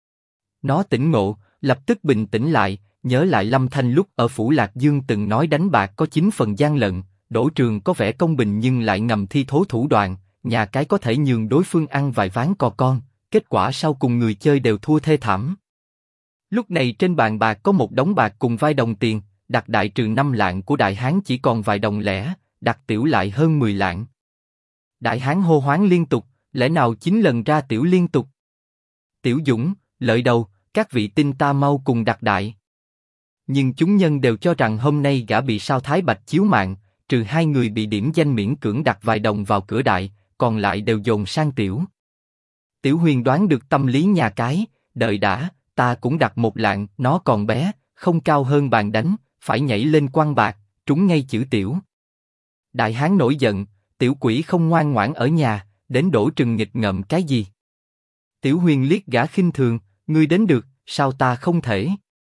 Nó tỉnh ngộ, lập tức bình tĩnh lại, nhớ lại Lâm Thanh lúc ở Phủ Lạc Dương từng nói đánh bạc có 9 phần gian lận, đổ trường có vẻ công bình nhưng lại ngầm thi thố thủ đoạn, nhà cái có thể nhường đối phương ăn vài ván cò con, kết quả sau cùng người chơi đều thua thê thảm. Lúc này trên bàn bạc có một đống bạc cùng vài đồng tiền, đặt đại trừ 5 lạng của đại hán chỉ còn vài đồng lẻ, đặt tiểu lại hơn 10 lạng. Đại hán hô hoán liên tục, lẽ nào 9 lần ra tiểu liên tục? Tiểu Dũng, lợi đầu, các vị tin ta mau cùng đặt đại. Nhưng chúng nhân đều cho rằng hôm nay gã bị sao Thái Bạch chiếu mạng, trừ 2 người bị điểm danh miễn cưỡng đặt vài đồng vào cửa đại, còn lại đều dồn sang tiểu. Tiểu Huyền đoán được tâm lý nhà cái, đợi đã, ta cũng đặt 1 lạng, nó còn bé, không cao hơn bàn đánh, phải nhảy lên quăng bạc, trúng ngay chữ tiểu. Đại hán nổi giận, tiểu quỷ không ngoan ngoãn ở nhà, đến đổ trừng nghịch ngợm cái gì? Tiểu Huyền liếc gã khinh thường, ngươi đến được, sao ta không thể?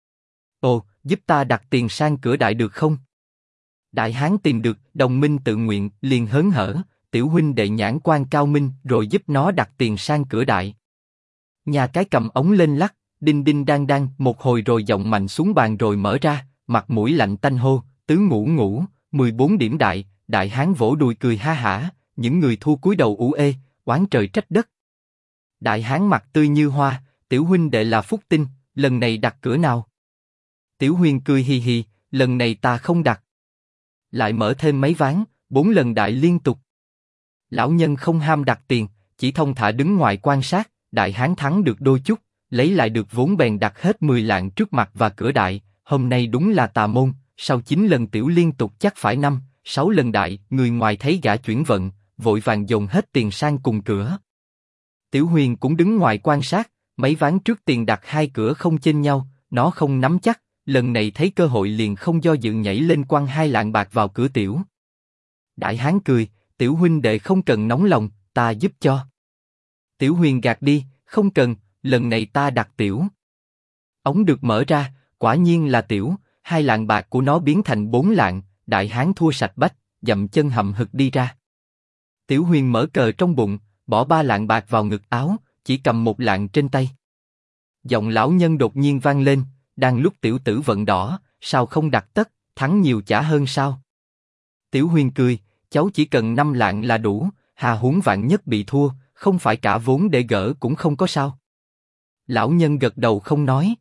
Ồ, giúp ta đặt tiền sang cửa đại được không? Đại hán tìm được đồng minh tự nguyện, liền hớn hở, tiểu huynh đệ nhãn quan cao minh, rồi giúp nó đặt tiền sang cửa đại. Nhà cái cầm ống lên lắc, đinh đinh đang đang, một hồi rồi giọng mạnh xuống bàn rồi mở ra, mặt mũi lạnh tanh hô, tứ ngũ ngũ, 14 điểm đại. Đại hán vỗ đùi cười ha hả, những người thua cúi đầu ủ ê, oán trời trách đất. Đại hán mặt tươi như hoa, tiểu huynh đệ là phúc tinh, lần này đặt cửa nào? Tiểu Huyền cười hì hì, lần này ta không đặt. Lại mở thêm mấy ván, 4 lần đại liên tục. Lão nhân không ham đặt tiền, chỉ thông thả đứng ngoài quan sát, đại hán thắng được đôi chút, lấy lại được vốn bèn đặt hết 10 lạng trước mặt và cửa đại, hôm nay đúng là tà môn, sau 9 lần tiểu liên tục chắc phải 5, 6 lần đại, người ngoài thấy gã chuyển vận, vội vàng dồn hết tiền sang cùng cửa. Tiểu Huyền cũng đứng ngoài quan sát, mấy ván trước tiền đặt hai cửa không chênh nhau, nó không nắm chắc, lần này thấy cơ hội liền không do dự nhảy lên quăng 2 lạng bạc vào cửa tiểu. Đại hán cười, tiểu huynh đệ không cần nóng lòng, ta giúp cho. Tiểu Huyền gạt đi, không cần, lần này ta đặt tiểu. Ống được mở ra, quả nhiên là tiểu, 2 lạng bạc của nó biến thành 4 lạng, đại hán thua sạch bách, dậm chân hậm hực đi ra. Tiểu Huyền mở cờ trong bụng, bỏ 3 lạng bạc vào ngực áo, chỉ cầm 1 lạng trên tay. Giọng lão nhân đột nhiên vang lên, đang lúc tiểu tử vận đỏ, sao không đặt tất, thắng nhiều chả hơn sao? Tiểu Huyền cười, cháu chỉ cần 5 lạng là đủ, hà huống vạn nhất bị thua, không phải cả vốn để gỡ cũng không có sao. Lão nhân gật đầu không nói.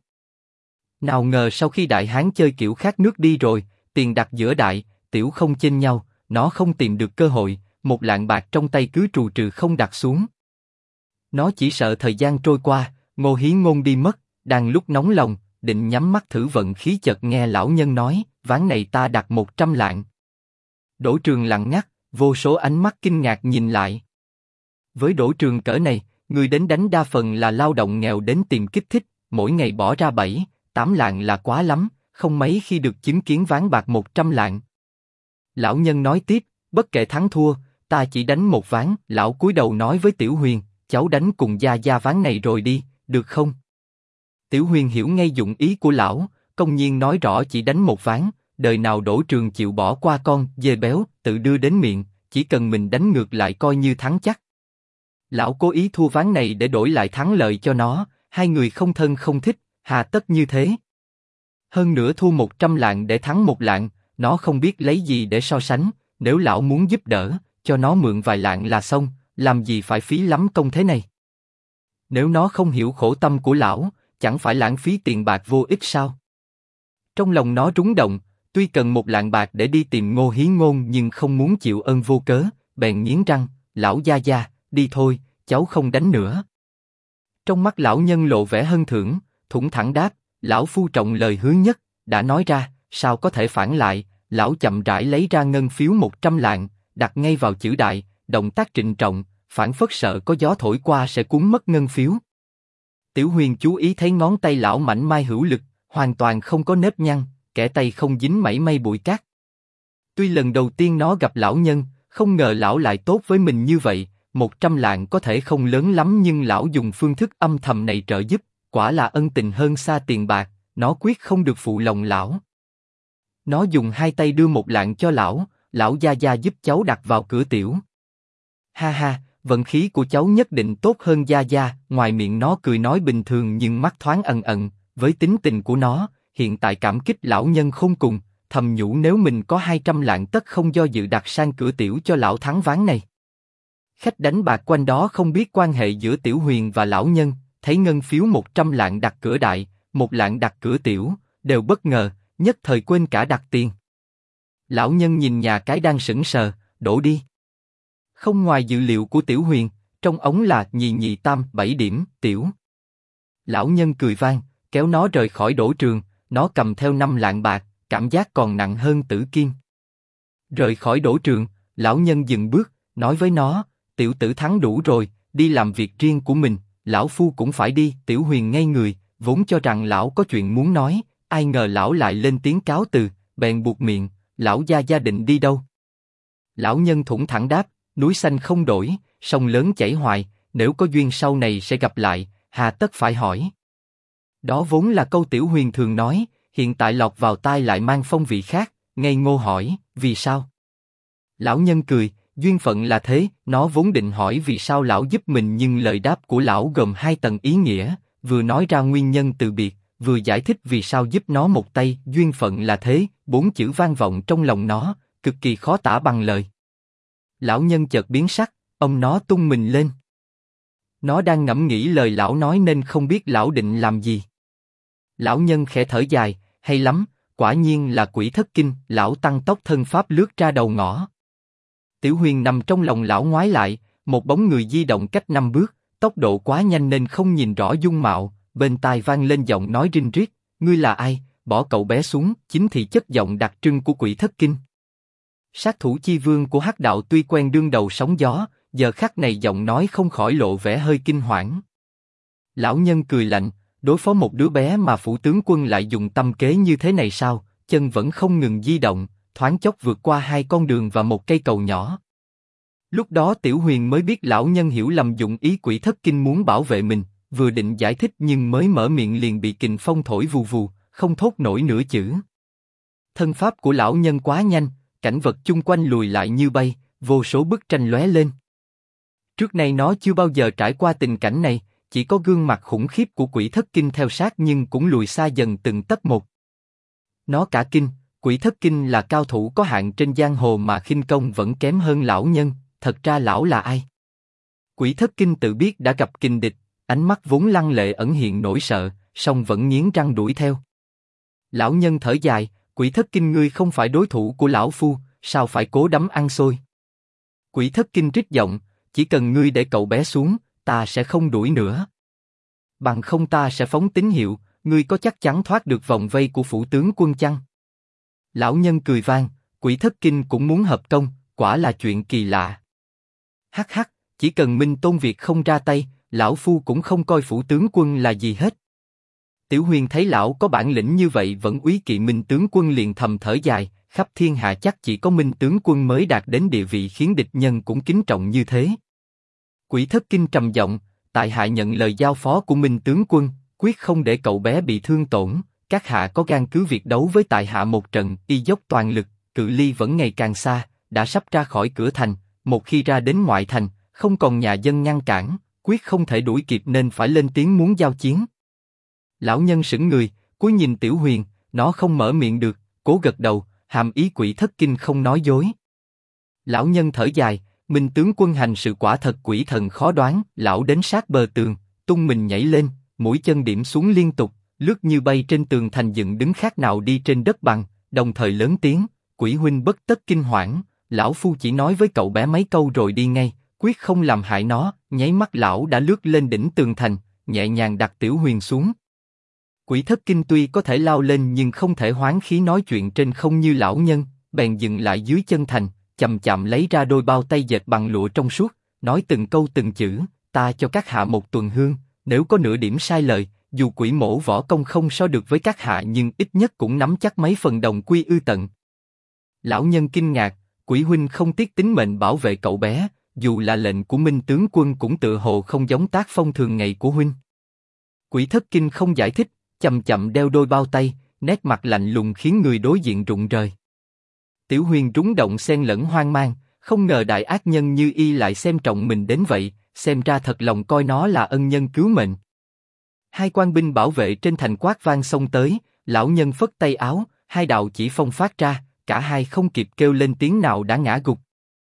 Nào ngờ sau khi đại hán chơi kiểu khát nước đi rồi, tiền đặt giữa đại, tiểu không chênh nhau, nó không tìm được cơ hội, 1 lạng bạc trong tay cứ trù trừ không đặt xuống. Nó chỉ sợ thời gian trôi qua, Ngô Hí Ngôn đi mất, đang lúc nóng lòng, định nhắm mắt thử vận khí chợt nghe lão nhân nói, ván này ta đặt 100 lạng. Đỗ Trường lặng ngắt, vô số ánh mắt kinh ngạc nhìn lại. Với Đỗ Trường cỡ này, người đến đánh đa phần là lao động nghèo đến tìm kích thích, mỗi ngày bỏ ra 7, 8 lạng là quá lắm, không mấy khi được chứng kiến ván bạc 100 lạng. Lão nhân nói tiếp, bất kể thắng thua, ta chỉ đánh một ván. Lão cúi đầu nói với Tiểu Huyền, cháu đánh cùng gia gia ván này rồi đi, được không? Tiểu Huyền hiểu ngay dụng ý của lão, công nhiên nói rõ chỉ đánh một ván, đời nào Đỗ Trường chịu bỏ qua con dê béo, tự đưa đến miệng, chỉ cần mình đánh ngược lại coi như thắng chắc. Lão cố ý thua ván này để đổi lại thắng lợi cho nó, hai người không thân không thích, hà tất như thế. Hơn nữa thua 100 lạng để thắng 1 lạng, nó không biết lấy gì để so sánh, nếu lão muốn giúp đỡ, cho nó mượn vài lạng là xong, làm gì phải phí lắm công thế này. Nếu nó không hiểu khổ tâm của lão, chẳng phải lãng phí tiền bạc vô ích sao? Trong lòng nó rúng động, tuy cần 1 lạng bạc để đi tìm Ngô Hí Ngôn nhưng không muốn chịu ơn vô cớ, bèn nghiến răng, lão gia gia, đi thôi, cháu không đánh nữa. Trong mắt lão nhân lộ vẻ hân thưởng, thủng thẳng đáp, lão phu trọng lời hứa nhất, đã nói ra, sao có thể phản lại? Lão chậm rãi lấy ra ngân phiếu 100 lạng, đặt ngay vào chữ đại, động tác trịnh trọng, phảng phất sợ có gió thổi qua sẽ cuốn mất ngân phiếu. Tiểu Huyền chú ý thấy ngón tay lão mảnh mai hữu lực, hoàn toàn không có nếp nhăn, kẻ tay không dính mảy may bụi cát. Tuy lần đầu tiên nó gặp lão nhân, không ngờ lão lại tốt với mình như vậy. 100 lạng có thể không lớn lắm nhưng lão dùng phương thức âm thầm này trợ giúp, quả là ân tình hơn xa tiền bạc, nó quyết không được phụ lòng lão. Nó dùng 2 tay đưa 1 lạng cho lão, lão gia gia giúp cháu đặt vào cửa tiểu. Ha ha, vận khí của cháu nhất định tốt hơn gia gia. Ngoài miệng nó cười nói bình thường nhưng mắt thoáng ẩn ẩn, với tính tình của nó, hiện tại cảm kích lão nhân khôn cùng, thầm nhủ nếu mình có 200 lạng tất không do dự đặt sang cửa tiểu cho lão thắng ván này. Khách đánh bạc quanh đó không biết quan hệ giữa Tiểu Huyền và lão nhân, thấy ngân phiếu 100 lạng đặt cửa đại, 1 lạng đặt cửa tiểu, đều bất ngờ, nhất thời quên cả đặt tiền. Lão nhân nhìn nhà cái đang sững sờ, đổ đi. Không ngoài dự liệu của Tiểu Huyền, trong ống là nhì nhì tam 7 điểm, tiểu. Lão nhân cười vang, kéo nó rời khỏi Đỗ Trường, nó cầm theo 5 lạng bạc, cảm giác còn nặng hơn tử kim. Rời khỏi Đỗ Trường, lão nhân dừng bước, nói với nó, tiểu tử thắng đủ rồi, đi làm việc riêng của mình, lão phu cũng phải đi. Tiểu Huyền ngây người, vốn cho rằng lão có chuyện muốn nói, ai ngờ lão lại lên tiếng cáo từ, bèn buộc miệng, lão gia gia định đi đâu? Lão nhân thủng thẳng đáp, núi xanh không đổi, sông lớn chảy hoài, nếu có duyên sau này sẽ gặp lại, hà tất phải hỏi. Đó vốn là câu Tiểu Huyền thường nói, hiện tại lọt vào tai lại mang phong vị khác, ngây ngô hỏi, vì sao? Lão nhân cười, duyên phận là thế. Nó vốn định hỏi vì sao lão giúp mình nhưng lời đáp của lão gồm 2 tầng ý nghĩa, vừa nói ra nguyên nhân từ biệt, vừa giải thích vì sao giúp nó một tay. Duyên phận là thế, 4 chữ vang vọng trong lòng nó, cực kỳ khó tả bằng lời. Lão nhân chợt biến sắc, ông nó tung mình lên. Nó đang ngẫm nghĩ lời lão nói nên không biết lão định làm gì. Lão nhân khẽ thở dài, hay lắm, quả nhiên là quỷ thất kinh. Lão tăng tốc thân pháp lướt ra đầu ngõ. Tiểu Huyền nằm trong lòng lão ngoái lại, một bóng người di động cách 5 bước, tốc độ quá nhanh nên không nhìn rõ dung mạo, bên tai vang lên giọng nói rinh riết, ngươi là ai, bỏ cậu bé xuống, chính thị chất giọng đặc trưng của Quỷ Thất Kinh. Sát thủ chi vương của Hắc đạo tuy quen đương đầu sóng gió, giờ khắc này giọng nói không khỏi lộ vẻ hơi kinh hoảng. Lão nhân cười lạnh, đối phó một đứa bé mà phủ tướng quân lại dùng tâm kế như thế này sao? Chân vẫn không ngừng di động, thoáng chốc vượt qua 2 con đường và một cây cầu nhỏ. Lúc đó Tiểu Huyền mới biết lão nhân hiểu lầm dụng ý Quỷ Thất Kinh muốn bảo vệ mình, vừa định giải thích nhưng mới mở miệng liền bị kình phong thổi vù vù, không thốt nổi nửa chữ. Thân pháp của lão nhân quá nhanh, cảnh vật chung quanh lùi lại như bay, vô số bức tranh lóe lên. Trước nay nó chưa bao giờ trải qua tình cảnh này, chỉ có gương mặt khủng khiếp của Quỷ Thất Kinh theo sát nhưng cũng lùi xa dần từng tấc một. Nó cả kinh, Quỷ Thất Kinh là cao thủ có hạng trên giang hồ mà khinh công vẫn kém hơn lão nhân, thật ra lão là ai? Quỷ Thất Kinh tự biết đã gặp kình địch, ánh mắt vốn lăng lệ ẩn hiện nỗi sợ, song vẫn nghiến răng đuổi theo. Lão nhân thở dài, Quỷ Thất Kinh ngươi không phải đối thủ của lão phu, sao phải cố đắm ăn xôi? Quỷ Thất Kinh rít giọng, chỉ cần ngươi để cậu bé xuống, ta sẽ không đuổi nữa. Bằng không ta sẽ phóng tín hiệu, ngươi có chắc chắn thoát được vòng vây của phủ tướng quân chăng? Lão nhân cười vang, Quỷ Thất Kinh cũng muốn hợp công, quả là chuyện kỳ lạ. Hắc hắc, chỉ cần Minh Tôn Việt không ra tay, lão phu cũng không coi phủ tướng quân là gì hết. Tiểu Huyền thấy lão có bản lĩnh như vậy vẫn úy kỵ Minh tướng quân liền thầm thở dài, khắp thiên hạ chắc chỉ có Minh tướng quân mới đạt đến địa vị khiến địch nhân cũng kính trọng như thế. Quỷ Thất Kinh trầm giọng, tại hạ nhận lời giao phó của Minh tướng quân, quyết không để cậu bé bị thương tổn. Các hạ có gan cứ việc đấu với tại hạ một trận, y dốc toàn lực, cự ly vẫn ngày càng xa, đã sắp ra khỏi cửa thành, một khi ra đến ngoại thành, không còn nhà dân ngăn cản, quyết không thể đuổi kịp nên phải lên tiếng muốn giao chiến. Lão nhân sững người, cúi nhìn Tiểu Huyền, nó không mở miệng được, cố gật đầu, hàm ý Quỷ Thất Kinh không nói dối. Lão nhân thở dài, Minh tướng quân hành sự quả thật quỷ thần khó đoán, lão đến sát bờ tường, tung mình nhảy lên, mũi chân điểm xuống liên tục, lướt như bay trên tường thành dựng đứng khác nào đi trên đất bằng, đồng thời lớn tiếng, Quỷ huynh bất tất kinh hoảng, lão phu chỉ nói với cậu bé mấy câu rồi đi ngay, quyết không làm hại nó. Nháy mắt lão đã lướt lên đỉnh tường thành, nhẹ nhàng đặt Tiểu Huyền xuống. Quỷ Thất Kinh tuy có thể lao lên nhưng không thể hoán khí nói chuyện trên không như lão nhân, bèn dừng lại dưới chân thành, chậm chậm lấy ra đôi bao tay dệt bằng lụa trong suốt, nói từng câu từng chữ, ta cho các hạ một tuần hương, nếu có nửa điểm sai lời, dù quỷ mổ võ công không so được với các hạ nhưng ít nhất cũng nắm chắc mấy phần đồng quy ư tận. Lão nhân kinh ngạc, Quỷ huynh không tiếc tính mệnh bảo vệ cậu bé, dù là lệnh của Minh tướng quân cũng tự hồ không giống tác phong thường ngày của huynh. Quỷ Thất Kinh không giải thích, chậm chậm đeo đôi bao tay, nét mặt lạnh lùng khiến người đối diện rụng rời. Tiểu Huyền rúng động xen lẫn hoang mang, không ngờ đại ác nhân như y lại xem trọng mình đến vậy, xem ra thật lòng coi nó là ân nhân cứu mệnh. Hai quan binh bảo vệ trên thành quát vang xông tới, lão nhân phất tay áo, hai đạo chỉ phong phát ra, cả hai không kịp kêu lên tiếng nào đã ngã gục.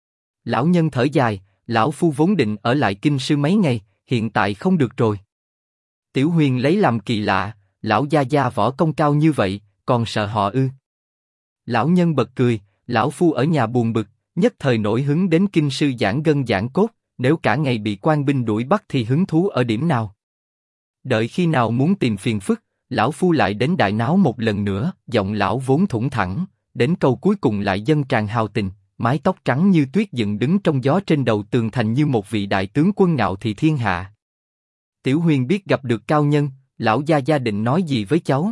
Lão nhân thở dài, lão phu vốn định ở lại kinh sư mấy ngày, hiện tại không được rồi. Tiểu Huyền lấy làm kỳ lạ, lão gia gia võ công cao như vậy, còn sợ họ ư? Lão nhân bật cười, lão phu ở nhà buồn bực, nhất thời nổi hứng đến kinh sư giảng gân giảng cốt, nếu cả ngày bị quan binh đuổi bắt thì hứng thú ở điểm nào? Đợi khi nào muốn tìm phiền phức, lão phu lại đến đại náo một lần nữa. Giọng lão vốn thủng thẳng, đến câu cuối cùng lại dâng tràn hào tình, mái tóc trắng như tuyết dựng đứng trong gió trên đầu tường thành như một vị đại tướng quân ngạo thị thiên hạ. Tiểu Huyền biết gặp được cao nhân, lão gia định nói gì với cháu?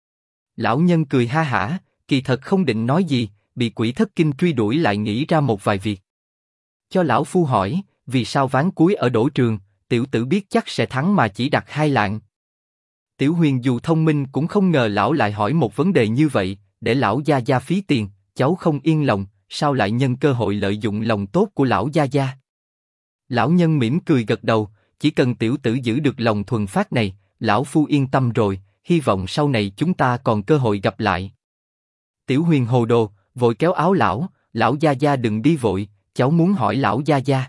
Lão nhân cười ha hả, kỳ thật không định nói gì, bị Quỷ Thất Kinh truy đuổi lại nghĩ ra một vài việc. Cho lão phu hỏi, vì sao ván cuối ở đổ trường, tiểu tử biết chắc sẽ thắng mà chỉ đặt 2 lạng. Tiểu Huyền dù thông minh cũng không ngờ lão lại hỏi một vấn đề như vậy, để lão gia phí tiền, cháu không yên lòng, sao lại nhân cơ hội lợi dụng lòng tốt của lão gia? Lão nhân mỉm cười gật đầu, chỉ cần tiểu tử giữ được lòng thuần phát này, lão phu yên tâm rồi, hy vọng sau này chúng ta còn cơ hội gặp lại. Tiểu Huyền hồ đồ, vội kéo áo lão gia đừng đi vội, cháu muốn hỏi lão gia.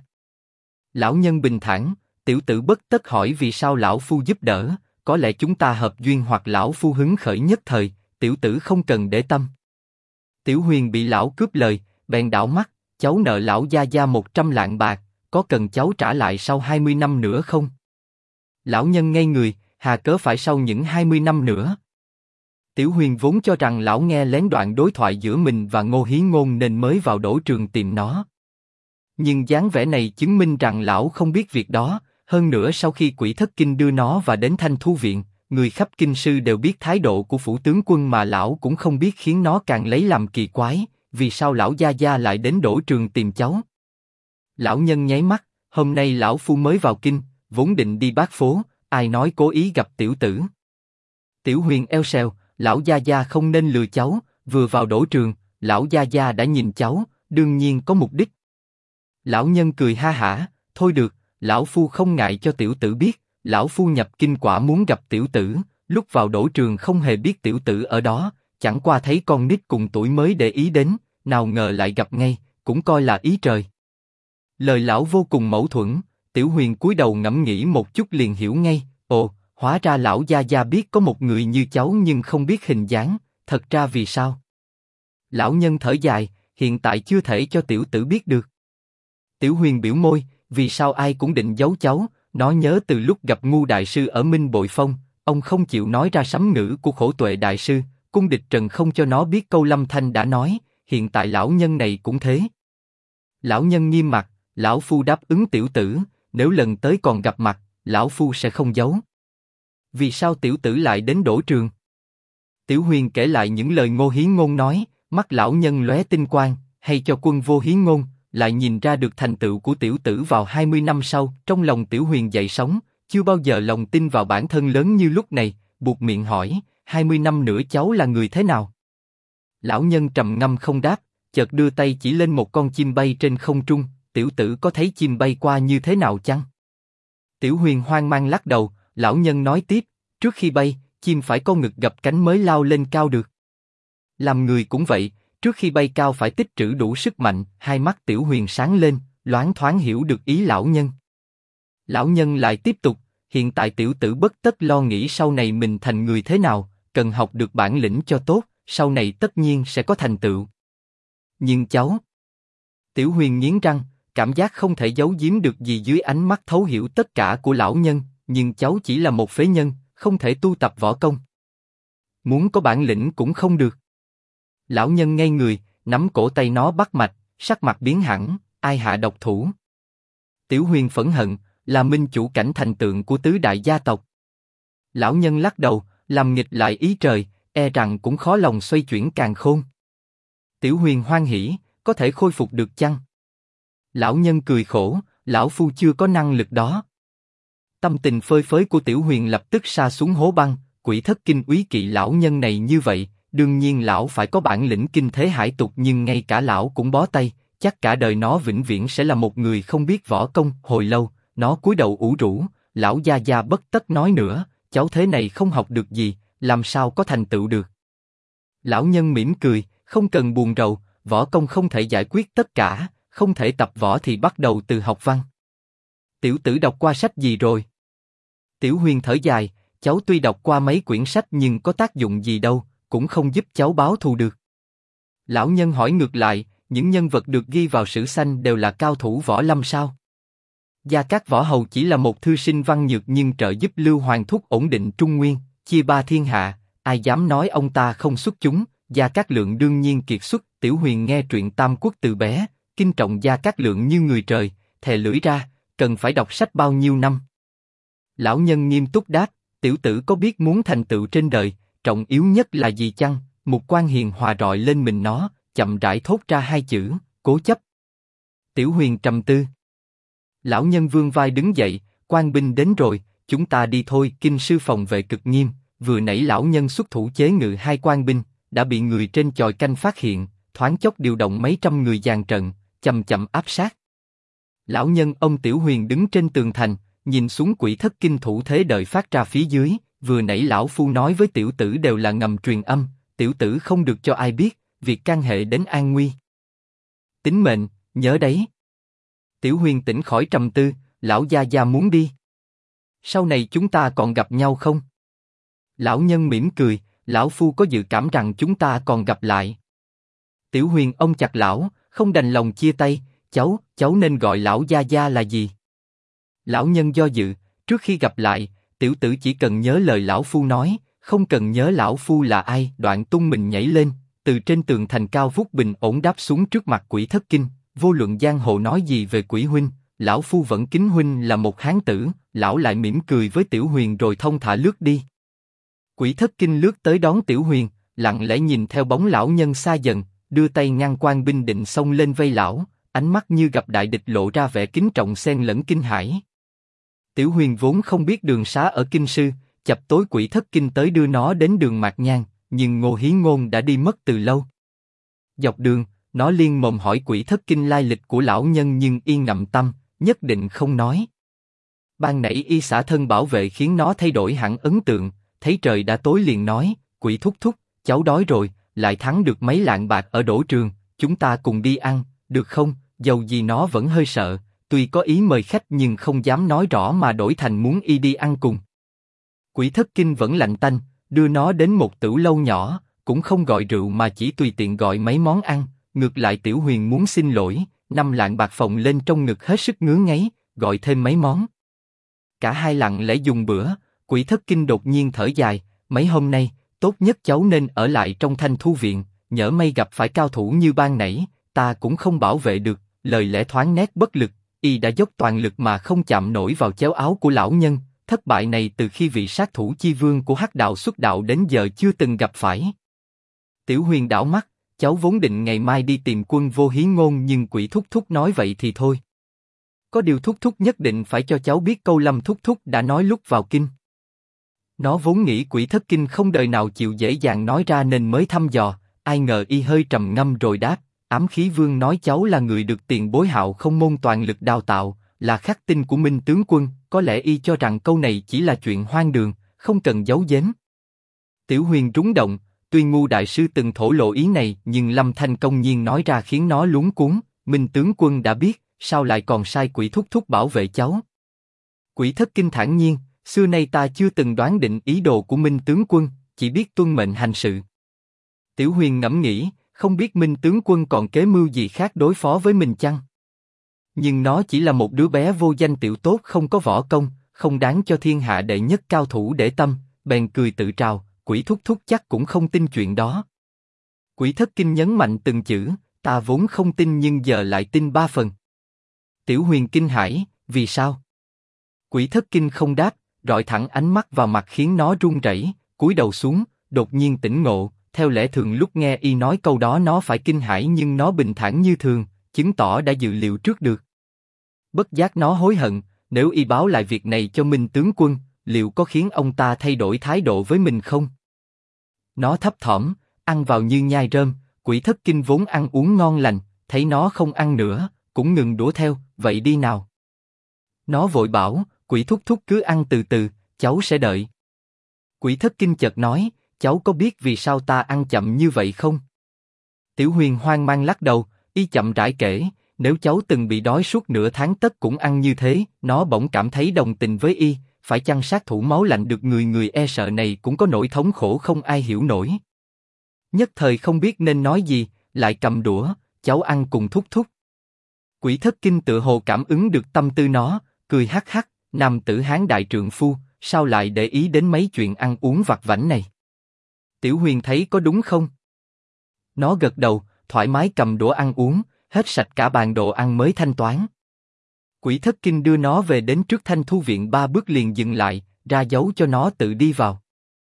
Lão nhân bình thản, tiểu tử bất tất hỏi vì sao lão phu giúp đỡ, có lẽ chúng ta hợp duyên hoặc lão phu hứng khởi nhất thời, tiểu tử không cần để tâm. Tiểu Huyền bị lão cướp lời, bèn đảo mắt, cháu nợ lão gia 100 lạng bạc, có cần cháu trả lại sau 20 năm nữa không? Lão nhân ngây người, hà cớ phải sau những 20 năm nữa. Tiểu Huyền vốn cho rằng lão nghe lén đoạn đối thoại giữa mình và Ngô Hí Ngôn nên mới vào đổ trường tìm nó. Nhưng dáng vẻ này chứng minh rằng lão không biết việc đó, hơn nữa sau khi Quỷ Thất Kinh đưa nó và đến Thanh Thu Viện, người khắp kinh sư đều biết thái độ của phủ tướng quân mà lão cũng không biết khiến nó càng lấy làm kỳ quái, vì sao lão gia gia lại đến đổ trường tìm cháu. Lão nhân nháy mắt, hôm nay lão phu mới vào kinh, vốn định đi bát phố, ai nói cố ý gặp tiểu tử. Tiểu Huyền eo sèo, lão gia gia không nên lừa cháu, vừa vào đổ trường, lão gia gia đã nhìn cháu, đương nhiên có mục đích. Lão nhân cười ha hả, thôi được, lão phu không ngại cho tiểu tử biết, lão phu nhập kinh quả muốn gặp tiểu tử, lúc vào đổ trường không hề biết tiểu tử ở đó, chẳng qua thấy con nít cùng tuổi mới để ý đến, nào ngờ lại gặp ngay, cũng coi là ý trời. Lời lão vô cùng mâu thuẫn, Tiểu Huyền cúi đầu ngẫm nghĩ một chút liền hiểu ngay, ồ, hóa ra lão gia gia biết có một người như cháu nhưng không biết hình dáng, thật ra vì sao? Lão nhân thở dài, hiện tại chưa thể cho tiểu tử biết được. Tiểu Huyền biểu môi, vì sao ai cũng định giấu cháu, nó nhớ từ lúc gặp Ngu đại sư ở Minh Bội Phong, ông không chịu nói ra sấm ngữ của Khổ Tuệ đại sư, cung địch trần không cho nó biết câu Lâm Thanh đã nói, hiện tại lão nhân này cũng thế. Lão nhân nghiêm mặt, lão phu đáp ứng tiểu tử, nếu lần tới còn gặp mặt, lão phu sẽ không giấu. Vì sao tiểu tử lại đến đổ trường? Tiểu Huyền kể lại những lời Ngô Hí Ngôn nói, mắt lão nhân lóe tinh quang, hay cho quân vô hí ngôn, lại nhìn ra được thành tựu của tiểu tử vào 20 năm sau, trong lòng Tiểu Huyền dậy sóng, chưa bao giờ lòng tin vào bản thân lớn như lúc này, buột miệng hỏi, 20 năm nữa cháu là người thế nào? Lão nhân trầm ngâm không đáp, chợt đưa tay chỉ lên một con chim bay trên không trung, tiểu tử có thấy chim bay qua như thế nào chăng? Tiểu Huyền hoang mang lắc đầu, lão nhân nói tiếp, trước khi bay, chim phải có ngực gập cánh mới lao lên cao được. Làm người cũng vậy, trước khi bay cao phải tích trữ đủ sức mạnh. Hai mắt Tiểu Huyền sáng lên, loáng thoáng hiểu được ý lão nhân. Lão nhân lại tiếp tục, hiện tại tiểu tử bất tất lo nghĩ sau này mình thành người thế nào, cần học được bản lĩnh cho tốt, sau này tất nhiên sẽ có thành tựu. Nhưng cháu... Tiểu Huyền nghiến răng, cảm giác không thể giấu giếm được gì dưới ánh mắt thấu hiểu tất cả của lão nhân, nhưng cháu chỉ là một phế nhân, không thể tu tập võ công. Muốn có bản lĩnh cũng không được. Lão nhân ngây người, nắm cổ tay nó bắt mạch, sắc mặt biến hẳn, ai hạ độc thủ? Tiểu Huyền phẫn hận, là minh chủ cảnh thành tượng của tứ đại gia tộc. Lão nhân lắc đầu, làm nghịch lại ý trời, e rằng cũng khó lòng xoay chuyển càn khôn. Tiểu Huyền hoan hỉ, có thể khôi phục được chăng? Lão nhân cười khổ, lão phu chưa có năng lực đó. Tâm tình phơi phới của Tiểu Huyền lập tức sa xuống hố băng, Quỷ Thất Kinh úy kỵ lão nhân này như vậy, đương nhiên lão phải có bản lĩnh kinh thế hải tục, nhưng ngay cả lão cũng bó tay, chắc cả đời nó vĩnh viễn sẽ là một người không biết võ công. Hồi lâu, nó cúi đầu ủ rũ, lão gia gia bất tất nói nữa, cháu thế này không học được gì, làm sao có thành tựu được. Lão nhân mỉm cười, không cần buồn rầu, võ công không thể giải quyết tất cả, không thể tập võ thì bắt đầu từ học văn. Tiểu tử đọc qua sách gì rồi? Tiểu Huyền thở dài, cháu tuy đọc qua mấy quyển sách nhưng có tác dụng gì đâu, cũng không giúp cháu báo thù được. Lão nhân hỏi ngược lại, những nhân vật được ghi vào sử sanh đều là cao thủ võ lâm sao? Gia Cát Võ Hầu chỉ là một thư sinh văn nhược nhưng trợ giúp Lưu Hoàng thúc ổn định Trung Nguyên, chia ba thiên hạ, ai dám nói ông ta không xuất chúng? Gia Cát Lượng đương nhiên kiệt xuất. Tiểu Huyền nghe truyện Tam Quốc từ bé, kinh trọng Gia Cát Lượng như người trời, thè lưỡi ra, cần phải đọc sách bao nhiêu năm? Lão nhân nghiêm túc đáp, tiểu tử có biết muốn thành tựu trên đời, trọng yếu nhất là gì chăng? Mục Quang hiền hòa rọi lên mình nó, chậm rãi thốt ra hai chữ, cố chấp. Tiểu Huyền trầm tư. Lão nhân vươn vai đứng dậy, quan binh đến rồi, chúng ta đi thôi. Kinh sư phòng vệ cực nghiêm, vừa nãy lão nhân xuất thủ chế ngự hai quan binh, đã bị người trên chòi canh phát hiện, thoáng chốc điều động mấy trăm người dàn trận, chậm chậm áp sát. Lão nhân ông Tiểu Huyền đứng trên tường thành, nhìn xuống Quỷ Thất Kinh thủ thế đợi phát ra phía dưới. Vừa nãy lão phu nói với tiểu tử đều là ngầm truyền âm, tiểu tử không được cho ai biết, việc can hệ đến an nguy. Tính mệnh, nhớ đấy. Tiểu Huyền tỉnh khỏi trầm tư, lão gia gia muốn đi. Sau này chúng ta còn gặp nhau không? Lão nhân mỉm cười, lão phu có dự cảm rằng chúng ta còn gặp lại. Tiểu Huyền ôm chặt lão, không đành lòng chia tay, cháu nên gọi lão gia gia là gì? Lão nhân do dự, trước khi gặp lại, tiểu tử chỉ cần nhớ lời lão phu nói, không cần nhớ lão phu là ai. Đoạn tung mình nhảy lên, từ trên tường thành cao vút bình ổn đáp xuống trước mặt Quỷ Thất Kinh. Vô luận giang hồ nói gì về Quỷ huynh, lão phu vẫn kính huynh là một hán tử. Lão lại mỉm cười với Tiểu Huyền rồi thông thả lướt đi. Quỷ Thất Kinh lướt tới đón Tiểu Huyền, lặng lẽ nhìn theo bóng lão nhân xa dần, đưa tay ngăn quan binh định xông lên vây lão, ánh mắt như gặp đại địch lộ ra vẻ kính trọng xen lẫn kinh hãi. Tiểu Huyền vốn không biết đường xá ở kinh sư, chập tối Quỷ Thất Kinh tới đưa nó đến đường Mạc Nhang, nhưng Ngô Hí Ngôn đã đi mất từ lâu. Dọc đường, nó liên mồm hỏi Quỷ Thất Kinh lai lịch của lão nhân nhưng yên ngậm tâm, nhất định không nói. Ban nãy y xả thân bảo vệ khiến nó thay đổi hẳn ấn tượng, thấy trời đã tối liền nói, Quỷ thúc thúc, cháu đói rồi, lại thắng được mấy lạng bạc ở đổ trường, chúng ta cùng đi ăn, được không? Dầu gì nó vẫn hơi sợ, tuy có ý mời khách nhưng không dám nói rõ mà đổi thành muốn y đi ăn cùng. Quỷ Thất Kinh vẫn lạnh tanh, đưa nó đến một tửu lâu nhỏ, cũng không gọi rượu mà chỉ tùy tiện gọi mấy món ăn. Ngược lại Tiểu Huyền muốn xin lỗi, 5 lạng bạc phồng lên trong ngực hết sức ngứa ngáy, gọi thêm mấy món. Cả hai lặng lẽ dùng bữa. Quỷ Thất Kinh đột nhiên thở dài, mấy hôm nay, tốt nhất cháu nên ở lại trong Thanh Thu viện, nhỡ may gặp phải cao thủ như ban nãy, ta cũng không bảo vệ được. Lời lẽ thoáng nét bất lực, y đã dốc toàn lực mà không chạm nổi vào chéo áo của lão nhân. Thất bại này từ khi vị sát thủ chi vương của Hắc đạo xuất đạo đến giờ chưa từng gặp phải. Tiểu Huyền đảo mắt, cháu vốn định ngày mai đi tìm Quân Vô Hí Ngôn nhưng Quỷ thúc thúc nói vậy thì thôi. Có điều thúc thúc nhất định phải cho cháu biết câu Lâm thúc thúc đã nói lúc vào kinh. Nó vốn nghĩ Quỷ Thất Kinh không đời nào chịu dễ dàng nói ra nên mới thăm dò, ai ngờ y hơi trầm ngâm rồi đáp, Ám Khí Vương nói cháu là người được tiền bối Hạo Không môn toàn lực đào tạo, là khắc tinh của Minh tướng quân, có lẽ y cho rằng câu này chỉ là chuyện hoang đường, không cần giấu giếm. Tiểu Huyền rúng động, tuy Ngu đại sư từng thổ lộ ý này nhưng Lâm Thanh công nhiên nói ra khiến nó luống cuống, Minh tướng quân đã biết, sao lại còn sai Quỷ thúc thúc bảo vệ cháu? Quỷ Thất Kinh thản nhiên, xưa nay ta chưa từng đoán định ý đồ của Minh tướng quân, chỉ biết tuân mệnh hành sự. Tiểu Huyền ngẫm nghĩ, không biết Minh tướng quân còn kế mưu gì khác đối phó với mình chăng? Nhưng nó chỉ là một đứa bé vô danh tiểu tốt không có võ công, không đáng cho thiên hạ đệ nhất cao thủ để tâm, bèn cười tự trào, Quỷ thúc thúc chắc cũng không tin chuyện đó. Quỷ Thất Kinh nhấn mạnh từng chữ, ta vốn không tin nhưng giờ lại tin 3 phần. Tiểu Huyền kinh hãi, vì sao? Quỷ Thất Kinh không đáp, rọi thẳng ánh mắt vào mặt khiến nó run rẩy, cúi đầu xuống, đột nhiên tỉnh ngộ. Theo lẽ thường lúc nghe y nói câu đó nó phải kinh hãi nhưng nó bình thản như thường, chứng tỏ đã dự liệu trước được. Bất giác nó hối hận, nếu y báo lại việc này cho Minh tướng quân, liệu có khiến ông ta thay đổi thái độ với mình không? Nó thấp thỏm, ăn vào như nhai rơm. Quỷ Thất Kinh vốn ăn uống ngon lành, thấy nó không ăn nữa, cũng ngừng đũa theo, vậy đi nào. Nó vội bảo, Quỷ thúc thúc cứ ăn từ từ, cháu sẽ đợi. Quỷ Thất Kinh chợt nói, cháu có biết vì sao ta ăn chậm như vậy không? Tiểu Huyền hoang mang lắc đầu, y chậm rãi kể, nếu cháu từng bị đói suốt nửa tháng tất cũng ăn như thế. Nó bỗng cảm thấy đồng tình với y, phải chăng sát thủ máu lạnh được người e sợ này cũng có nỗi thống khổ không ai hiểu nổi. Nhất thời không biết nên nói gì, lại cầm đũa, cháu ăn cùng thúc thúc. Quỷ Thất Kinh tựa hồ cảm ứng được tâm tư nó, cười hắc hắc, nam tử hán đại trượng phu, sao lại để ý đến mấy chuyện ăn uống vặt vãnh này? Tiểu Huyền thấy có đúng không? Nó gật đầu, thoải mái cầm đũa ăn uống, hết sạch cả bàn đồ ăn mới thanh toán. Quỷ Thất Kinh đưa nó về đến trước Thanh Thu viện 3 bước liền dừng lại, ra dấu cho nó tự đi vào.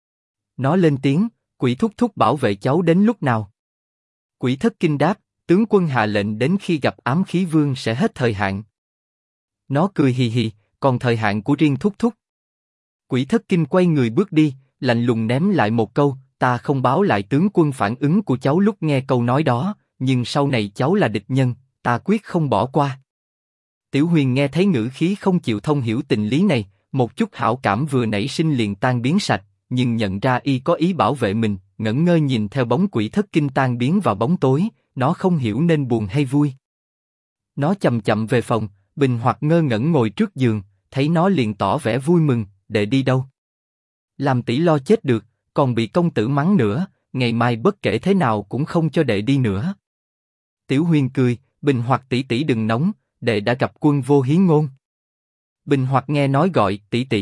Nó lên tiếng, Quỷ thúc thúc bảo vệ cháu đến lúc nào? Quỷ Thất Kinh đáp, tướng quân hạ lệnh đến khi gặp Ám Khí Vương sẽ hết thời hạn. Nó cười hì hì, còn thời hạn của riêng thúc thúc. Quỷ Thất Kinh quay người bước đi, lạnh lùng ném lại một câu, ta không báo lại tướng quân phản ứng của cháu lúc nghe câu nói đó, nhưng sau này cháu là địch nhân, ta quyết không bỏ qua. Tiểu Huyền nghe thấy ngữ khí không chịu thông hiểu tình lý này, một chút hảo cảm vừa nảy sinh liền tan biến sạch, nhưng nhận ra y có ý bảo vệ mình, ngẩn ngơ nhìn theo bóng Quỷ Thất Kinh tan biến vào bóng tối, nó không hiểu nên buồn hay vui. Nó chậm chậm về phòng, Bình Hoặc ngơ ngẩn ngồi trước giường, thấy nó liền tỏ vẻ vui mừng, đệ đi đâu? Làm tỷ lo chết được, còn bị công tử mắng nữa, ngày mai bất kể thế nào cũng không cho đệ đi nữa. Tiểu Huyền cười, Bình Hoặc tỷ tỷ đừng nóng, đệ đã gặp Quân Vô Hí Ngôn. Bình Hoặc nghe nói gọi tỷ tỷ,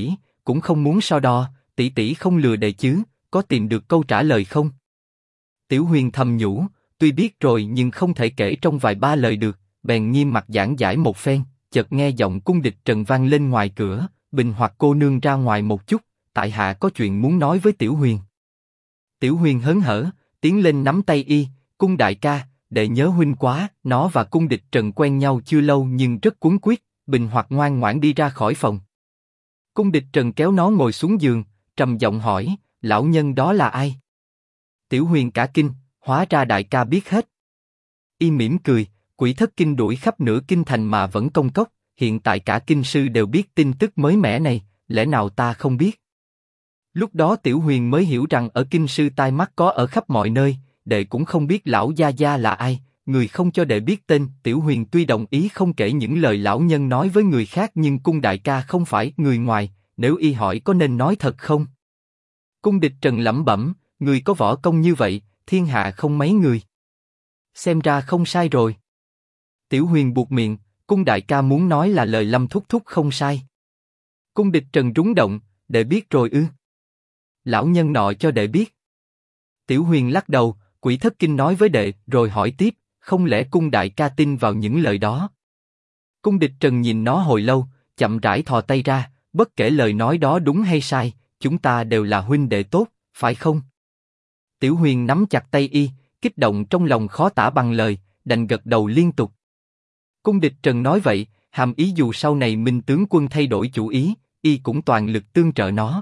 cũng không muốn so đo, tỷ tỷ không lừa đệ chứ, có tìm được câu trả lời không? Tiểu Huyền thầm nhủ, tuy biết rồi nhưng không thể kể trong vài ba lời được, bèn nghiêm mặt giảng giải một phen, chợt nghe giọng cung địch Trần vang lên ngoài cửa, Bình Hoặc cô nương ra ngoài một chút, tại hạ có chuyện muốn nói với Tiểu Huyền. Tiểu Huyền hớn hở, tiến lên nắm tay y, cung đại ca, đệ nhớ huynh quá, nó và cung địch Trần quen nhau chưa lâu nhưng rất cuống quýt, Bình Hoặc ngoan ngoãn đi ra khỏi phòng. Cung địch Trần kéo nó ngồi xuống giường, trầm giọng hỏi, lão nhân đó là ai? Tiểu Huyền cả kinh, hóa ra đại ca biết hết. Y mỉm cười, Quỷ Thất Kinh đuổi khắp nửa kinh thành mà vẫn công cốc, hiện tại cả kinh sư đều biết tin tức mới mẻ này, lẽ nào ta không biết? Lúc đó Tiểu Huyền mới hiểu rằng ở kinh sư tai mắt có ở khắp mọi nơi, đệ cũng không biết lão gia gia là ai, người không cho đệ biết tên. Tiểu Huyền tuy đồng ý không kể những lời lão nhân nói với người khác nhưng cung đại ca không phải người ngoài, nếu y hỏi có nên nói thật không? Cung địch Trần lẩm bẩm, người có võ công như vậy, thiên hạ không mấy người. Xem ra không sai rồi. Tiểu Huyền buột miệng, cung đại ca muốn nói là lời Lâm thúc thúc không sai. Cung địch Trần rúng động, đệ biết rồi ư? Lão nhân nọ cho đệ biết. Tiểu Huyền lắc đầu, Quỷ Thất Kinh nói với đệ, rồi hỏi tiếp, không lẽ cung đại ca tin vào những lời đó? Cung địch Trần nhìn nó hồi lâu, chậm rãi thò tay ra, bất kể lời nói đó đúng hay sai, chúng ta đều là huynh đệ tốt, phải không? Tiểu Huyền nắm chặt tay y, kích động trong lòng khó tả bằng lời, đành gật đầu liên tục. Cung địch Trần nói vậy, hàm ý dù sau này Minh tướng quân thay đổi chủ ý, y cũng toàn lực tương trợ nó.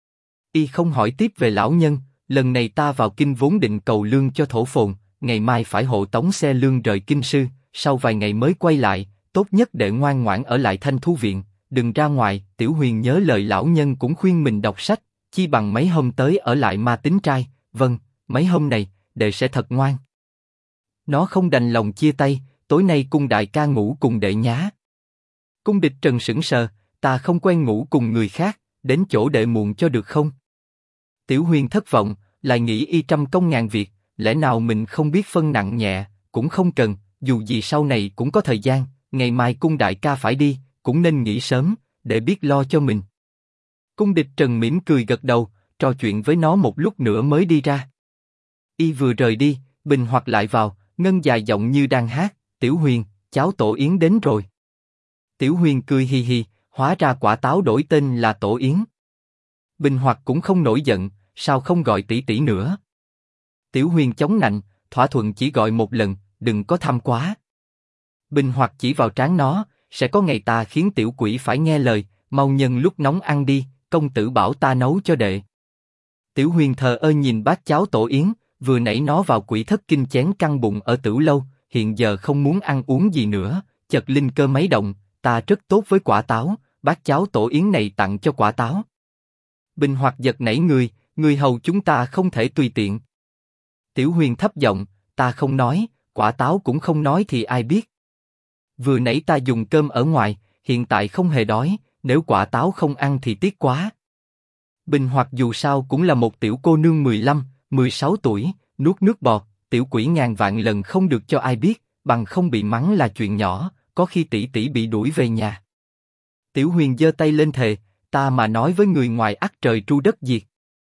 Y không hỏi tiếp về lão nhân, lần này ta vào kinh vốn định cầu lương cho thổ phồn, ngày mai phải hộ tống xe lương rời kinh sư, sau vài ngày mới quay lại, tốt nhất để ngoan ngoãn ở lại Thanh Thu viện, đừng ra ngoài. Tiểu Huyền nhớ lời lão nhân cũng khuyên mình đọc sách, chi bằng mấy hôm tới ở lại Ma Tính Trai. Vâng, mấy hôm này, đệ sẽ thật ngoan. Nó không đành lòng chia tay, tối nay cung đại ca ngủ cùng đệ nhá. Cung địch Trần sững sờ, ta không quen ngủ cùng người khác, đến chỗ đệ muộn cho được không? Tiểu Huyền thất vọng, lại nghĩ y trăm công ngàn việc, lẽ nào mình không biết phân nặng nhẹ, cũng không cần, dù gì sau này cũng có thời gian, ngày mai cung đại ca phải đi, cũng nên nghỉ sớm, để biết lo cho mình. Cung địch Trần mỉm cười gật đầu, trò chuyện với nó một lúc nữa mới đi ra. Y vừa rời đi, Bình Hoặc lại vào, ngân dài giọng như đang hát, Tiểu Huyền, cháu Tổ Yến đến rồi. Tiểu Huyền cười hì hì, hóa ra quả táo đổi tên là Tổ Yến. Bình Hoặc cũng không nổi giận, sao không gọi tỷ tỷ nữa? Tiểu Huyền chống nạnh, thỏa thuận chỉ gọi một lần, đừng có tham quá. Bình Hoặc chỉ vào trán nó, sẽ có ngày ta khiến tiểu quỷ phải nghe lời, mau nhân lúc nóng ăn đi, công tử bảo ta nấu cho đệ. Tiểu Huyền thờ ơ nhìn bát cháo Tổ Yến, vừa nãy nó vào Quỷ Thất Kinh chén căng bụng ở Tửu Lâu, hiện giờ không muốn ăn uống gì nữa, chợt linh cơ mấy động, ta rất tốt với quả táo, bát cháo Tổ Yến này tặng cho quả táo. Bình Hoặc giật nảy người hầu chúng ta không thể tùy tiện. Tiểu Huyền thấp giọng, ta không nói, quả táo cũng không nói thì ai biết. Vừa nãy ta dùng cơm ở ngoài, hiện tại không hề đói, nếu quả táo không ăn thì tiếc quá. Bình Hoặc dù sao cũng là một tiểu cô nương 15, 16 tuổi, nuốt nước bọt, tiểu quỷ ngàn vạn lần không được cho ai biết, bằng không bị mắng là chuyện nhỏ, có khi tỷ tỷ bị đuổi về nhà. Tiểu Huyền giơ tay lên thề, ta mà nói với người ngoài ắt trời tru đất diệt.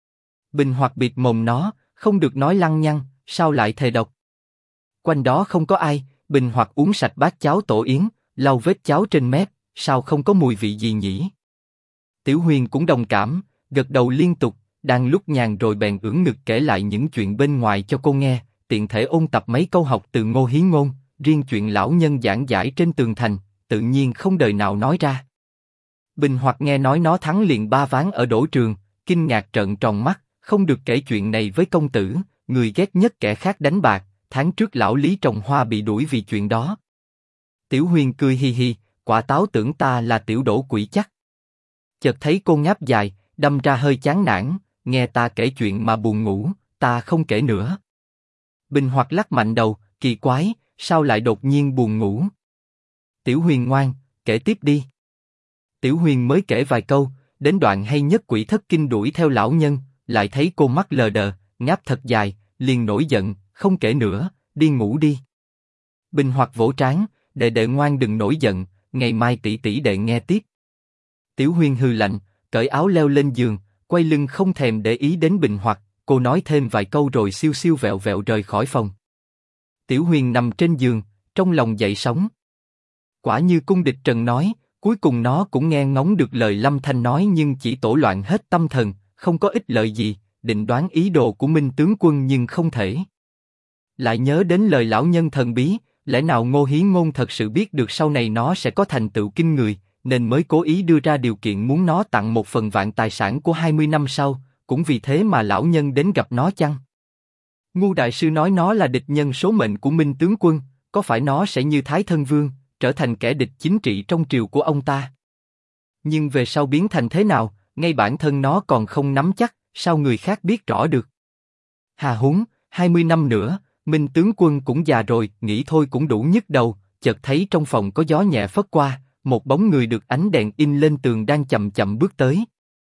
Bình Hoặc bịt mồm nó, không được nói lăng nhăng, sao lại thề độc? Quanh đó không có ai, Bình Hoặc uống sạch bát cháo Tổ Yến, lau vết cháo trên mép, sao không có mùi vị gì nhỉ? Tiểu Huyền cũng đồng cảm, gật đầu liên tục, đang lúc nhàn rồi bèn ưỡn ngực kể lại những chuyện bên ngoài cho cô nghe, tiện thể ôn tập mấy câu học từ Ngô Hí Ngôn, riêng chuyện lão nhân giảng giải trên tường thành, tự nhiên không đời nào nói ra. Bình Hoặc nghe nói nó thắng liền 3 ván ở đỗ trường, kinh ngạc trợn tròn mắt, không được kể chuyện này với công tử, người ghét nhất kẻ khác đánh bạc, tháng trước lão Lý trồng hoa bị đuổi vì chuyện đó. Tiểu Huyền cười hì hì, quả táo tưởng ta là tiểu đỗ quỷ chắc. Chợt thấy cô ngáp dài, đâm ra hơi chán nản, nghe ta kể chuyện mà buồn ngủ, ta không kể nữa. Bình Hoặc lắc mạnh đầu, kỳ quái, sao lại đột nhiên buồn ngủ? Tiểu Huyền ngoan, kể tiếp đi. Tiểu Huyền mới kể vài câu, đến đoạn hay nhất Quỷ Thất Kinh đuổi theo lão nhân, lại thấy cô mắt lờ đờ, ngáp thật dài, liền nổi giận, không kể nữa, đi ngủ đi. Bình Hoặc vỗ trán, đệ ngoan đừng nổi giận, ngày mai tỷ tỷ đệ nghe tiếp. Tiểu Huyền hừ lạnh, cởi áo leo lên giường, quay lưng không thèm để ý đến Bình Hoặc. Cô nói thêm vài câu rồi siêu siêu vẹo vẹo rời khỏi phòng. Tiểu Huyền nằm trên giường, trong lòng dậy sóng. Quả như cung địch trần nói, cuối cùng nó cũng nghe ngóng được lời Lâm Thanh nói nhưng chỉ tổ loạn hết tâm thần, không có ích lợi gì, định đoán ý đồ của Minh tướng quân nhưng không thể. Lại nhớ đến lời lão nhân thần bí, lẽ nào Ngô Hí Ngôn thật sự biết được sau này nó sẽ có thành tựu kinh người, nên mới cố ý đưa ra điều kiện muốn nó tặng 1/10 tài sản của 20 năm sau, cũng vì thế mà lão nhân đến gặp nó chăng? Ngu đại sư nói nó là địch nhân số mệnh của Minh tướng quân, có phải nó sẽ như Thái Thân Vương, trở thành kẻ địch chính trị trong triều của ông ta? Nhưng về sau biến thành thế nào, ngay bản thân nó còn không nắm chắc, sao người khác biết rõ được? Hà huống, 20 năm nữa, Minh tướng quân cũng già rồi, nghĩ thôi cũng đủ nhức đầu. Chợt thấy trong phòng có gió nhẹ phất qua, một bóng người được ánh đèn in lên tường đang chậm chậm bước tới.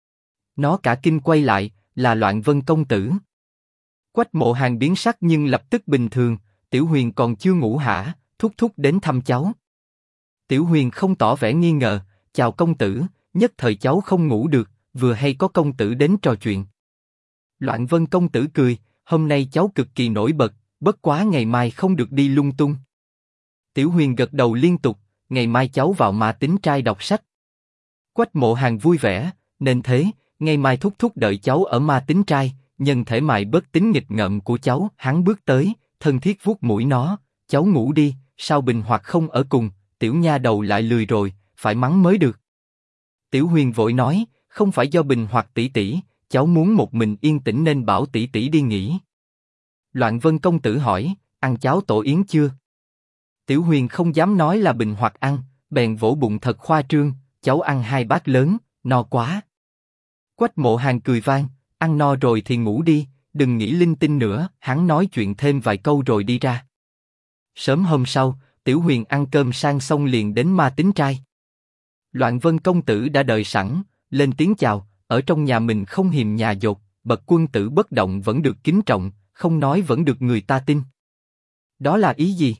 Nó cả kinh quay lại, là Loạn Vân công tử. Quách Mộ Hàn biến sắc nhưng lập tức bình thường. Tiểu Huyền còn chưa ngủ hả? Thúc thúc đến thăm cháu. Tiểu Huyền không tỏ vẻ nghi ngờ, chào công tử, nhất thời cháu không ngủ được, vừa hay có công tử đến trò chuyện. Loạn Vân công tử cười, hôm nay cháu cực kỳ nổi bật, bất quá ngày mai không được đi lung tung. Tiểu Huyền gật đầu liên tục, ngày mai cháu vào Ma Tính Trai đọc sách. Quách Mộ Hàn vui vẻ, nên thế, ngày mai thúc thúc đợi cháu ở Ma Tính Trai, nhân thể mại bớt tính nghịch ngợm của cháu. Hắn bước tới, thân thiết vuốt mũi nó, cháu ngủ đi, sao Bình Hoặc không ở cùng, tiểu nha đầu lại lười rồi, phải mắng mới được. Tiểu Huyền vội nói, không phải do Bình Hoặc tỷ tỷ, cháu muốn một mình yên tĩnh nên bảo tỷ tỷ đi nghỉ. Loạn Vân công tử hỏi, ăn cháo tổ yến chưa? Tiểu Huyền không dám nói là Bình Hoặc ăn, bèn vỗ bụng thật khoa trương, cháu ăn 2 bát lớn, no quá. Quách Mộ Hàn cười vang, ăn no rồi thì ngủ đi, đừng nghĩ linh tinh nữa. Hắn nói chuyện thêm vài câu rồi đi ra. Sớm hôm sau, Tiểu Huyền ăn cơm sang xong liền đến Ma Tính Trai. Loạn Vân công tử đã đợi sẵn, lên tiếng chào, ở trong nhà mình không hiềm nhà dột, bậc quân tử bất động vẫn được kính trọng, không nói vẫn được người ta tin. Đó là ý gì?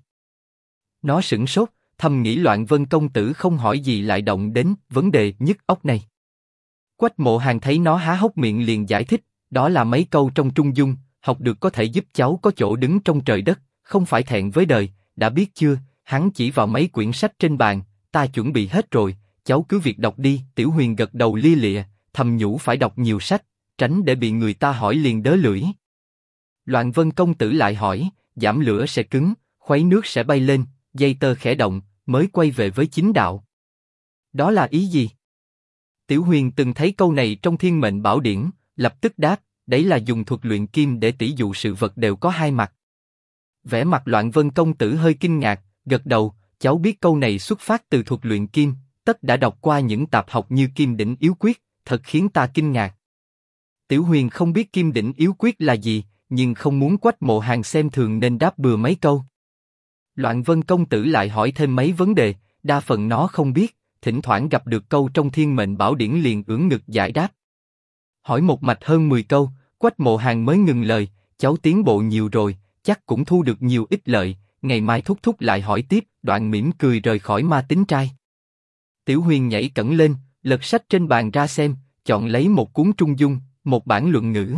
Nó sửng sốt, thầm nghĩ Loạn Vân công tử không hỏi gì lại động đến vấn đề nhức óc này. Quách Mộ Hàn thấy nó há hốc miệng liền giải thích, đó là mấy câu trong Trung Dung, học được có thể giúp cháu có chỗ đứng trong trời đất, không phải thẹn với đời, đã biết chưa? Hắn chỉ vào mấy quyển sách trên bàn, ta chuẩn bị hết rồi, cháu cứ việc đọc đi. Tiểu Huyền gật đầu lia lịa, thầm nhủ phải đọc nhiều sách, tránh để bị người ta hỏi liền đớ lưỡi. Loạn Vân công tử lại hỏi, giảm lửa sẽ cứng, khuấy nước sẽ bay lên, dây tơ khẽ động, mới quay về với chính đạo. Đó là ý gì? Tiểu Huyền từng thấy câu này trong Thiên Mệnh Bảo Điển, lập tức đáp, đấy là dùng thuật luyện kim để tỉ dụ sự vật đều có hai mặt. Vẻ mặt Loạn Vân công tử hơi kinh ngạc, gật đầu, cháu biết câu này xuất phát từ thuật luyện kim, tất đã đọc qua những tạp học như Kim Đỉnh Yếu Quyết, thật khiến ta kinh ngạc. Tiểu Huyền không biết Kim Đỉnh Yếu Quyết là gì, nhưng không muốn Quách Mộ Hàn xem thường nên đáp bừa mấy câu. Loạn Vân công tử lại hỏi thêm mấy vấn đề, đa phần nó không biết, thỉnh thoảng gặp được câu trong Thiên Mệnh Bảo Điển liền ưỡn ngực giải đáp. Hỏi một mạch hơn 10 câu, Quách Mộ Hàn mới ngừng lời, cháu tiến bộ nhiều rồi, chắc cũng thu được nhiều ích lợi, ngày mai thúc thúc lại hỏi tiếp. Đoạn mỉm cười rời khỏi Ma Tính Trai. Tiểu Huyền nhảy cẫng lên, lật sách trên bàn ra xem, chọn lấy một cuốn Trung Dung, một bản luận ngữ.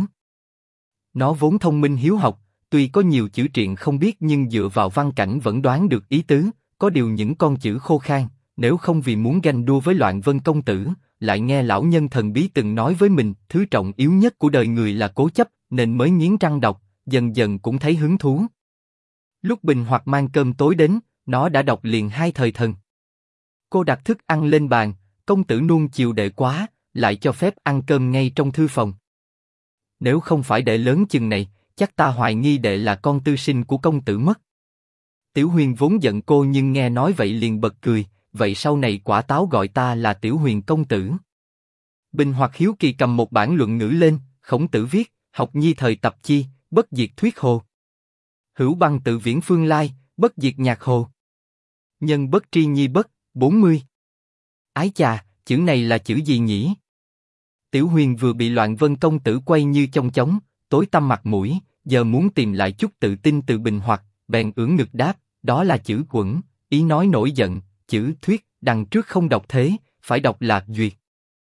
Nó vốn thông minh hiếu học, tuy có nhiều chữ triện không biết nhưng dựa vào văn cảnh vẫn đoán được ý tứ, có điều những con chữ khô khan, nếu không vì muốn ganh đua với Loạn Vân công tử, lại nghe lão nhân thần bí từng nói với mình, thứ trọng yếu nhất của đời người là cố chấp, nên mới nghiến răng đọc, dần dần cũng thấy hứng thú. Lúc Bình Hoặc mang cơm tối đến, nó đã đọc liền 2 thời thần. Cô đặt thức ăn lên bàn, công tử nuông chiều đệ quá, lại cho phép ăn cơm ngay trong thư phòng. Nếu không phải đệ lớn chừng này, chắc ta hoài nghi đệ là con tư sinh của công tử mất. Tiểu Huyền vốn giận cô nhưng nghe nói vậy liền bật cười, vậy sau này quả táo gọi ta là Tiểu Huyền công tử. Bình Hoặc hiếu kỳ cầm một bản luận ngữ lên, Khổng Tử viết, học nhi thời tập chi, bất diệt thuyết hồ. Hữu băng tự viễn phương lai, bất diệt nhạc hồ. Nhân bất tri nhi bất, 40. Ái chà, chữ này là chữ gì nhỉ? Tiểu Huyền vừa bị Loạn Vân công tử quay như chong chóng, tối tăm mặt mũi, giờ muốn tìm lại chút tự tin từ Bình Hoặc, bèn ưỡn ngực đáp, đó là chữ Quẩn, ý nói nổi giận, chữ thuyết, đằng trước không đọc thế, phải đọc là duyệt.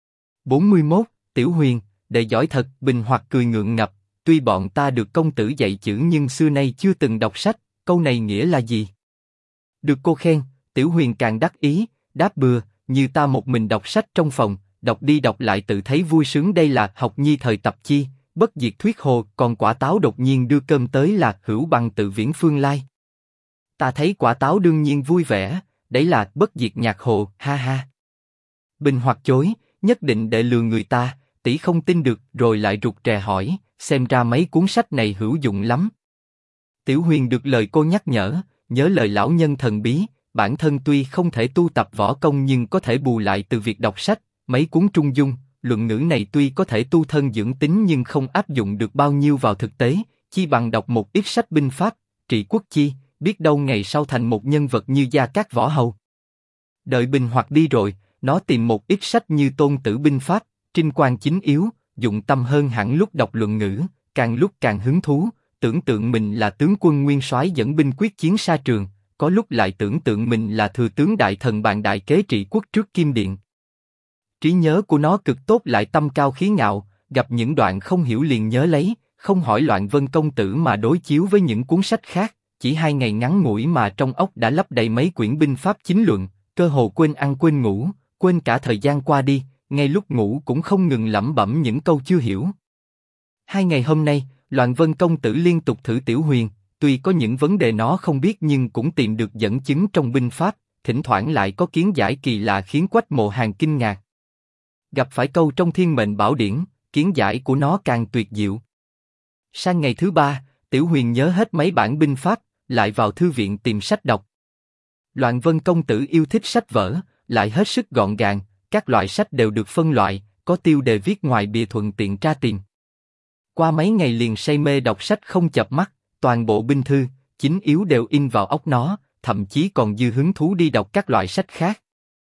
41, Tiểu Huyền, đệ giỏi thật. Bình Hoặc cười ngượng ngập, tuy bọn ta được công tử dạy chữ nhưng xưa nay chưa từng đọc sách, câu này nghĩa là gì? Được cô khen, Tiểu Huyền càng đắc ý, đáp bừa, như ta một mình đọc sách trong phòng, đọc đi đọc lại tự thấy vui sướng, đây là học nhi thời tập chi, bất diệt thuyết hồ, còn quả táo đột nhiên đưa cơm tới là hữu bằng tự viễn phương lai. Ta thấy quả táo đương nhiên vui vẻ, đấy là bất diệt nhạc hồ, ha ha. Bình Hoặc chối, nhất định để lừa người ta, tỷ không tin được, rồi lại rụt rè hỏi, xem ra mấy cuốn sách này hữu dụng lắm. Tiểu Huyền được lời cô nhắc nhở, nhớ lời lão nhân thần bí, bản thân tuy không thể tu tập võ công nhưng có thể bù lại từ việc đọc sách, mấy cuốn trung dung, luận ngữ này tuy có thể tu thân dưỡng tính nhưng không áp dụng được bao nhiêu vào thực tế, chi bằng đọc một ít sách binh pháp, trị quốc chi, biết đâu ngày sau thành một nhân vật như Gia Cát võ hầu. Đợi Bình Hoặc đi rồi, nó tìm một ít sách như Tôn Tử binh pháp, Trinh Quan chính yếu, dụng tâm hơn hẳn lúc đọc luận ngữ, càng lúc càng hứng thú, tưởng tượng mình là tướng quân nguyên soái dẫn binh quyết chiến xa trường, có lúc lại tưởng tượng mình là thừa tướng đại thần bàn đại kế trị quốc trước Kim Điện. Trí nhớ của nó cực tốt lại tâm cao khí ngạo, gặp những đoạn không hiểu liền nhớ lấy, không hỏi Loạn Vân công tử mà đối chiếu với những cuốn sách khác, chỉ 2 ngày ngắn ngủi mà trong óc đã lấp đầy mấy quyển binh pháp chính luận, cơ hồ quên ăn quên ngủ, quên cả thời gian qua đi, ngay lúc ngủ cũng không ngừng lẩm bẩm những câu chưa hiểu. 2 ngày hôm nay, Loạn Vân công tử liên tục thử Tiểu Huyền, tuy có những vấn đề nó không biết nhưng cũng tìm được dẫn chứng trong binh pháp, thỉnh thoảng lại có kiến giải kỳ lạ khiến Quách Mộ Hàn kinh ngạc. Gặp phải câu trong Thiên Mệnh Bảo Điển, kiến giải của nó càng tuyệt diệu. Sang ngày thứ 3, Tiểu Huyền nhớ hết mấy bản binh pháp, lại vào thư viện tìm sách đọc. Loạn Vân công tử yêu thích sách vở, lại hết sức gọn gàng, các loại sách đều được phân loại, có tiêu đề viết ngoài bìa thuận tiện tra tìm. Qua mấy ngày liền say mê đọc sách không chợp mắt, toàn bộ binh thư, chính yếu đều in vào óc nó, thậm chí còn dư hứng thú đi đọc các loại sách khác.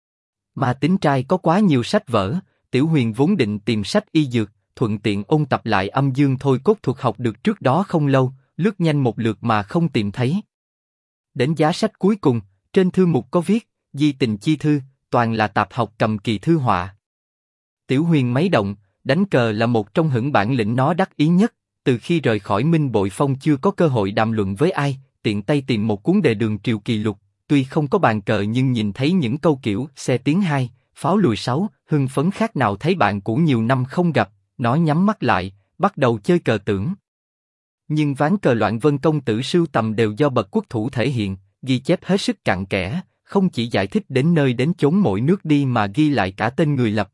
Mà tính trai có quá nhiều sách vở, Tiểu Huyền vốn định tìm sách y dược, thuận tiện ôn tập lại âm dương thôi cốt thuật học được trước đó không lâu, lướt nhanh một lượt mà không tìm thấy. Đến giá sách cuối cùng, trên thư mục có viết, di tình chi thư, toàn là tạp học cầm kỳ thư họa. Tiểu Huyền mấy động, đánh cờ là một trong những bản lĩnh nó đắc ý nhất, từ khi rời khỏi Minh Bội Phong chưa có cơ hội đàm luận với ai, tiện tay tìm một cuốn đề đường triều kỳ lục, tuy không có bàn cờ nhưng nhìn thấy những câu kiểu xe tiến 2, pháo lùi 6, hưng phấn khác nào thấy bạn cũ nhiều năm không gặp, nó nhắm mắt lại, bắt đầu chơi cờ tưởng. Nhưng ván cờ Loạn Vân công tử sưu tầm đều do bậc quốc thủ thể hiện, ghi chép hết sức cặn kẽ, không chỉ giải thích đến nơi đến chốn mỗi nước đi mà ghi lại cả tên người lập.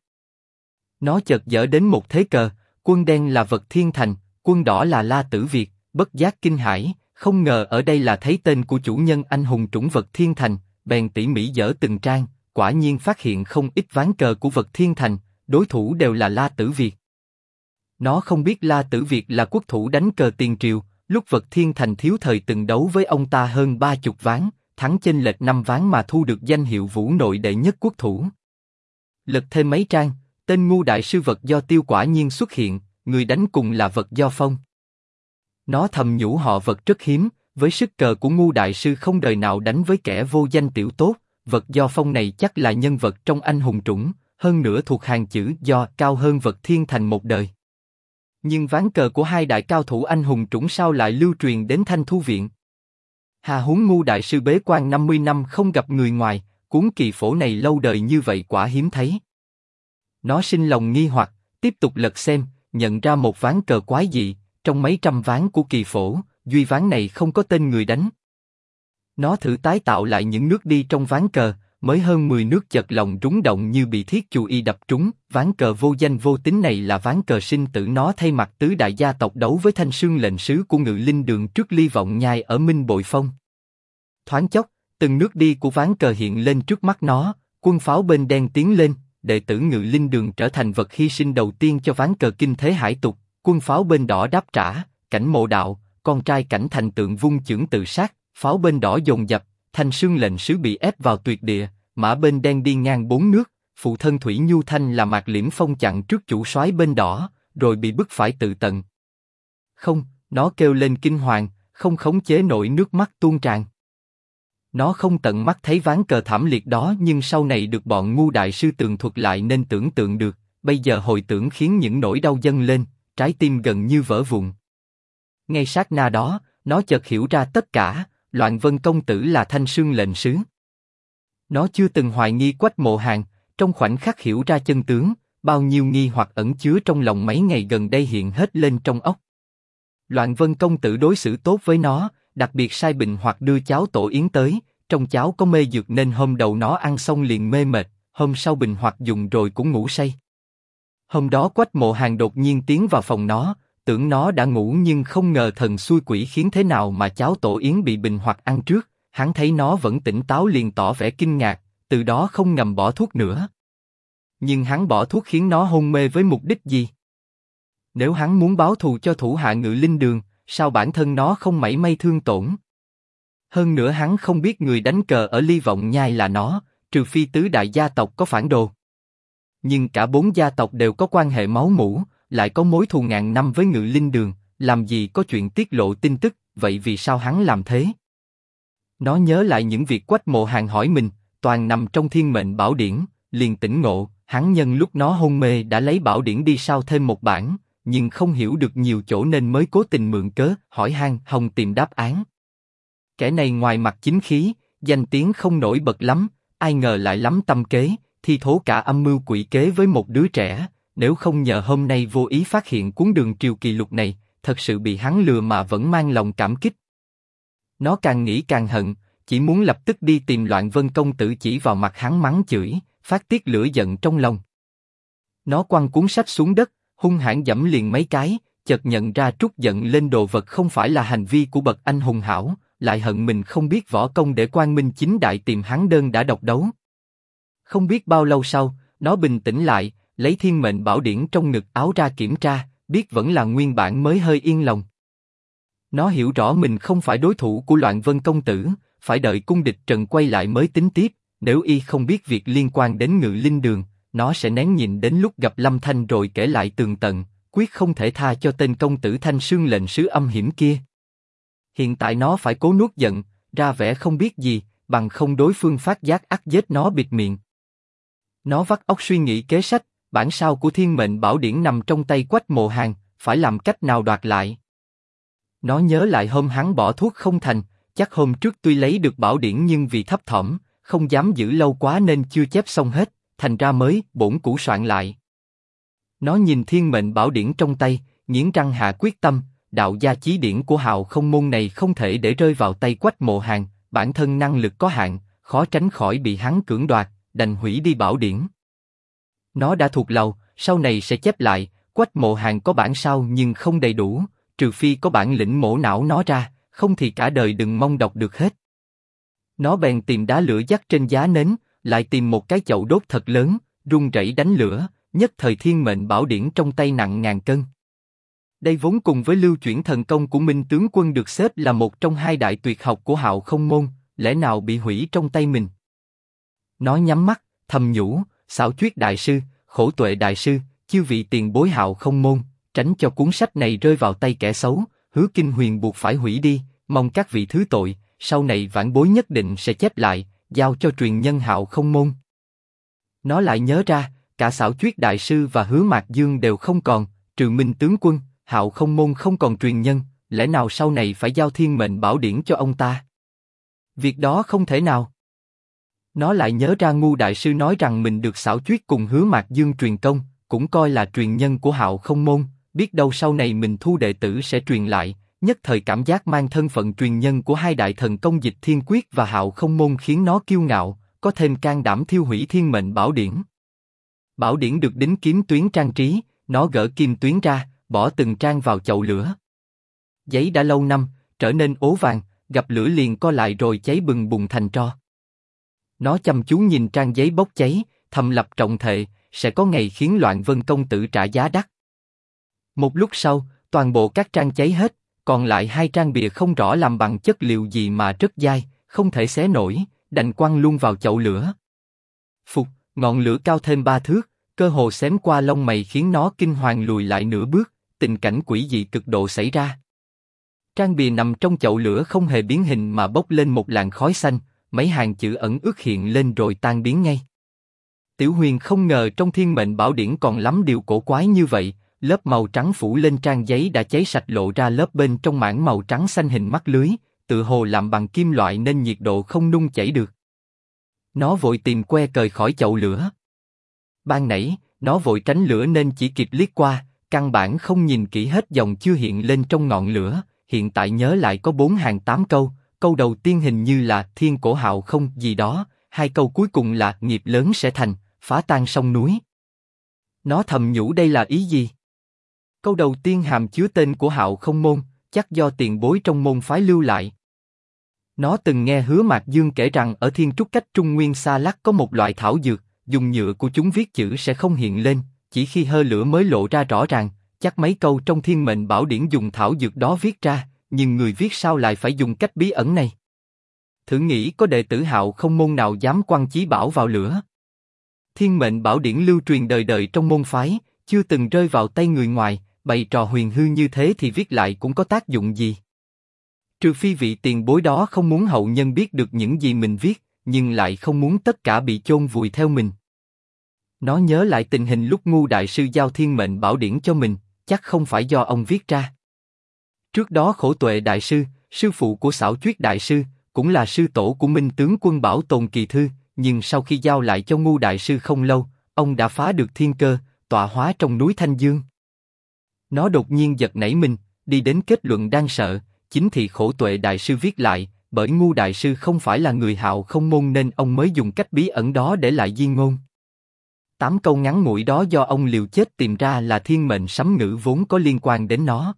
Nó chợt dở đến một thế cờ, quân đen là Vật Thiên Thành, quân đỏ là La Tử Việt, bất giác kinh hãi, không ngờ ở đây là thấy tên của chủ nhân anh hùng trũng Vật Thiên Thành, bèn tỉ mỉ dở từng trang, quả nhiên phát hiện không ít ván cờ của Vật Thiên Thành, đối thủ đều là La Tử Việt. Nó không biết La Tử Việt là quốc thủ đánh cờ tiền triều, lúc Vật Thiên Thành thiếu thời từng đấu với ông ta hơn 30 ván, thắng chênh lệch 5 ván mà thu được danh hiệu Vũ Nội đệ nhất quốc thủ. Lật thêm mấy trang, tên ngu đại sư Vật Do Tiêu quả nhiên xuất hiện, người đánh cùng là Vật Do Phong. Nó thầm nhủ họ Vật rất hiếm, với sức cờ của ngu đại sư không đời nào đánh với kẻ vô danh tiểu tốt, Vật Do Phong này chắc là nhân vật trong anh hùng trũng, hơn nữa thuộc hàng chữ Do cao hơn Vật Thiên Thành một đời. Nhưng ván cờ của hai đại cao thủ anh hùng trũng sao lại lưu truyền đến Thanh Thu Viện? Hà huống ngu đại sư bế quan 50 năm không gặp người ngoài, cuốn kỳ phổ này lâu đời như vậy quả hiếm thấy. Nó sinh lòng nghi hoặc, tiếp tục lật xem, nhận ra một ván cờ quái dị, trong mấy trăm ván của kỳ phổ, duy ván này không có tên người đánh. Nó thử tái tạo lại những nước đi trong ván cờ, mới hơn 10 nước chợt lòng rúng động như bị thiết chù y đập trúng, ván cờ vô danh vô tính này là ván cờ sinh tử. Nó thay mặt tứ đại gia tộc đấu với Thanh Sương lệnh sứ của Ngự Linh Đường trước Ly Vọng Nhai ở Minh Bội Phong. Thoáng chốc, từng nước đi của ván cờ hiện lên trước mắt nó, quân pháo bên đen tiến lên, đệ tử Ngự Linh Đường trở thành vật hy sinh đầu tiên cho ván cờ kinh thế hải tục, quân pháo bên đỏ đáp trả, Cảnh Mộ Đạo, con trai Cảnh Thành Tượng vung chưởng tự sát, pháo bên đỏ dồn dập, Thanh Sương lệnh sứ bị ép vào tuyệt địa, mã bên đen đi ngang 4 nước, phụ thân Thủy Nhu Thanh là Mạc Liễm Phong chặn trước chủ soái bên đỏ, rồi bị bức phải tự tận. Không, nó kêu lên kinh hoàng, không khống chế nổi nước mắt tuôn tràn. Nó không tận mắt thấy ván cờ thảm liệt đó nhưng sau này được bọn ngu đại sư tường thuật lại nên tưởng tượng được, bây giờ hồi tưởng khiến những nỗi đau dâng lên, trái tim gần như vỡ vụn. Ngay sát na đó, nó chợt hiểu ra tất cả, Loạn Vân công tử là Thanh Sương lệnh sứ. Nó chưa từng hoài nghi Quách Mộ Hàn, trong khoảnh khắc hiểu ra chân tướng, bao nhiêu nghi hoặc ẩn chứa trong lòng mấy ngày gần đây hiện hết lên trong óc. Loạn Vân công tử đối xử tốt với nó, đặc biệt sai bình hoặc đưa cháo tổ yến tới, trong cháo có mê dược nên hôm đầu nó ăn xong liền mê mệt, hôm sau bình hoặc dùng rồi cũng ngủ say. Hôm đó Quách Mộ Hàn đột nhiên tiến vào phòng nó, tưởng nó đã ngủ nhưng không ngờ thần xui quỷ khiến thế nào mà cháo tổ yến bị bình hoặc ăn trước, hắn thấy nó vẫn tỉnh táo liền tỏ vẻ kinh ngạc, từ đó không ngầm bỏ thuốc nữa. Nhưng hắn bỏ thuốc khiến nó hôn mê với mục đích gì? Nếu hắn muốn báo thù cho thủ hạ Ngự Linh Đường, sao bản thân nó không mảy may thương tổn? Hơn nữa hắn không biết người đánh cờ ở Ly Vọng Nhai là nó, trừ phi tứ đại gia tộc có phản đồ. Nhưng cả bốn gia tộc đều có quan hệ máu mủ, lại có mối thù ngàn năm với Ngự Linh Đường, làm gì có chuyện tiết lộ tin tức, vậy vì sao hắn làm thế? Nó nhớ lại những việc Quách Mộ Hàn hỏi mình, toàn nằm trong Thiên Mệnh Bảo Điển, liền tỉnh ngộ, hắn nhân lúc nó hôn mê đã lấy bảo điển đi sao thêm một bản, nhưng không hiểu được nhiều chỗ nên mới cố tình mượn cớ, hỏi han hòng tìm đáp án. Kẻ này ngoài mặt chính khí, danh tiếng không nổi bật lắm, ai ngờ lại lắm tâm kế, thi thố cả âm mưu quỷ kế với một đứa trẻ, nếu không nhờ hôm nay vô ý phát hiện cuốn Đường Triều Kỳ Lục này, thật sự bị hắn lừa mà vẫn mang lòng cảm kích. Nó càng nghĩ càng hận, chỉ muốn lập tức đi tìm Loạn Vân công tử chỉ vào mặt hắn mắng chửi, phát tiết lửa giận trong lòng. Nó quăng cuốn sách xuống đất, hung hãn giẫm liền mấy cái, chợt nhận ra trút giận lên đồ vật không phải là hành vi của bậc anh hùng hảo, lại hận mình không biết võ công để Quang Minh chính đại tìm hắn đơn đã độc đấu. Không biết bao lâu sau, nó bình tĩnh lại, lấy Thiên Mệnh Bảo Điển trong ngực áo ra kiểm tra, biết vẫn là nguyên bản mới hơi yên lòng. Nó hiểu rõ mình không phải đối thủ của Loạn Vân công tử, phải đợi cung địch Trần quay lại mới tính tiếp. Nếu y không biết việc liên quan đến Ngự Linh Đường, nó sẽ nén nhịn đến lúc gặp Lâm Thanh rồi kể lại tường tận, quyết không thể tha cho tên công tử Thanh Sương lệnh sứ âm hiểm kia. Hiện tại nó phải cố nuốt giận, ra vẻ không biết gì, bằng không đối phương phát giác ắt giết nó bịt miệng. Nó vắt óc suy nghĩ kế sách, bản sao của Thiên Mệnh Bảo Điển nằm trong tay Quách Mộ Hàn, phải làm cách nào đoạt lại. Nó nhớ lại hôm hắn bỏ thuốc không thành, chắc hôm trước tuy lấy được bảo điển nhưng vì thấp thỏm, không dám giữ lâu quá nên chưa chép xong hết, thành ra mới bổn cũ soạn lại. Nó nhìn Thiên Mệnh Bảo Điển trong tay, nghiến răng hạ quyết tâm, đạo gia chí điển của Hào Không môn này không thể để rơi vào tay Quách Mộ Hàn, bản thân năng lực có hạn, khó tránh khỏi bị hắn cưỡng đoạt, đành hủy đi bảo điển. Nó đã thuộc lòng, sau này sẽ chép lại, Quách Mộ Hàn có bản sao nhưng không đầy đủ, trừ phi có bản lĩnh mổ não nó ra, không thì cả đời đừng mong đọc được hết. Nó bèn tìm đá lửa dắt trên giá nến, lại tìm một cái chậu đốt thật lớn, run rẩy đánh lửa, nhất thời Thiên Mệnh Bảo Điển trong tay nặng ngàn cân. Đây vốn cùng với lưu chuyển thần công của Minh tướng quân được xếp là một trong hai đại tuyệt học của Hạo Không môn, lẽ nào bị hủy trong tay mình? Nó nhắm mắt, thầm nhủ, Xảo Chuyết đại sư, Khổ Tuệ đại sư, chư vị tiền bối Hạo Không môn, tránh cho cuốn sách này rơi vào tay kẻ xấu, Hứa Kinh Huyền buộc phải hủy đi, mong các vị thứ tội, sau này vãn bối nhất định sẽ chép lại, giao cho truyền nhân Hạo Không môn. Nó lại nhớ ra, cả Xảo Chuyết đại sư và Hứa Mạc Dương đều không còn, trừ Minh tướng quân, Hạo Không môn không còn truyền nhân, lẽ nào sau này phải giao Thiên Mệnh Bảo Điển cho ông ta? Việc đó không thể nào. Nó lại nhớ ra Ngu đại sư nói rằng mình được Xảo Chuyết cùng Hứa Mạc Dương truyền công, cũng coi là truyền nhân của Hạo Không môn, biết đâu sau này mình thu đệ tử sẽ truyền lại, nhất thời cảm giác mang thân phận truyền nhân của hai đại thần công Dịch Thiên Quyết và Hạo Không môn khiến nó kiêu ngạo, có thêm can đảm thiêu hủy Thiên Mệnh Bảo Điển. Bảo Điển được đính kiếm tuyến trang trí, nó gỡ kim tuyến ra, bỏ từng trang vào chậu lửa. Giấy đã lâu năm, trở nên ố vàng, gặp lửa liền co lại rồi cháy bừng bùng thành tro. Nó chăm chú nhìn trang giấy bốc cháy, thầm lập trọng thệ, sẽ có ngày khiến Loạn Vân công tử trả giá đắt. Một lúc sau, toàn bộ các trang cháy hết, còn lại hai trang bìa không rõ làm bằng chất liệu gì mà rất dai, không thể xé nổi, đành quăng luôn vào chậu lửa. Phục, ngọn lửa cao thêm 3 thước, cơ hồ xém qua lông mày khiến nó kinh hoàng lùi lại nửa bước, tình cảnh quỷ dị cực độ xảy ra. Trang bìa nằm trong chậu lửa không hề biến hình mà bốc lên một làn khói xanh, mấy hàng chữ ẩn ước hiện lên rồi tan biến ngay. Tiểu Huyền không ngờ trong Thiên Mệnh Bảo Điển còn lắm điều cổ quái như vậy, lớp màu trắng phủ lên trang giấy đã cháy sạch lộ ra lớp bên trong mảng màu trắng xanh hình mắt lưới, tự hồ làm bằng kim loại nên nhiệt độ không nung chảy được. Nó vội tìm que cời khỏi chậu lửa. Ban nãy, nó vội tránh lửa nên chỉ kịp liếc qua, căn bản không nhìn kỹ hết dòng chưa hiện lên trong ngọn lửa, hiện tại nhớ lại có 4 hàng 8 câu, câu đầu tiên hình như là thiên cổ hạo không gì đó, 2 câu cuối cùng là nghiệp lớn sẽ thành, phá tan sông núi. Nó thầm nhủ đây là ý gì? Câu đầu tiên hàm chứa tên của Hạo Không Môn, chắc do tiền bối trong môn phái lưu lại. Nó từng nghe Hứa Mạc Dương kể rằng ở Thiên Trúc Cách Trung Nguyên Sa Lắc có một loại thảo dược, dùng nhựa của chúng viết chữ sẽ không hiện lên, chỉ khi hơ lửa mới lộ ra rõ ràng. Chắc mấy câu trong Thiên Mệnh Bảo Điển dùng thảo dược đó viết ra, nhưng người viết sao lại phải dùng cách bí ẩn này? Thử nghĩ có đệ tử Hạo Không Môn nào dám quăng chí bảo vào lửa? Thiên Mệnh Bảo Điển lưu truyền đời đời trong môn phái, chưa từng rơi vào tay người ngoài, bày trò huyền hư như thế thì viết lại cũng có tác dụng gì? Trừ phi vị tiền bối đó không muốn hậu nhân biết được những gì mình viết, nhưng lại không muốn tất cả bị chôn vùi theo mình. Nó nhớ lại tình hình lúc Ngu Đại Sư giao Thiên Mệnh Bảo Điển cho mình, chắc không phải do ông viết ra. Trước đó Khổ Tuệ Đại Sư, sư phụ của Xảo Chuyết Đại Sư, cũng là sư tổ của Minh Tướng Quân bảo tồn kỳ thư, nhưng sau khi giao lại cho Ngu Đại Sư không lâu, ông đã phá được thiên cơ, tọa hóa trong núi Thanh Dương. Nó đột nhiên giật nảy mình, đi đến kết luận đang sợ, chính thì Khổ Tuệ Đại Sư viết lại, bởi Ngu Đại Sư không phải là người Hạo Không Môn nên ông mới dùng cách bí ẩn đó để lại di ngôn. 8 câu ngắn ngủi đó do ông liều chết tìm ra là thiên mệnh sấm ngữ vốn có liên quan đến nó.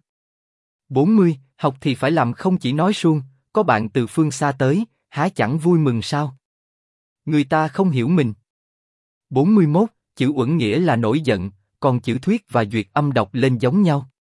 40. Học thì phải làm không chỉ nói suông, có bạn từ phương xa tới, há chẳng vui mừng sao? Người ta không hiểu mình. 41. Chữ uẩn nghĩa là nổi giận, còn chữ thuyết và duyệt âm đọc lên giống nhau.